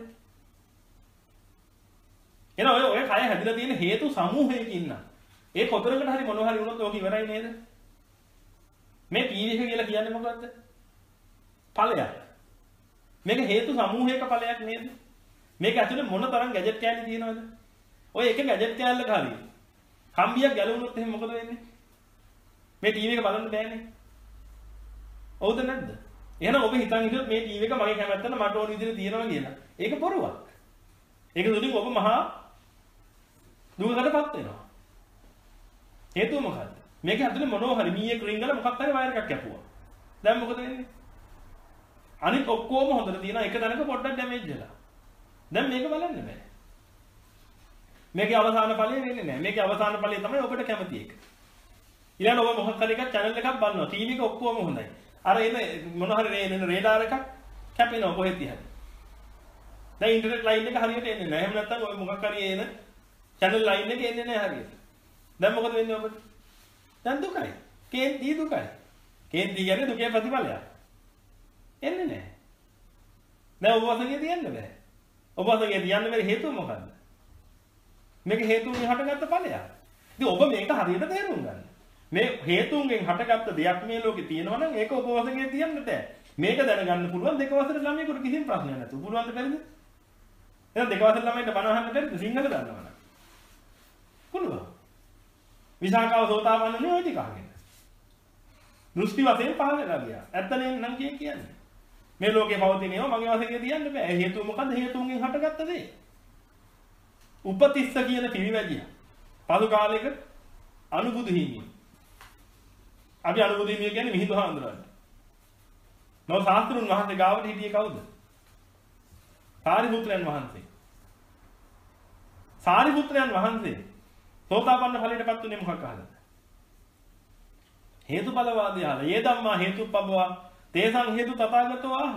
එහෙනම් ඔය ඔය කය හැදිලා තියෙන හේතු සමූහයකින් නම් ඒ කොතරකට හරි මොනවා හරි වුණොත් ඕක ඉවරයි නේද? මේ ටීවී එක කියලා කියන්නේ මොකද්ද? ඵලයක්. මේක හේතු සමූහයක ඵලයක් නේද? මේක ඇතුලේ මොන තරම් ගැජට් කෑලි තියෙනවද? ඔය එක ගැජට් කෑල්ලක හරි කම්බියක් ගැලවුණොත් එහෙනම් මොකද වෙන්නේ? මේ ටීවී එක බලන්න බෑනේ. හවුද නැද්ද? එහෙනම් ඔබ හිතන් හිටියොත් මේ ටීවී එක මගේ කැමැත්තට මට ඕන විදිහට තියනවා කියලා. ඒක බොරුවක්. ඒක දුලින් ඔබ මහා දුකකටපත් වෙනවා. හේතුව මොකද්ද? මේක ඇතුලේ මොනවා හරි මීයක් රින්ගල මොකක් හරි වයර් එකක් කැපුවා. දැන් මොකද වෙන්නේ? අනිත් ඔක්කොම හොඳට තියෙනවා එක තැනක පොඩ්ඩක් ඩැමේජ් වෙලා. දැන් මේක බලන්න බෑ. මේකේ අවසාන ඵලය වෙන්නේ නැහැ. මේකේ අවසාන ඵලය තමයි ඔබට කැමති එක. ඊළඟ ඔබ මොකක් හරි එකක් channel එකක් බලනවා. ටීවී එක ඔක්කොම හොඳයි. අර එන මොන හරි එන රේඩාර එකක් කැපෙනවා කොහෙද හරි. දැන් ඉන්ටර්නෙට් ලයින් එක හරියට එන්නේ නැහැ. එහෙම නැත්නම් ඔය මොකක් හරි එන channel line එක එන්නේ නැහැ හරියට. දැන් මොකද වෙන්නේ ඔබට? දැන් දුකයි. කේන්ති දුකයි. කේන්ති කියන්නේ දුකේ ප්‍රතිඵලයක්. එන්නේ නැහැ. දැන් ඔබ වශයෙන් තියන්න බෑ. ඔබ වශයෙන් තියන්න බැරි හේතුව මොකද්ද? මේක හේතුන්ගෙන් හටගත්ත ඵලයක්. ඉතින් ඔබ මේක හරියට තේරුම් ගන්න. මේ හේතුන්ගෙන් හටගත්ත දෙයක් මේ ලෝකේ තියෙනවා නම් ඒක ඔබ වශයෙන් තියන්න බෑ. මේක දැනගන්න පුළුවන් දෙක වසර ළමයෙකුට කිසිම ප්‍රශ්නයක් නැතුව. පුළුවන්ද බැරිද? එහෙනම් දෙක වසර ළමයින්ට බණ අහන්න බැරිද සිංහල දන්නවනම්? පුළුවන්. විසාකාව සෝතාපන්න නේ ඔය ටික අහගෙන. දෘෂ්ටි වශයෙන් පහල වෙලා ගියා. ඇත්තනේ නම් කියන්නේ. මේ ලෝකේ පවතින ඒවා මගේ වශයෙන් තියන්න බෑ. හේතුව මොකද්ද? හේතුන්ගෙන් හටගත්ත දේ. උපතිස්ස කියන පිරිවැජිය. පසු කාලයක අනුබුදු හිමියෝ. අපි අනුබුදු හිමියෝ කියන්නේ මිහිඳු හාමුදුරුවෝ. නෝ ශාස්ත්‍රුන් වහන්සේ ගාවට හිටියේ කවුද? සාරිපුත්‍රයන් වහන්සේ. සාරිපුත්‍රයන් වහන්සේ සෝතාපන්න ඵලයටපත් උනේ මොකක් අහලාද? හේතුඵලවාදී අහලා. "යේ ධම්මා හේතුප්පබ්බවා තේසං හේතු තථාගතෝ ආහ."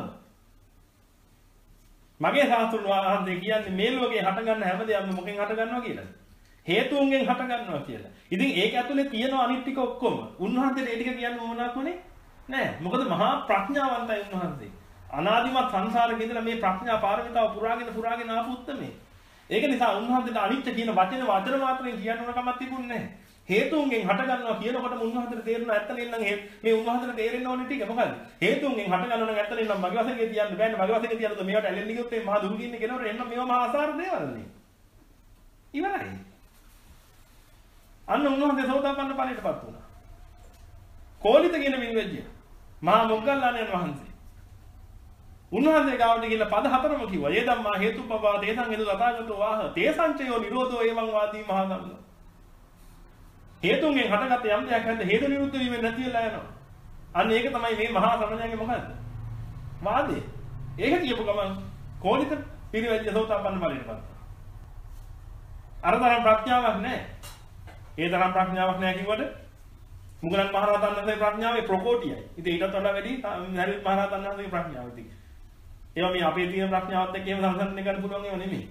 මගේ ශාස්ත්‍රුන් වහන්සේ කියන්නේ මේ ලෝකේ හට ගන්න හැම දෙයක්ම මොකෙන් හට ගන්නවා කියලාද? හේතුන්ගෙන් හට ගන්නවා කියලා. ඉතින් ඒක ඇතුලේ තියෙන අනිත් ටික ඔක්කොම උන්වහන්සේට ඒ ටික කියන්න ඕනක් වුණේ නෑ. මොකද මහා ප්‍රඥාවන්තයි උන්වහන්සේ. අනාදිමත් සංසාරේ ඉඳලා මේ ප්‍රඥා පාරමිතාව පුරාගෙන පුරාගෙන ආපු උත්මේ. ඒක නිසා උන්වහන්සේට අනිත්‍ය කියන වචන වචන මාත්‍රෙන් කියන්න ඕන කමක් තිබුණේ නැහැ. හේතුන්ගෙන් හට ගන්නවා කියනකොටම උන්වහන්සේට තේරෙනවා ඇත්තනේ නම් මේ උන්වහන්සේට තේරෙන්න ඕනේ ටික මොකද්ද? හේතුන්ගෙන් හට ගන්නවා නම් ඇත්තනේ නම් මගේ වශයෙන් කියන්න බෑනේ. මගේ වශයෙන් කියනොත් මේවට ඇලෙන්න ගියොත් මේ මහා දුරු කියන්නේ කෙනෙකුට එන්න මේවා මහා අසාර දේවල් නේ. ඉවරයි. අන්න උන්වහන්සේ සෝතාපන්න ඵලයටපත් වුණා. කෝලිත කියන මිනිවෙජ්ජිය. මහා මොග්ගල්ලාණන් වහන්සේ. උන්වහන්සේ ගාවට ගිහිල්ලා පද හතරම කිව්වා. "ඒ ධම්මා හේතුප්පවා තේසං හේතු තථාගතෝ වාහ තේසංචයෝ නිරෝධෝ එවං වාදී මහා ධම්මෝ." හේතුන්ගෙන් හටගත්ත යම් දෙයක් නැද්ද හේතු නිරුද්ධ වීමෙන් නැති වෙලා යනවා. අන්න ඒක තමයි මේ මහා සමණයන්ගේ මොකද්ද? වාදේ. ඒක කියපු ගමන් කොහොමද පිරිවැජ්‍ය සෝතාපන්න ඵලයටපත්? අර තරම් ප්‍රඥාවක් නැහැ. ඒ තරම් ප්‍රඥාවක් නැහැ කිව්වට මුගලන් මහරහතන් වහන්සේගේ ප්‍රඥාවේ ප්‍රකෝටියයි. ඉතින් ඊටත් වඩා වැඩි නරිත් මහරහතන් වහන්සේගේ ප්‍රඥාව තියෙනවා. ඒවා මේ අපේ තියෙන ප්‍රඥාවත් එක්ක එහෙම සංසන්දනය කරන්න පුළුවන් ඒවා නෙමෙයි.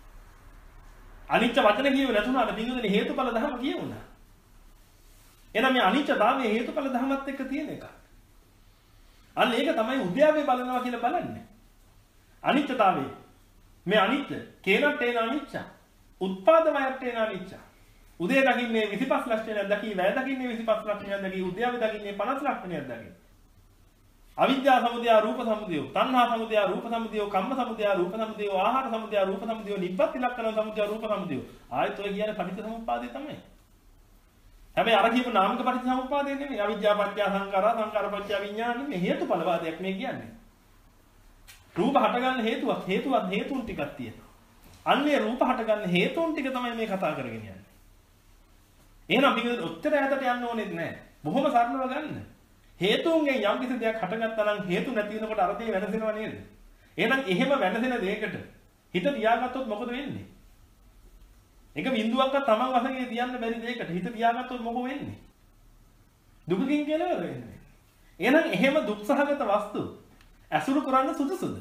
අනිච්ච වචන කියව නැතුණාට පින්වතුනි හේතුඵල ධර්ම කියවුණා. එහෙනම් මේ අනිච්චතාවයේ හේතුඵල ධර්මත් එක්ක තියෙන එක. අන්න ඒක තමයි උද්‍යාවේ බලනවා කියලා බලන්නේ. අනිච්චතාවයේ මේ අනිත්‍ය කේනටේන අනිච්ච. උත්පාද වයටේන අනිච්ච. උදේ දකින්නේ විසිපස් ලක්ෂණයක් දකි, වැය දකින්නේ විසිපස් ලක්ෂණයක් දකි, උද්‍යාවේ දකින්නේ පනස් ලක්ෂණයක් දකි. අවිද්‍යා සමුදය රූප සමුදය, තණ්හා සමුදය රූප සමුදය, කම්ම සමුදය රූප සමුදය, ආහාර සමුදය රූප සමුදය, නිබ්බත් ලක්ෂණ සමුදය රූප සමුදය. ආයත ඔය කියන්නේ පටිච්චසමුප්පාදේ තමයි. හැබැයි අර කියපු නාමික පටිච්චසමුප්පාදේ නෙමෙයි. අවිද්‍යා පත්‍ය සංඛාරා, සංඛාර පත්‍ය විඥාන නෙමෙයි. හේතුඵල වාදයක් මේ කියන්නේ. රූප හටගන්න හේතුවක්, හේතුවක් හේතුන් ටිකක් තියෙනවා. අන්නේ රූප හටගන්න හේතුන් ටික තමයි මේ කතා කරගෙන යන්නේ. එහෙනම් මේක උත්තර ඈතට යන්න ඕනෙත් නැහැ. බොහොම සරලව ගන්න. හේතුන්ගෙන් යම් කිසි දෙයක් හටගත්තා නම් හේතු නැති වෙනකොට අර්ථය වෙනසෙනව නේද? එහෙනම් එහෙම වෙනසෙන දෙයකට හිත තියාගත්තොත් මොකද වෙන්නේ? එක බිඳුවක්වත් Taman වශයෙන් තියන්න බැරි දෙයකට හිත තියාගත්තොත් මොකද වෙන්නේ? දුකකින් කෙලවර වෙන්නේ. එහෙනම් එහෙම දුක්සහගත වස්තු ඇසුරු කරන්න සුදුසුද?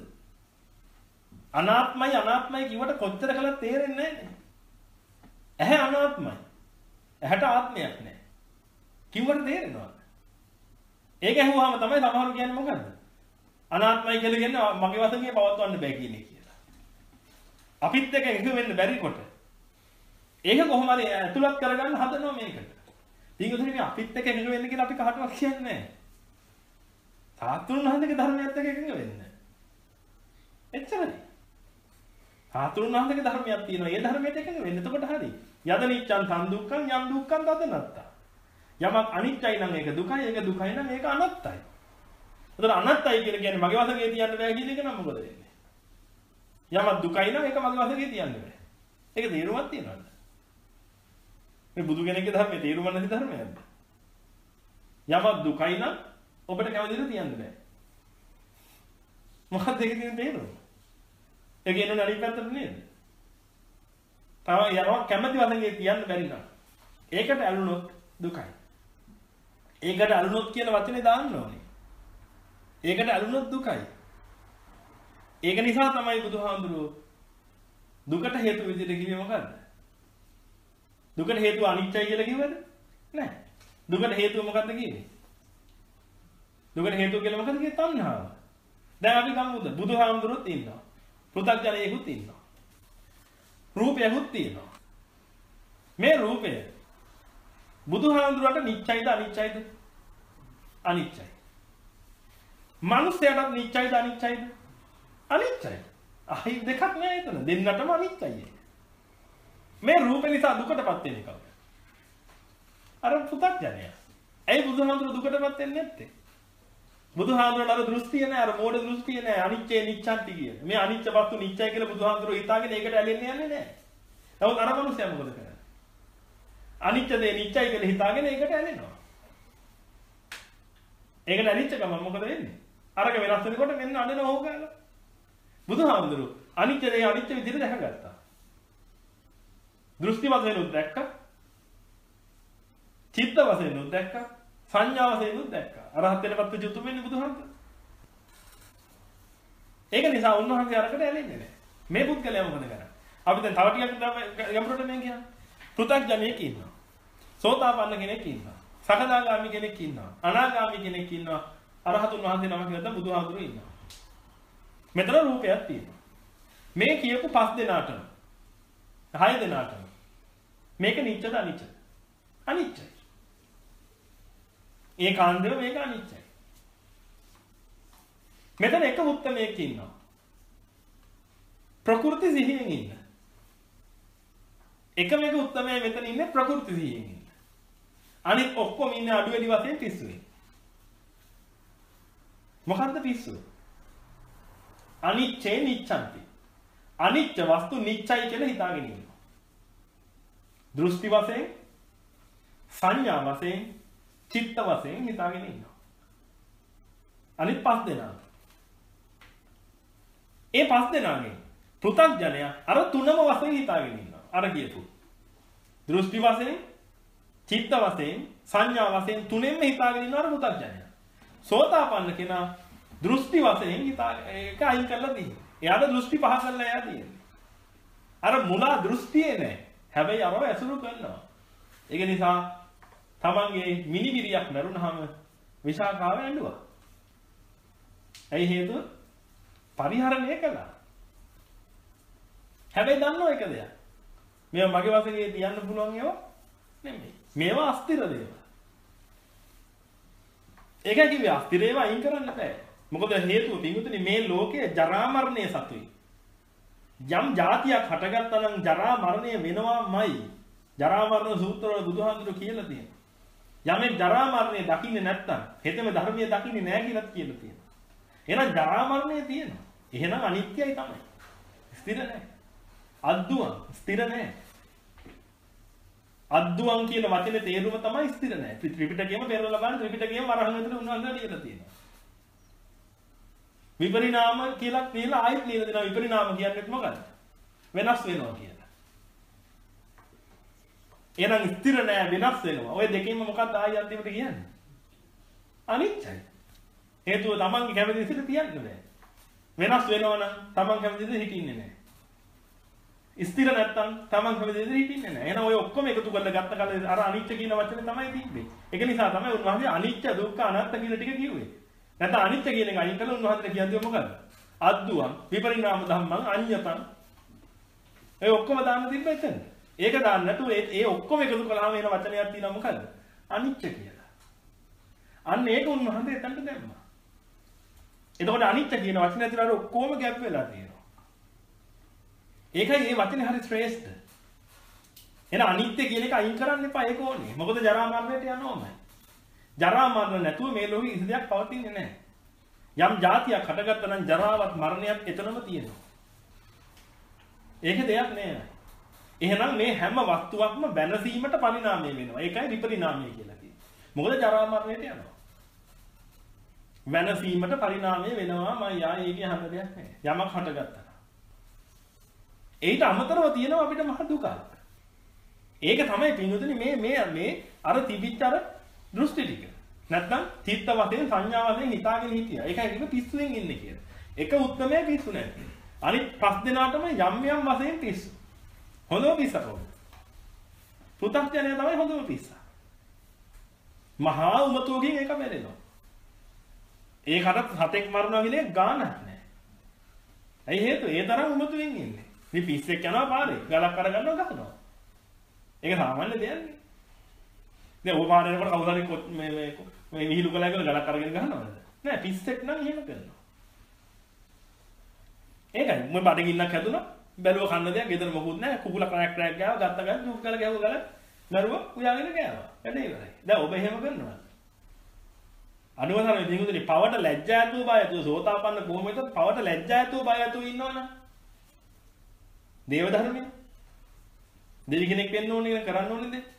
අනාත්මයි අනාත්මයි කිව්වට කොච්චර කළත් තේරෙන්නේ නැහැ. ඇහැ අනාත්මයි. ඇහැට ආත්මයක් නැහැ. කිව්වට තේරෙනවද? ඒක ඇහුවාම තමයි සමහරු කියන්නේ මොකද්ද? අනාත්මයි කියලා කියන්නේ මගේ වශයෙන් පවත්වන්න බෑ කියන එක කියලා. අපිත් එක්ක එකතු වෙන්න බැරි කොට. ඒක කොහොම හරි ඇතුළත් කරගන්න හදනවා මේකට. ඊගොල්ලෝ මේ අපිත් එක්ක එකතු වෙන්න කියලා අපි කාටවත් කියන්නේ නැහැ. සාතුන් වහන්සේගේ ධර්මයත් එක්ක එකතු වෙන්න. එච්චරයි. සාතුන් වහන්සේගේ ධර්මයක් තියෙනවා. ඒ ධර්මයට එකතු වෙන්න. එතකොට හරි. යද නිච්ඡං සම් දුක්ඛං යම් දුක්ඛං තද නැත්තා. යමක් අනිත්‍යයි නම් ඒක දුකයි, ඒක දුකයි නම් ඒක අනත්තයි. ඒතර අනත්තයි කියලා කියන්නේ මගේ වශයෙන් තියන්න බෑ කියන එක නම් මොකද වෙන්නේ? යමක් දුකයි නම් ඒක මගේ වශයෙන් තියන්න බෑ. ඒක තේරුමක් තියනවද? මේ බුදු කෙනෙක්ගේ ධර්මයේ තේරුම නැති ධර්මයක්ද? යමක් දුකයි නම් ඔබට කවදිද තියන්න බෑ. මොකක්ද ඒකේ තියෙන තේරුම? ඒක එන්නේ අනිත් පැත්තට නේද? තව යමක් කැමැති වශයෙන් තියන්න බැරි නම් ඒකට ඇලුනොත් දුකයි. ඒකට ඇලුනොත් කියන වචනේ දාන්න ඕනේ. ඒකට ඇලුනොත් දුකයි. ඒක නිසා තමයි බුදුහාමුදුරුවෝ දුකට හේතු විදිහට කිව්වේ මොකද්ද? දුකට හේතුව අනිත්‍යයි කියලා කිව්වද? නැහැ. දුකට හේතුව මොකද්ද කියන්නේ? දුකට හේතුව කියලා මොකද්ද කියන්නේ? තණ්හාව. දැන් අපි ගමුද? බුදුහාමුදුරුවෝත් ඉන්නවා. පෘථග්ජනයෙකුත් ඉන්නවා. රූපයකුත් තියෙනවා. මේ රූපය බුදුහාමුදුරුවන්ට නිච්චයිද අනිච්චයිද? අනිච්චයි. මනුස්සයාට නිච්චයිද අනිච්චයිද? අනිච්චයි. අහි දෙකක් නෑ එතන. දෙන්නටම අනිච්චයි. මේ රූපේ නිසා දුකටපත් වෙන්නේ කවුද? අර පුතග්ජනය. ඇයි බුදුහාමුදුරුවෝ දුකටපත් වෙන්නේ නැත්තේ? බුදුහාමුදුරුවෝ අර දෘෂ්ටිය නෑ, අර මෝඩ දෘෂ්ටිය නෑ, අනිච්චේ නිච්ඡන්ති කියන. මේ අනිච්ච වස්තු නිච්චයි කියලා බුදුහාමුදුරුවෝ හිතාගෙන ඒකට ඇලෙන්නේ යන්නේ නෑ. නමුත් අර මනුස්සයා මොකද කරන්නේ? අනිච්ච දේ නිච්චයි කියලා හිතාගෙන ඒකට ඇලෙනවා. ඒකට ඇලිච්ච ගමන් මොකද වෙන්නේ? අරක වෙනස් වෙනකොට මෙන්න අඬන ඕගාලා. බුදුහාමුදුරුවෝ අනිච්ච දේ අනිච්ච විදිහට දැකගත්තා. දෘෂ්ටි වශයෙන් උත් දැක්කා. චිත්ත වශයෙන් උත් දැක්කා. සංඥා වශයෙන් උත් දැක්කා. අරහත් වෙනපත් වෙච්ච උතුම් වෙන්නේ බුදුහාමුදුරුවෝ. ඒක නිසා උන්වහන්සේ අරකට ඇලෙන්නේ නැහැ. මේ පුද්ගලයා මොකද කරන්නේ? අපි දැන් තව ටිකක් යම්රොට මෙන් කියනවා. පෘථග්ජනෙක් ඉන්නවා. සෝතාපන්න කෙනෙක් ඉන්නවා. සකදාගාමි කෙනෙක් ඉන්නවා. අනාගාමි කෙනෙක් ඉන්නවා. අරහතුන් වහන්සේ නමක් නැත්නම් බුදුහාමුදුරුවෝ ඉන්නවා. මෙතන රූපයක් තියෙනවා. මේ කියපු පස් දෙනාටම හය දෙනාටම මේක නිච්චද අනිච්චද? අනිච්චයි. ඒ කාණ්ඩය මේක අනිච්චයි. මෙතන එක උත්තමයෙක් ඉන්නවා. ප්‍රകൃති සිහියෙන් ඉන්න. එකම එක උත්තමයා මෙතන ඉන්නේ ප්‍රകൃති සිහියෙන් ඉන්න. අනිත් ඔක්කොම ඉන්නේ අඩු වැඩි වශයෙන් පිස්සුවේ. මොකද්ද පිස්සුව? අනිච්චේ නිච්ඡන්ති. අනිච්ච වස්තු නිච්චයි කියලා හිතාගෙන ඉන්නවා. දෘෂ්ටි වශයෙන්, සංඥා වශයෙන්, චිත්ත වශයෙන් හිතාගෙන ඉන්නවා. අනිත් පස් දෙනා. ඒ පස් දෙනාගේ පෘථග්ජනයා අර තුනම වශයෙන් හිතාගෙන ඉන්නවා. අර කියපු. දෘෂ්ටි වශයෙන්, චිත්ත වශයෙන්, සංඥා වශයෙන් තුනෙන්ම හිතාගෙන ඉන්නවා අර පෘථග්ජනයා. සෝතාපන්න කෙනා දෘෂ්ටි වශයෙන් හිතා ඒක අයින් කරලා තියෙනවා. එයාට දෘෂ්ටි පහ කරලා එයා තියෙන්නේ. අර මුලා දෘෂ්ටියේ නෑ. හැබැයි අරව ඇසුරු කරනවා. ඒක නිසා තමන්ගේ මිනිබිරියක් මරුණාම විශාකාව ඇඬුවා. ඇයි හේතුව? පරිහරණය කළා. හැබැයි දන්නව එක දෙයක්. මේවා මගේ වශයෙන් තියන්න පුළුවන් ඒවා නෙමෙයි. මේවා අස්තිර දේවල්. ඒකයි කිව්වේ අස්තිර ඒවා අයින් කරන්න බෑ. මොකද හේතුව පිටුතුනි මේ ලෝකයේ ජරා මරණය සතුයි. යම් જાතියක් හටගත්තා නම් ජරා මරණය වෙනවාමයි. ජරා මරණ සූත්‍රවල බුදුහාමුදුරුවෝ කියලා තියෙනවා. යමෙක් ජරා මරණය දකින්නේ නැත්නම් හෙතෙම ධර්මයේ දකින්නේ නැහැ කියලාත් කියලා තියෙනවා. එහෙනම් ජරා මරණය තියෙනවා. එහෙනම් අනිත්‍යයි තමයි. ස්ථිර නැහැ. අද්දුවන් ස්ථිර නැහැ. අද්දුවන් කියන වචනේ තේරුම තමයි ස්ථිර නැහැ. ත්‍රිපිටකයේම පෙරලා බලන්න ත්‍රිපිටකයේම වරහන් ඇතුලේ උන්වහන්සේ ලියලා තියෙනවා. විපරිණාම කියලා කියලා ආයෙත් ලියලා දෙනවා. විපරිණාම කියන්නේ මොකක්ද? වෙනස් වෙනවා කියලා. එහෙනම් ස්ථිර නැහැ වෙනස් වෙනවා. ඔය දෙකෙන්ම මොකක්ද ආයෙ අන්තිමට කියන්නේ? අනිත්‍යයි. හේතුව තමන්ගේ කැමති විදිහට තියන්න බෑ. වෙනස් වෙනවා නම් තමන් කැමති විදිහට හිටින්නේ නැහැ. ස්ථිර නැත්තම් තමන් කැමති විදිහට හිටින්නේ නැහැ. එහෙනම් ඔය ඔක්කොම එකතු කරලා ගත්ත කල අර අනිත්‍ය කියන වචනේ තමයි තිබ්බේ. ඒක නිසා තමයි උන්වහන්සේ අනිත්‍ය දුක්ඛ අනාත්ම කියන ටික කිව්වේ. නැත්නම් අනිත්‍ය කියන එක අයින් කළා උන්වහන්සේ කියන්නේ මොකද්ද? අද්දුවං විපරිණාම ධම්මං අඤ්ඤතං. ඒ ඔක්කොම දාන්න තිබ්බ එතන. ඒක දාන්න නැතුව ඒ ඔක්කොම එකතු කළාම එන වචනයක් තියෙනවා මොකද්ද? අනිත්‍ය කියලා. අන්න ඒක උන්වහන්සේ එතනට දැම්මා. එතකොට අනිත්‍ය කියන වචනේ ඇතුළේ අර ඔක්කොම ගැප් වෙලා තියෙනවා. ඒකයි මේ වචනේ හරි ශ්‍රේෂ්ඨ. එහෙනම් අනිත්‍ය කියන එක අයින් කරන්න එපා ඒක ඕනේ. මොකද ජරා මරණයට යනවාමයි. ජරා මරණ නැතුව මේ ලෝකෙ කිසි දෙයක් පවතින්නේ නැහැ. යම් જાතියක් හටගත්තා නම් ජරාවත් මරණයත් එතනම තියෙනවා. ඒක දෙයක් නෑ. එහෙනම් මේ හැම වස්තුවක්ම වෙනසීමට පරිණාමය වෙනවා. ඒකයි විපරිණාමය කියලා කියන්නේ. මොකද ජරා මරණයට යනවා. වෙනසීමට පරිණාමය වෙනවා මම යා ඒකේ හැම දෙයක් නෑ. යමක් හටගත්තා. ඒකට අමතරව තියෙනවා අපිට මහ දුකක්. ඒක තමයි පින්වතුනි මේ මේ මේ අර තිබිච්ච අර දෘෂ්ටි ටික. නැත්නම් චිත්ත වශයෙන් සංඥා වශයෙන් හිතාගෙන හිටියා. ඒකයි කිව්ව පිස්සුවෙන් ඉන්නේ කියලා. එක උත්තරමයි පිස්සු නැති. අනිත් පස් දෙනාටම යම් යම් වශයෙන් පිස්සු. හොඳම පිස්සා කොහොමද? පුතග්ජනය තමයි හොඳම පිස්සා. මහා උමතුගෙන් ඒක බැලෙනවා. ඒකට හතෙක් මරනවා කියන්නේ ගානක් නෑ. ඇයි හේතුව? ඒ තරම් උමතුවෙන් ඉන්නේ. මේ පිස්සෙක් යනවා පාරේ ගලක් අරගන්නවා ගහනවා. ඒක සාමාන්‍ය දෙයක් නේ. දැන් ඔය පාරේ යනකොට කවුරු හරි මේ මේ මේ විහිළු කළා කියලා ගලක් අරගෙන ගහනවද? නෑ පිස්සෙක් නම් එහෙම කරනවා. ඒකයි මම බඩගින්නක් හැදුනා බැලුව කන්න දෙයක් ගෙදර මොකුත් නෑ කුකුල ක්‍රැක් ක්‍රැක් ගාව ගත්ත ගන්න දුක් ගල ගැහුව ගල නරුව උයාගෙන ගෑවා. වැඩේ ඉවරයි. දැන් ඔබ එහෙම කරනවා. අනුවසන දෙහිඳුනි පවට ලැජ්ජා ඇතුව බය ඇතුව සෝතාපන්න කොහොමද පවට ලැජ්ජා ඇතුව බය ඇතුව ඉන්නවනම් දේව ධර්මයේ දෙවි කෙනෙක් වෙන්න ඕනේ කියලා කරන්න ඕනේ දේ.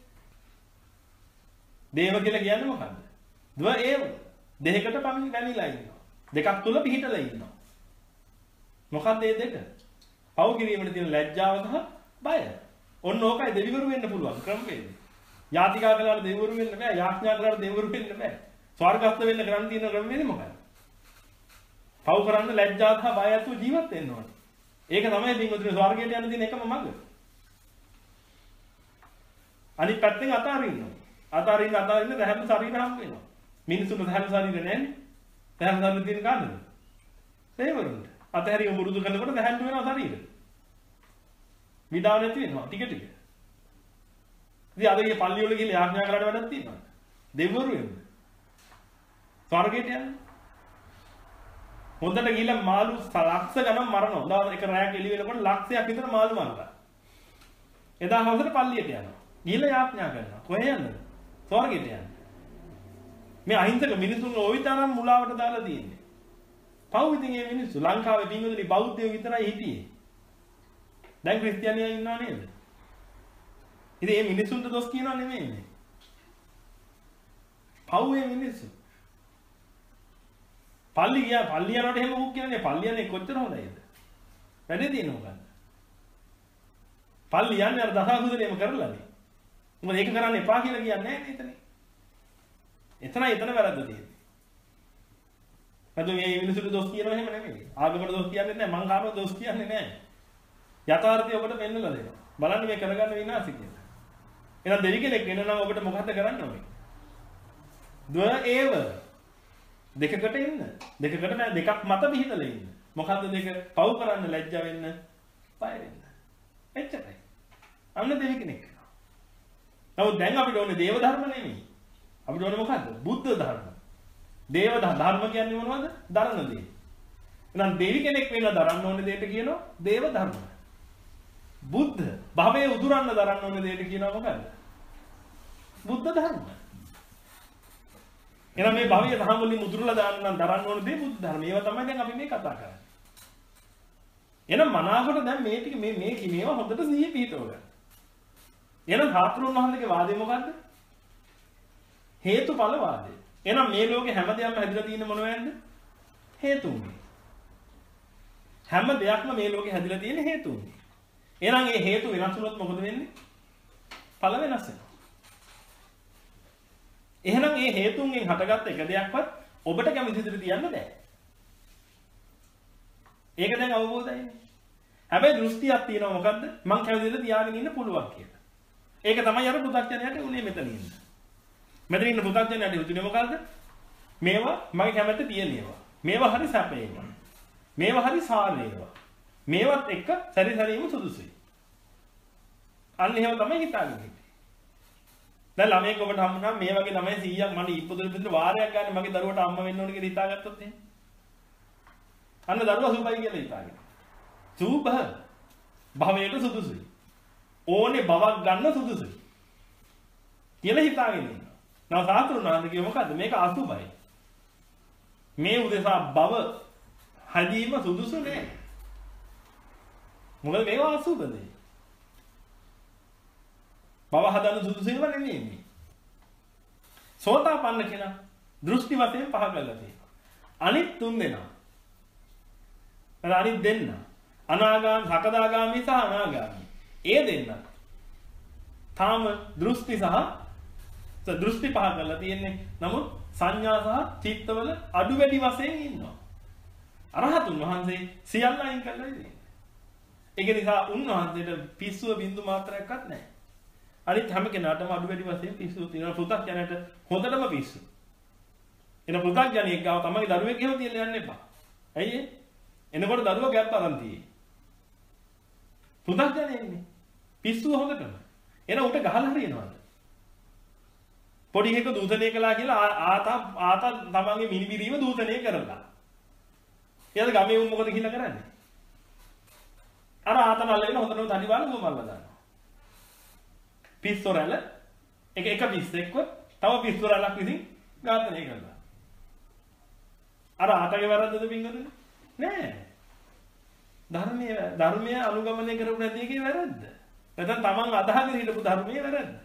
දේව කියලා කියන්නේ මොකද්ද? දව ඒව දෙයකට පමින් වැනිලා ඉන්නවා. දෙකක් තුල පිහිටලා ඉන්නවා. මොකක්ද මේ දෙක? පව් කිරීමට තියෙන ලැජ්ජාව සහ බය. ඔන්න ඕකයි දෙවිවරු වෙන්න පුළුවන් ක්‍රමවේදය. යාතිකා කළාට දෙවිවරු වෙන්න බෑ. යාඥා කළාට දෙවිවරු වෙන්න බෑ. ස්වර්ගස්ත වෙන්න කරන් තියෙන ක්‍රමවේදය මොකක්ද? පව් කරන්න ලැජ්ජාව සහ බය ඇතුව ජීවත් වෙන්න ඕනේ. ඒක තමයි දින්ගොතුනේ ස්වර්ගයට යන දින එකම මඟ. අනිත් පැත්තෙන් අතාරින්න. අතාරින්න අතාරින්න දැහැම ශරීර හම් වෙනවා. මිනිසුන්ට දැහැම ශරීර නැන්නේ. දැහැම ශරීර තියෙන කාටද? දෙවිවරුන්ට. අතහැරිය මුරුදු කරනකොට දැහැන්න වෙනවා ශරීර. විඩාව නැති වෙනවා ටික ටික. ඉතින් අද මේ පල්ලි වල ගිහලා යාඥා කරලා වැඩක් තියෙනවා. දෙවිවරු වෙන්නේ. ස්වර්ගයට යන්නේ. හොඳට ගිහලා මාළු ලක්ෂ ගණන් මරනවා. උදා එක රැයක් එළි වෙනකොට ලක්ෂයක් විතර මාළු මරනවා. එදා හවසට පල්ලියට යනවා. ගිහලා යාඥා කරනවා. කොහේ යන්නද? ස්වර්ගයට යන්නේ. මේ අහිංසක මිනිසුන් ওই තරම් මුලාවට දාලා තියෙන්නේ. පව් ඉතින් මේ මිනිස්සු ලංකාවේ පින්වතුනි බෞද්ධයෝ විතරයි හිටියේ. දැන් ක්‍රිස්තියානියෝ ඉන්නව නේද? ඉතින් මේ මිනිස්සුන්ට දොස් කියනවා නෙමෙයි මේ. පව් මේ මිනිස්සු. පල්ලි ගියා පල්ලි යනකොට එහෙම උක් කියන්නේ පල්ලි යන්නේ කොච්චර හොඳයිද? වැඩේ තියෙනවා ගන්න. පල්ලි යන්නේ අර දසකුසලේම කරලානේ. මොකද ඒක කරන්න එපා කියලා කියන්නේ නැහැ නේද එතන. එතනයි එතන වැරද්ද තියෙන්නේ. මම මේ මිනිස්සුන්ට දොස් කියනවා එහෙම නෙමෙයි. ආගමකට දොස් කියන්නේ නැහැ මං කාටවත් දොස් කියන්නේ නැහැ. යථාර්ථය ඔබට පෙන්නලා දෙනවා. බලන්න මේ කරගන්න විනාශය කියලා. එහෙනම් දෙවි කෙනෙක් වෙන නම් ඔබට මොකද්ද කරන්න ඕනේ? ද්ව ඒව දෙකකට ඉන්න. දෙකකට නෑ දෙකක් මත පිහිටලා ඉන්න. මොකද්ද දෙක? පව් කරන්න ලැජ්ජ වෙන්න, බය වෙන්න. එච්චරයි. අන්න දෙවි කෙනෙක්. නමුත් දැන් අපිට ඕනේ දේව ධර්ම නෙමෙයි. අපිට ඕනේ මොකද්ද? බුද්ධ ධර්ම. දේව ධර්ම කියන්නේ මොනවද? දරන දේ. එහෙනම් දෙවි කෙනෙක් වෙන්න දරන්න ඕනේ දෙයට කියනවා දේව ධර්ම. බුද්ධ භවයේ උදුරන්න දරන්න ඕනේ දෙයට කියනවා මොකද්ද? බුද්ධ ධර්ම. එහෙනම් මේ භවයේ දහම් වලින් උදුරලා දාන්න නම් දරන්න ඕනේ දේ බුද්ධ ධර්ම. ඒවා තමයි දැන් අපි මේ කතා කරන්නේ. එහෙනම් මනාවකට දැන් මේ ටික මේ මේ මේවා හොඳට සිහිය පිහිටව ගන්න. එහෙනම් හාත්‍රුන් වහන්සේගේ වාදය මොකද්ද? හේතුඵල වාදය. එහෙනම් මේ ලෝකේ හැම දෙයක්ම හැදිලා තියෙන්නේ මොනවෙන්ද? හේතුන්ගෙන්. හැම දෙයක්ම මේ ලෝකේ හැදිලා තියෙන්නේ හේතුන්ගෙන්. එහෙනම් මේ හේතු වෙනස් වුණොත් මොකද වෙන්නේ? ඵල වෙනස් වෙනවා. එහෙනම් මේ හේතුන්ගෙන් හටගත්ත එක දෙයක්වත් ඔබට කැමති විදිහට තියන්න බෑ. ඒක දැන් අවබෝධයනේ. හැබැයි දෘෂ්ටියක් තියෙනවා මොකද්ද? මං කැමති විදිහට තියාගෙන ඉන්න පුළුවන් කියලා. ඒක තමයි අර පු탁ජනයට උනේ මෙතන ඉන්න. මෙතන ඉන්න පු탁ජනයට උතුනේ මොකද්ද? මේවා මගේ කැමැත්ත තියෙන ඒවා. මේවා හරි සැපේවා. මේවා හරි සාරේවා. මේවත් එක්ක සැරිසැරීම සුදුසුයි. අන්න එහෙම තමයි හිතාගෙන ඉන්නේ. දැන් ළමයෙක් ඔබට හම්බුනා මේ වගේ ළමයි සීයක් මම ඉපදුන දෙන්න වාරයක් ගන්න මගේ දරුවට අම්මා වෙන්න ඕනේ කියලා හිතාගත්තොත් එහෙම. අන්න දරුවා සුබයි කියලා හිතාගෙන. සුබ භවයට සුදුසුයි. ඕනේ බවක් ගන්න සුදුසුයි. කියලා හිතාගෙන ඉන්නවා. නව සාතුරුන් වහන්සේ කිව්ව මොකද්ද? මේක අසුබයි. මේ උදෙසා භව හැදීම සුදුසු නෑ. මොකද මේවා අසුබ දෙයි. භව හදන්න සුදුසු ඒවා නෙමෙයි මේ. සෝතාපන්න කෙනා දෘෂ්ටි වශයෙන් පහ කරලා තියෙනවා. අනිත් තුන් දෙනා. අනිත් දෙන්න. අනාගාමී, සකදාගාමී සහ අනාගාමී. ඒ දෙන්න. තාම දෘෂ්ටි සහ දෘෂ්ටි පහ කරලා තියෙන්නේ. නමුත් සංඥා සහ චිත්තවල අඩු වැඩි වශයෙන් ඉන්නවා. අරහතුන් වහන්සේ සියල්ල අයින් කරලා ඉන්නේ. ඒක නිසා උන්වහන්සේට පිස්සුව බින්දු මාත්‍රයක්වත් නැහැ. අනිත් හැම කෙනාටම අඩු වැඩි වශයෙන් පිස්සුව තියෙනවා. පු탁ජනයට හොඳටම පිස්සු. එන පු탁ජනියෙක් ගාව තමයි දරුවෙක් එහෙම තියන්න යන්න එපා. ඇයි ඒ? එනකොට දරුවා ගැප් අරන් තියෙන්නේ. පු탁ජනෙන්නේ පිස්සුව හොඳටම. එන උට ගහලා හරියනවාද? පොඩි එකක දූෂණය කළා කියලා ආතා ආතා තමන්ගේ මිනිබිරීම දූෂණය කරලා. ඊයද ගමේ උන් මොකද කියලා කරන්නේ? අර ආතන අල්ලගෙන හොඳටම තනි බාල ගොමල්ලා දානවා. පිස්සොරැල එක එක පිස්සෙක්ව තව පිස්සොරැලක් විසින් ඝාතනය කරනවා. අර ආතගේ වැරද්දද පින්වතුනි? නෑ. ධර්මයේ ධර්මයේ අනුගමනය කරපු නැති එකේ වැරද්ද. නැත්නම් තමන් අදහගෙන හිටපු ධර්මයේ වැරද්ද.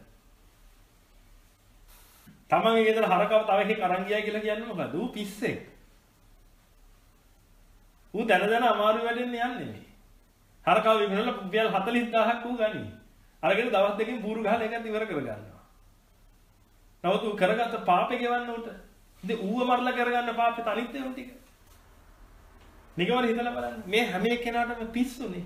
තමන්ගේ ගෙදර හරකව තව එකෙක් අරන් ගියා කියලා කියන්නේ මොකද? ඌ පිස්සෙක්. ඌ දැන දැන අමාරු වැඩෙන්න යන්නේ නෙමෙයි. හරකව විකුණලා රුපියල් හතළිස් දහසක් ඌ ගනි. අරගෙන දවස් දෙකකින් බూరు ගහලා එකත් ඉවර කර ගන්නවා. නමුත් ඌ කරගත්ත පාපේ ගෙවන්න උට. ඉතින් ඌව මරලා කරගන්න පාපේ තනිත් ඒවා ටික. නිකවල හිතලා බලන්න. මේ හැම එක්කෙනාටම පිස්සුනේ.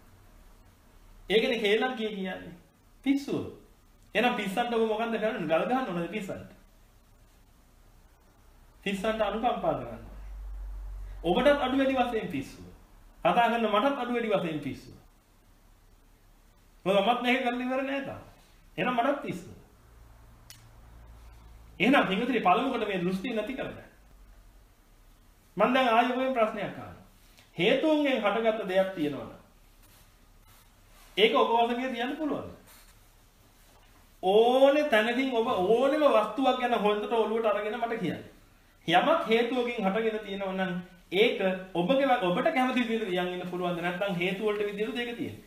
ඒකනේ හේලම් කිය කියන්නේ. පිස්සුව. එහෙනම් පිස්සන්ට ඔබ මොකන්ද කරන්නේ? ගල් ගහන්න ඕනද පිස්සන්ට? පිස්සන්ට අනුකම්පා කරන්න. ඔබටත් අඩු වැඩි වශයෙන් පිස්සුව. කතා කරන මටත් අඩු වැඩි වශයෙන් පිස්සුව. මොකද මත් මේක කරන්න ඉවර නෑ තාම. එහෙනම් මටත් පිස්සුව. එහෙනම් පින්විතේ පළමුවට මේ දෘෂ්ටි නැති කරගන්න. මම දැන් ආයෙත් ප්‍රශ්නයක් අහනවා. හේතුන්ගෙන් හටගත්ත දෙයක් තියෙනවද? ඒක ඔබ වශයෙන් කියන්න පුළුවන්ද? ඕනේ තැනකින් ඔබ ඕනෙම වස්තුවක් ගැන හොඳට ඔළුවට අරගෙන මට කියන්න. යමක් හේතුවකින් හටගෙන තියෙනවා නම් ඒක ඔබගේ ඔබට කැමති විදිහට යන් ඉන්න පුළුවන්ද නැත්නම් හේතු වලට විදිහට ඒක තියෙන්නේ.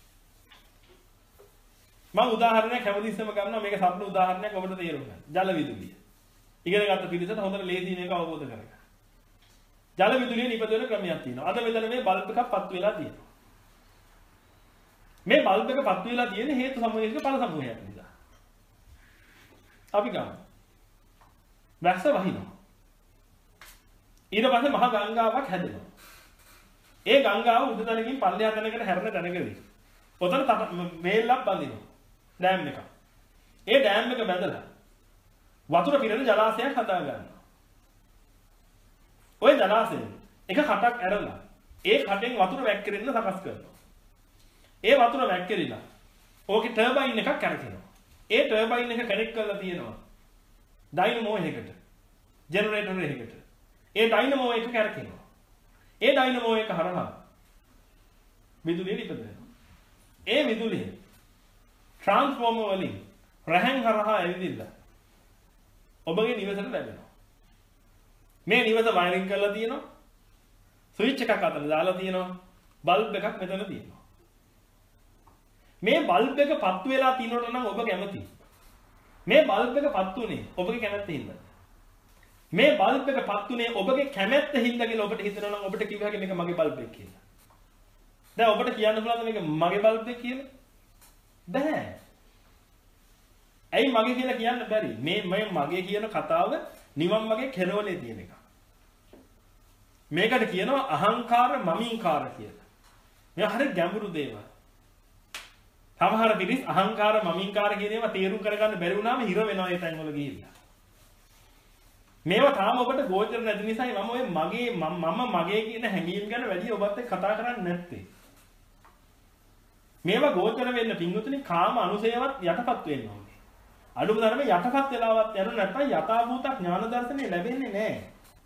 මම උදාහරණයක් හැමදෙස්සම ගන්නවා මේක සම්පූර්ණ උදාහරණයක් ඔබට තේරුම් ගන්න. ජල විදුලිය. ඉගෙන ගත්ත පිළිසෙට හොඳට ලේසි මේක අවබෝධ කරගන්න. ජල විදුලිය නිපදවන ක්‍රමයක් තියෙනවා. අද මෙතන මේ බල්බ් එකක් පත්තු වෙලා තියෙනවා. මේ බල්බ් එක පත්තු වෙලා තියෙන්නේ හේතු සමූහයක ඵල සමූහයක් නිසා. අපි ගමු. වැස්ස වහිනවා. ඊට පස්සේ මහා ගංගාවක් හැදෙනවා. ඒ ගංගාව උඩ තැනකින් පල්ලෙහා තැනකට හැරෙන තැනකදී ඔතන වේලක් බඳිනවා. ඩෑම් එකක්. ඒ ඩෑම් එක බැඳලා වතුර පිරෙන ජලාශයක් හදා ගන්නවා. ওই ජලාශයෙන් එක කටක් ඇරලා ඒ කටෙන් වතුර වැක්කිරෙන්න සකස් කරනවා. ඒ වතුර වැක්කිරිලා ඕකේ ටර්බයින් එකක් කරකිනවා. ඒ ටර්බයින් එක කනෙක්ට් කරලා තියෙනවා ඩයිනමෝ එකකට. ජෙනරේටර් එකකට. ඒ ඩයිනමෝ එක කරකිනවා. ඒ ඩයිනමෝ එක හරහා විදුලිය නිපදවෙනවා. ඒ විදුලිය ට්‍රාන්ස්ෆෝමර් වලින් රැහන් හරහා ඇවිදින්න ඔබගේ නිවසට ලැබෙනවා. මේ නිවස වයරින් කරලා තියෙනවා. ස්විච් එකක් අතට දාලා තියෙනවා. බල්බ් එකක් මෙතන තියෙනවා. මේ බල්බ් එක පත්තු වෙලා තිනොට නම් ඔබ කැමතියි. මේ බල්බ් එක පත්තු උනේ ඔබගේ කැමැත්තෙන්ද? මේ බල්බ් එක පත්තුනේ ඔබගේ කැමැත්ත හින්දා කියලා ඔබට හිතනවා නම් ඔබට කිව්වා මේක මගේ බල්බ් එක කියලා. දැන් ඔබට කියන්න පුළුවන්ද මේක මගේ බල්බ් එක කියලා? බෑ. ඇයි මගේ කියලා කියන්න බැරි? මේ මේ මගේ කියන කතාව නිවන් මගේ කෙරවලේ තියෙන එක. මේකට කියනවා අහංකාර මමින්කාර කියලා. මේ හරිය ගැඹුරු දේවල්. සමහර පිරිස් අහංකාර මමින්කාර කියන ඒවා තේරුම් කරගන්න බැරි වුණාම හිර වෙනවා ඒ තැන් වල ගිහිල්ලා. මේවා තාම ඔබට ගෝචර නැති නිසායි මම ඔය මගේ මම මගේ කියන හැඟීම් ගැන වැඩි ඔබත් එක්ක කතා කරන්නේ නැත්තේ. මේවා ගෝචර වෙන්න පින්වතුනි කාම අනුසයවත් යටපත් වෙන්න ඕනේ. අඩුම තරමේ යටපත් වෙලාවත් යන නැත්නම් යථාභූත ඥාන දර්ශනය ලැබෙන්නේ නැහැ.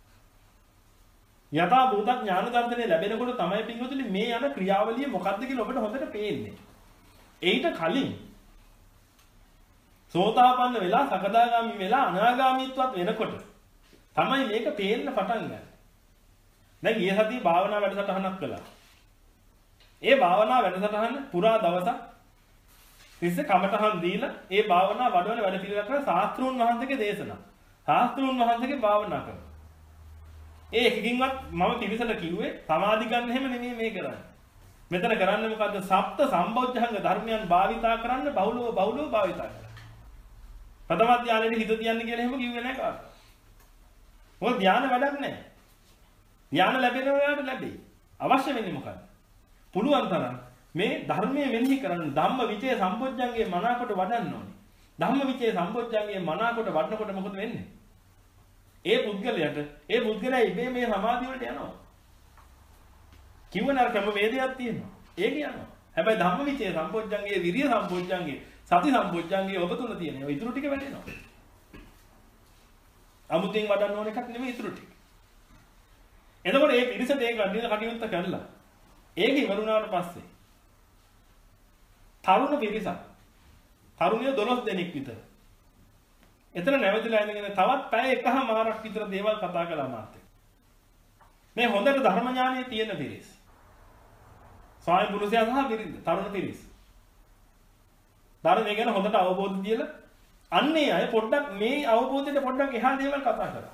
යථාභූත ඥාන දර්ශනය ලැබෙනකොට තමයි පින්වතුනි මේ යන ක්‍රියාවලිය මොකක්ද කියලා ඔබට හොඳට පේන්නේ. ඒිට කලින් සෝතාපන්න වෙලා සකදාගාමි වෙලා අනාගාමීත්වත් වෙනකොට තමයි මේක පේන්න පටන් ගන්නේ. දැන් ඊයේ සතියේ භාවනා වැඩසටහනක් කළා. ඒ භාවනා වැඩසටහන පුරා දවසක් තිස්සේ කමටහන් දීලා ඒ භාවනා වඩවන වැඩ පිළිවෙල කරලා ශාස්ත්‍රූන් වහන්සේගේ දේශනා. ශාස්ත්‍රූන් වහන්සේගේ භාවනා කරනවා. ඒ එකකින්වත් මම පිළිසල කිව්වේ සමාධි ගන්න හැම නෙමෙයි මේ කරන්නේ. මෙතන කරන්නේ මොකද්ද? සප්ත සම්බොජ්ජංග ධර්මයන් භාවිතා කරන්න බහුලව බහුලව භාවිතා කරන්න. ප්‍රථම ධානයේ හිත තියන්න කියලා එහෙම කිව්වේ නැහැ කාට. මොකද ධාන වැඩක් නැහැ. ධාන ලැබෙන වෙලාවට ලැබෙයි. අවශ්‍ය වෙන්නේ මොකද්ද? පුළුවන් තරම් මේ ධර්මයේ මෙනෙහි කරන්න ධම්ම විචේ සම්බොජ්ජංගේ මනාකොට වඩන්න ඕනේ. ධම්ම විචේ සම්බොජ්ජංගේ මනාකොට වඩනකොට මොකද වෙන්නේ? ඒ පුද්ගලයාට ඒ පුද්ගලයා ඉබේ මේ සමාධිය වලට යනවා. කිව්වනර ක්‍රම වේදයක් තියෙනවා. ඒක යනවා. හැබැයි ධම්ම විචේ සම්බොජ්ජංගේ විරිය සම්බොජ්ජංගේ සති සම්බොජ්ජංගේ ඔබ තුල තියෙන ඒවා ඉතුරු ටික වැඩෙනවා. අමුතෙන් වඩන්න ඕන එකක් නෙමෙයි ඉතුරු ටික. එතකොට මේ පිරිස දෙක ගන්න කටයුත්ත කරලා ඒක ඉවරුණාට පස්සේ තරුණ පිරිසක් තරුණියෝ දොළොස් දෙනෙක් විතර එතන නැවතිලා ඉඳගෙන තවත් පැය එකහමාරක් විතර දේවල් කතා කළා මාත් එක්ක. මේ හොඳට ධර්ම ඥානයේ තියෙන පිරිස. ස්වාමි පුරුෂයා සහ බිරිඳ තරුණ පිරිස. ධර්මය ගැන හොඳට අවබෝධ තියලා අන්නේ අය පොඩ්ඩක් මේ අවබෝධයට පොඩ්ඩක් එහා දේවල් කතා කරා.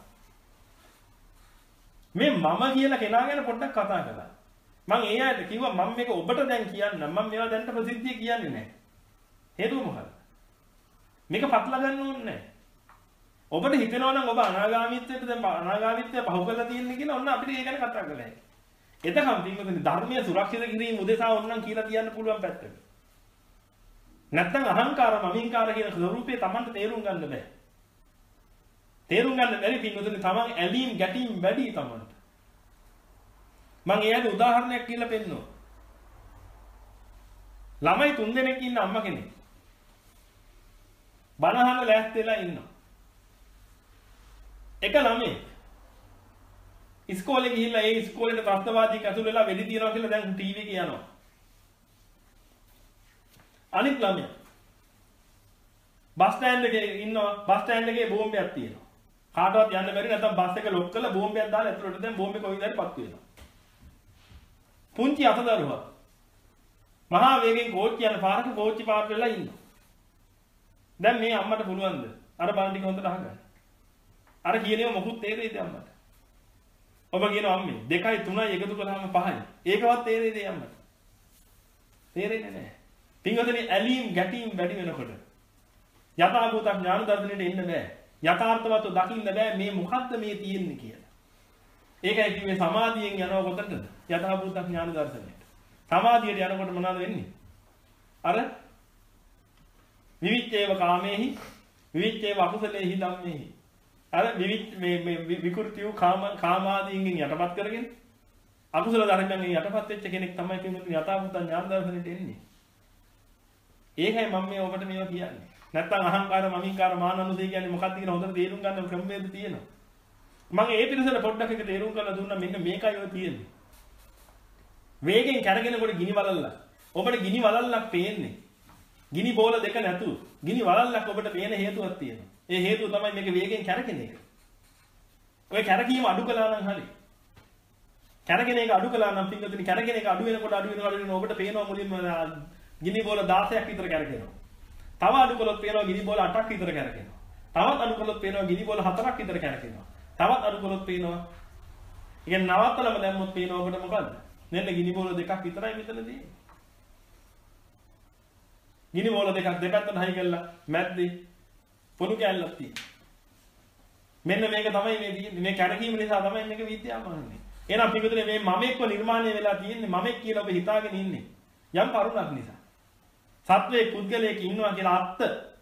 මේ මම කියලා කෙනා ගැන පොඩ්ඩක් කතා කළා. මම ඒ අයට කිව්වා මම මේක ඔබට දැන් කියන්න මම මේවා දැන්ට ප්‍රසිද්ධිය කියන්නේ නැහැ. හේතුව මොකද? මේක පටල ගන්න ඕනේ නැහැ. ඔබට හිතෙනවා නම් ඔබ අනාගාමීත්වයට දැන් අනාගාමීත්වය පහු කරලා තියෙන්නේ කියලා ඔන්න අපිට ඒක ගැන කතා කරලා ඉන්නේ. එතකම් පින්වතුනි ධර්මයේ සුරක්ෂිත කිරීම උදෙසා ඕනනම් කියලා කියන්න පුළුවන් පැත්තක. නැත්නම් අහංකාර මමින්කාර කියන ස්වරූපේ Tamanට තේරුම් ගන්න බෑ. තේරුම් ගන්න බැරි පින්වතුනි Taman ඇලීම් ගැටීම් වැඩි Tamanට. මම එයාට උදාහරණයක් කියලා පෙන්නනවා. ළමයි තුන් දෙනෙක් ඉන්න අම්මා කෙනෙක්. බණ අහන්න ලෑස්ති වෙලා ඉන්නවා. එක ළමයි ඉස්කෝලේ ගිහිල්ලා ඒ ඉස්කෝලේට ත්‍ස්තවාදීක ඇතුල් වෙලා වෙඩි තියනවා කියලා දැන් ටීවී එකේ යනවා. අනිත් ළමයා බස් ස්ටෑන්ඩ් එකේ ඉන්නවා බස් ස්ටෑන්ඩ් එකේ බෝම්බයක් තියෙනවා. කාටවත් යන්න බැරි නැත්නම් බස් එක ලොක් කරලා බෝම්බයක් දාලා ඇතුළට දැන් බෝම්බේ කොයිද හරි පත් වෙනවා. පුංචි අතදරුවා මහා වේගෙන් කෝච්චිය යන පාරක කෝච්චි පාරට වෙලා ඉන්නවා. දැන් මේ අම්මට පුළුවන්ද අර බණ ටික හොඳට අහගන්න? අර කියනේම මොකුත් තේරෙයිද අම්මට? ඔබ කියනවා අම්මේ දෙකයි තුනයි එකතු කරාම පහයි. ඒකවත් තේරෙයිද අම්මට? තේරෙන්නේ නැහැ. පින්වතුනි ඇලීම් ගැටීම් වැඩි වෙනකොට යථාභූත ඥාන දර්ශනයට එන්න බෑ. යථාර්ථවත් දකින්න බෑ මේ මොකද්ද මේ තියෙන්නේ කියලා. ඒකයි කිව්වේ සමාධියෙන් යනවා කොතනද? යථාභූත ඥාන දර්ශනයට. සමාධියට යනකොට මොනවද වෙන්නේ? අර විවිච්ඡේව කාමේහි විවිච්ඡේව අකුසලේහි ධම්මේහි අර විවිච් මේ මේ විකෘතිය කාම කාමාදීන්ගෙන් යටපත් කරගෙන අකුසල ධර්මයන්ගෙන් යටපත් වෙච්ච කෙනෙක් තමයි කියන්නේ යථාභූත ඥාන දර්ශනයට එන්නේ. ඒකයි මම මේ ඔබට මේවා කියන්නේ. නැත්තම් අහංකාර මමින්කාර මානනුසය කියන්නේ මොකක්ද කියලා හොඳට තේරුම් ගන්න ක්‍රමවේද තියෙනවා. මම ඒ පිළිසල පොඩ්ඩක් එක තේරුම් කරලා දුන්නා මෙන්න මේකයි ඔය තියෙන්නේ. වේගෙන් කැරගෙනකොට ගිනි වලල්ල. ඔබට ගිනි වලල්ලක් පේන්නේ. ගිනි බෝල දෙක නැතුව ගිනි වලල්ලක් ඔබට පේන හේතුවක් තියෙනවා. ඒ හේතුව තමයි මේක වේගෙන් කැරකෙන එක. ඔය කැරකීම අඩු කළා නම් හරි. කැරකෙන එක අඩු කළා නම් පින්වතුනි කැරකෙන එක අඩු වෙනකොට අඩු වෙනකොට අඩු වෙනකොට ඔබට පේනවා මුලින්ම ගිනි බෝල දහසක් විතර කැරකෙනවා. තව අඩු කළොත් පේනවා ගිනි බෝල අටක් විතර කැරකෙනවා. තවත් අඩු කළොත් පේනවා ගිනි බෝල හතරක් විතර කැරකෙනවා. තවත් අඩු කළොත් පේනවා ඉතින් නවත්තලම දැම්මොත් පේනවා ඔබට මොකද්ද? මෙන්න ගිනි බෝල දෙකක් විතරයි මෙතන තියෙන්නේ. ගිනි බෝල දෙකක් දෙපැත්තට හයි කරලා මැද්දේ පොඩු කැල්ලක් තියෙනවා. මෙන්න මේක තමයි මේ තියෙන්නේ. මේ කැරකීම නිසා තමයි මේක විද්‍යාමාන වෙන්නේ. එහෙනම් පිටුදේ මේ මමෙක්ව නිර්මාණය වෙලා තියෙන්නේ මමෙක් කියලා ඔබ හිතාගෙන ඉන්නේ. යම් කරුණක් නිසා. සත්වයේ පුද්ගලයෙක් ඉන්නවා කියලා අත්ත.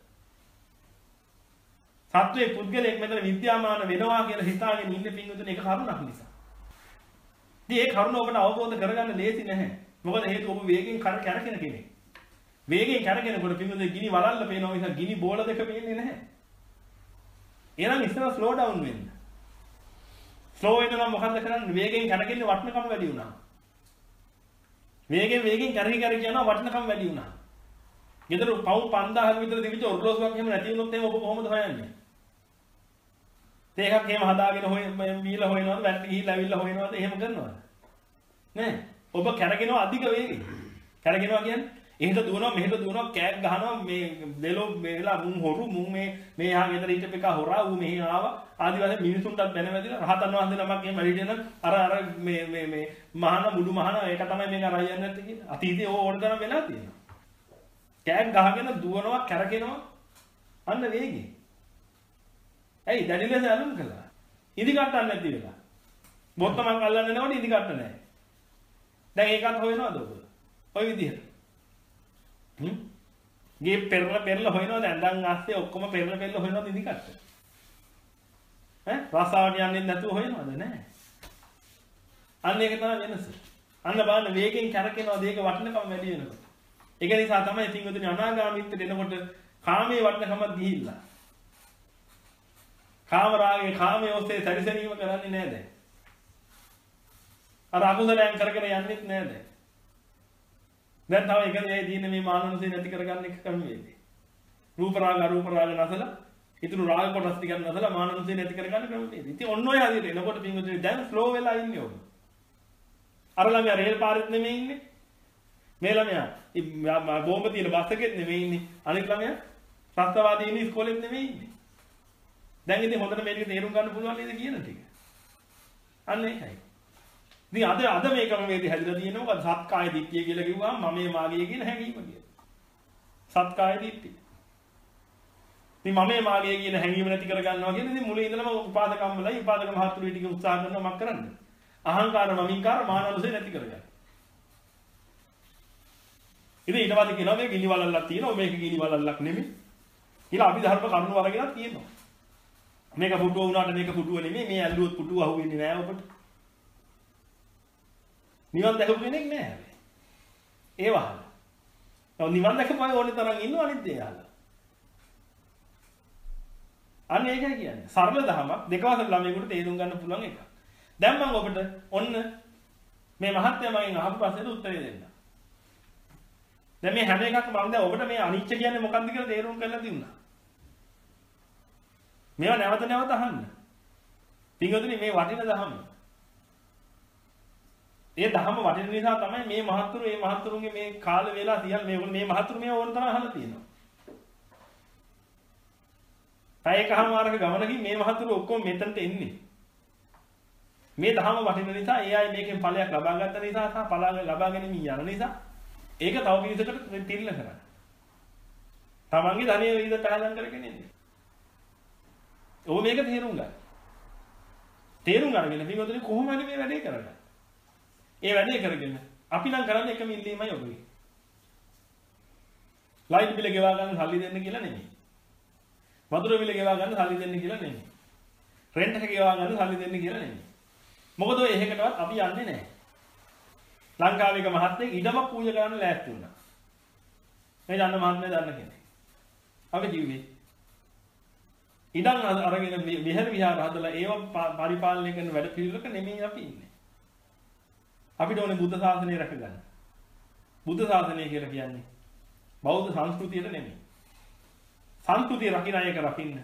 සත්වයේ පුද්ගලයෙක් මෙතන විද්‍යාමාන වෙනවා කියලා හිතාගෙන ඉන්නේ පිටුදේ ඒක කරුණක් නිසා. ඉතින් ඒ කරුණ ඔබට අවබෝධ කරගන්න ලේසි නැහැ. මොකද හේතුව ඔබ වේගෙන් කැරකෙන කෙනෙක්. වේගෙන් කැරගෙනකොට පින්වතුනි ගිනි වලල්ල පේනවා නිසා ගිනි බෝල දෙක පේන්නේ නැහැ. එහෙනම් ඉස්සර ස්ලෝ ඩවුන් වෙන්න. ස්ලෝ වෙන්න නම් මොකද්ද කරන්නේ? වේගෙන් කැරගෙන්නේ වටනකම වැඩි වුණා. වේගෙන් වේගෙන් කැරකි කැරකි යනවා වටනකම වැඩි වුණා. ගෙදර පවුම් පන්දාහක විතර තිබිච්ච ඔර්ලෝසුවක් එහෙම නැති වුණොත් එහෙම ඔබ කොහොමද හොයන්නේ? තේකක් එහෙම හදාගෙන හොය මීල හොයනවද? වැටි ගිහිල්ලා ඇවිල්ලා හොයනවද? එහෙම කරනවද? නෑ. ඔබ කැරගෙනවා අධික වේගෙන්. කැරගෙනවා කියන්නේ එහෙට දුවනවා මෙහෙට දුවනවා කෑක් ගහනවා මේ දෙලෝ මේලා මුන් හොරු මුන් මේ මේ යහා ගෙදර හිටපු එක හොරා ඌ මෙහි ආවා ආදි වශයෙන් මිනිසුන්ටත් බැනවැදිලා රහතන් වහන්සේ නමක් එහෙම වැඩි දෙන අර අර මේ මේ මේ මහාන මුළු මහාන ඒක තමයි මේක අරයි යන්නේ නැත්තේ කියලා අතීතේ ඕ ඕන තරම් වෙලා තියෙනවා කෑක් ගහගෙන දුවනවා කැරකෙනවා අන්න වේගේ ඇයි දැඩි ලෙස අලුම් කළා ඉදි කට්ටන්න නැති වෙලා බොත්තමක් අල්ලන්නේ නැවනේ ඉදි කට්ට නැහැ දැන් ඒකත් හොයනවද ඔබ ඔය විදිහට හ්ම් ගේ පෙරල පෙරල හොයනවද ඇඳන් ආස්සේ ඔක්කොම පෙරල පෙරල හොයනවද ඉදි කට්ට ඈ රසාවට යන්නේ නැතුව හොයනවද නැහැ අන්න ඒක තමයි වෙනස අන්න බලන්න වේගෙන් කැරකෙනවද ඒක වටිනකම වැඩි වෙනකොට ඒක නිසා තමයි පින්වතුනි අනාගාමීත්වයට එනකොට කාමයේ වටිනකමක් ගිහිල්ලා කාම රාගේ කාමයේ ඔස්සේ සැරිසැරීම කරන්නේ නැහැ දැන් අර අකුසලයන් කරගෙන යන්නෙත් නැහැ දැන් දැන් තව එක දෙයයි තියෙන්නේ මේ මානනුසේ නැති කරගන්න එක ක්‍රමවේදය. රූප රාග අරූප රාග නැසලා ඊතුරු රාග කොටස් ටිකක් නැසලා මානනුසේ නැති කරගන්න ක්‍රමවේදය. ඉතින් ඔන්න ඔය හදිහට එනකොට පින්වතුනි දැන් ස්ලෝ වෙලා ඉන්නේ ඔබ. අර ළමයා රේල් පාරෙත් නෙමෙයි ඉන්නේ. මේ ළමයා බෝම්බ තියෙන බස් එකෙත් නෙමෙයි ඉන්නේ. අනිත් ළමයා ත්‍ස්තවාදී ඉන්නේ ඉස්කෝලෙත් නෙමෙයි ඉන්නේ. දැන් ඉතින් හොඳට මේක තේරුම් ගන්න පුළුවන් නේද කියන ටික. අන්න ඒකයි. ඉතින් අද අද මේ ක්‍රමවේදය හැදිලා තියෙනවා මොකද සත්කාය දිට්ඨිය කියලා කිව්වම මමේ මාගේ කියන හැඟීම කියලා. සත්කාය දිට්ඨිය. ඉතින් මමේ මාගේ කියන හැඟීම නැති කර ගන්නවා කියන්නේ ඉතින් මුලින් ඉඳලම උපාදකම් වලයි උපාදක මහත්තුරු ටික උත්සාහ කරනවා මක් කරන්නේ. අහංකාර මමින්කාර මානනුසේ නැති කරගන්න. ඉතින් ඊට පස්සේ කියනවා මේ ගිනි වලල්ලක් තියෙනවා මේක ගිනි වලල්ලක් නෙමෙයි. කියලා අපි ධර්ම කරුණු වරගෙනක් තියෙනවා. මේක පුටුව වුණාට මේක පුටුව නෙමෙයි මේ ඇල්ලුවොත් පුටුව අහුවෙන්නේ නෑ ඔබට. නිවන් දැකපු කෙනෙක් නෑ හැබැයි. ඒ වහල. ඔව් නිවන් දැකපුවා ඕනේ තරම් ඉන්නව අනිත් දේ අහලා. අන්න ඒකයි කියන්නේ. සරල දහමක් දෙකවසර ළමයෙකුට තේරුම් ගන්න පුළුවන් එකක්. දැන් මම ඔබට ඔන්න මේ මහත්මයා මගෙන් අහපු ප්‍රශ්නෙට උත්තරේ දෙන්න. දැන් මේ හැම එකක්ම මම දැන් ඔබට මේ අනිච්ච කියන්නේ මොකක්ද කියලා තේරුම් කරලා දුන්නා. මේවා නැවත නැවත අහන්න. පින්වතුනි මේ වටින දහම. ඒ දහම වටින නිසා තමයි මේ මහත්තුරු මේ මහත්තුරුන්ගේ මේ කාල වේලා තියන් මේගොල්ලෝ මේ මහත්තුරු මේ ඕන තරම් අහලා තියෙනවා. පැයකමාරක ගමනකින් මේ මහත්තුරු ඔක්කොම මෙතනට එන්නේ. මේ දහම වටින නිසා ඒ අය මේකෙන් ඵලයක් ලබා ගන්න නිසා සහ ඵල ලබා ගැනීම යන නිසා ඒක තව පිළිසකට තිරිල කරන්නේ. තමන්ගේ ධනිය විදිහට පහදම් කරගෙන ඉන්නේ. ඔබ මේක තේරුම් ගන්න. තේරුම් අරගෙන පින්වතුනි කොහොම හරි මේ වැඩේ කරගන්න. ඒ වැඩේ කරගෙන අපි නම් කරන්නේ එකම ඉල්ලීමයි ඔබගේ. ලයිට් බිල ගෙවා ගන්න සල්ලි දෙන්න කියලා නෙමෙයි. වතුර බිල ගෙවා ගන්න සල්ලි දෙන්න කියලා නෙමෙයි. රෙන්ට් එක ගෙවා ගන්න සල්ලි දෙන්න කියලා නෙමෙයි. මොකද ඔය එහෙකටවත් අපි යන්නේ නැහැ. ලංකාවේ එක මහත්තයෙක් ඉඩමක් පූජා කරන්න ලෑස්ති වුණා. මේ දන්න මහත්මයා දන්න කෙනෙක්. අපි කිව්වේ ඉඩම් අරගෙන විහෙර විහාර හදලා ඒව පරිපාලනය කරන වැඩ පිළිවෙලක නෙමෙයි අපි ඉන්නේ. අපිට ඕනේ බුද්ධ ශාසනය රැකගන්න. බුද්ධ ශාසනය කියලා කියන්නේ බෞද්ධ සංස්කෘතියට නෙමෙයි. සංස්කෘතිය රකින්න අයක රකින්න.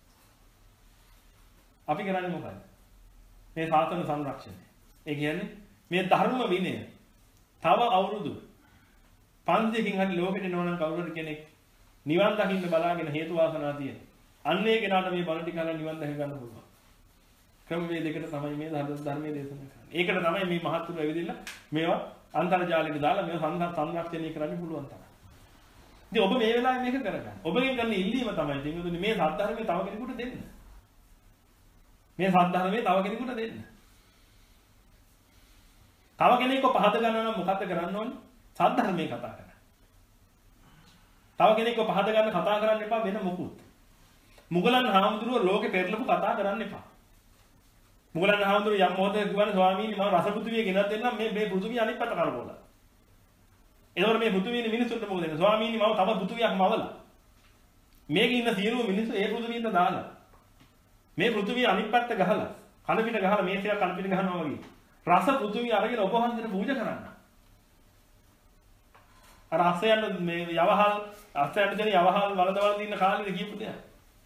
අපි කරන්නේ මොකක්ද? මේ ශාසන සංරක්ෂණය. ඒ කියන්නේ මේ ධර්ම විනය තව අවුරුදු පන්සියකින් හරි ලෝකෙට නෝනන් කවුරුහරි කෙනෙක් නිවන් දකින්න බලාගෙන හේතු වාසනා තියෙන. අන්න ඒ කෙනාට මේ බණ ටික අහලා නිවන් දැක ගන්න පුළුවන්. ක්‍රමවේදයකට තමයි මේ ධර්මයේ දේශනා කරන්නේ. ඒකට තමයි මේ මහත්තුරු ඇවිදින්න මේවා අන්තර්ජාලයට දාලා මේවා සංරක්ෂණය කරන්න පුළුවන් තමයි. ඉතින් ඔබ මේ වෙලාවේ මේක කරගන්න. ඔබගෙන් කරන ඉල්ලීම තමයි දෙන්නේ මේ සත්‍ය ධර්මයේ තව කෙනෙකුට දෙන්න. මේ සත්‍ය ධර්මයේ තව කෙනෙකුට දෙන්න. තව කෙනෙක්ව පහද ගන්නවා නම් මොකක්ද කරන්න ඕනේ? සත්‍ය ධර්මයේ කතා කරන්න. තව කෙනෙක්ව පහද ගන්න කතා කරන්න එපා වෙන මොකුත්. මුගලන් හාමුදුරුවෝ ලෝකේ පෙරලපු කතා කරන්න එපා. මුගලන් හාමුදුරුවෝ යම් මොහොතක කිව්වනේ ස්වාමීනි මම රසපෘථිවිය ගෙනත් දෙන්නම් මේ මේ පෘථිවිය අනිත් පැත්ත කරකවලා. එතකොට මේ පෘථිවියේ මිනිස්සුන්ට මොකද වෙන්නේ? ස්වාමීනි මම තව පෘථිවියක් මවලා. මේකේ ඉන්න සියලුම මිනිස්සු ඒ පෘථිවියට දාලා. මේ පෘථිවිය අනිත් පැත්ත ගහලා කන පිට ගහලා මේ සියක් කන පිට ගහනවා වගේ. රස පෘථිවිය අරගෙන ඔබ වහන්සේට පූජා කරන්න. අර අස්සයන් මේ යවහල් අස්සයන් දෙන යවහල් වලදවල දින්න කාලෙද කියපු දෙයක්.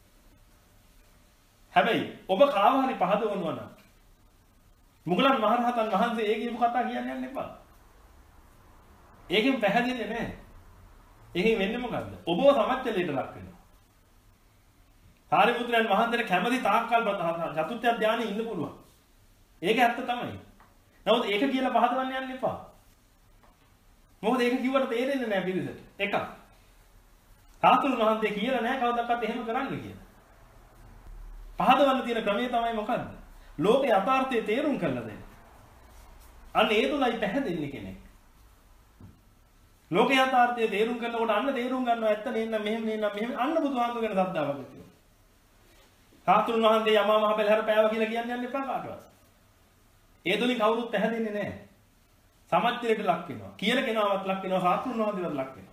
හැබැයි ඔබ කාව හරි පහදවනවා නම් මුගලන් මහරහතන් වහන්සේ ඒ කියපු කතා කියන්න යන්න එපා. ඒකෙන් පැහැදිලි නෑ. ඒකෙන් වෙන්නේ මොකද්ද? ඔබව සමච්චලයට ලක් වෙනවා. සාරිපුත්‍රයන් වහන්සේට කැමැති තාක්කල් චතුත්ථ ධානයේ ඉන්න පුළුවන්. ඒක ඇත්ත තමයි. නමුත් ඒක කියලා පහදවන්න යන්න එපා. මොකද ඒක කිව්වට තේරෙන්නේ නෑ පිළිසෙට. එකක්. සාතුරු වහන්සේ කියලා නෑ කවදාවත් එහෙම කරන්න කියලා. පහදවන්න තියෙන ක්‍රමය තමයි මොකද්ද? ලෝක යථාර්ථයේ තේරුම් කරලා දෙන්න. අන්න ඒ තුලයි පැහැදෙන්නේ කෙනෙක්. ලෝක යථාර්ථයේ තේරුම් කරනකොට අන්න තේරුම් ගන්නවා ඇත්ත නේනම් මෙහෙම නේනම් මෙහෙම අන්න බුදුහාමුදුර ගැන ශ්‍රද්ධාවක් ඇති වෙනවා. සාතුරුන් වහන්සේ යමා මහ පෙළහැර පෑව කියලා කියන්න යන්න එපා කාටවත්. ඒ තුලින් කවුරුත් පැහැදෙන්නේ නැහැ. සමච්චලයට ලක් වෙනවා. කියන කෙනාවත් ලක් වෙනවා සාතුරුන් වහන්සේවත් ලක් වෙනවා.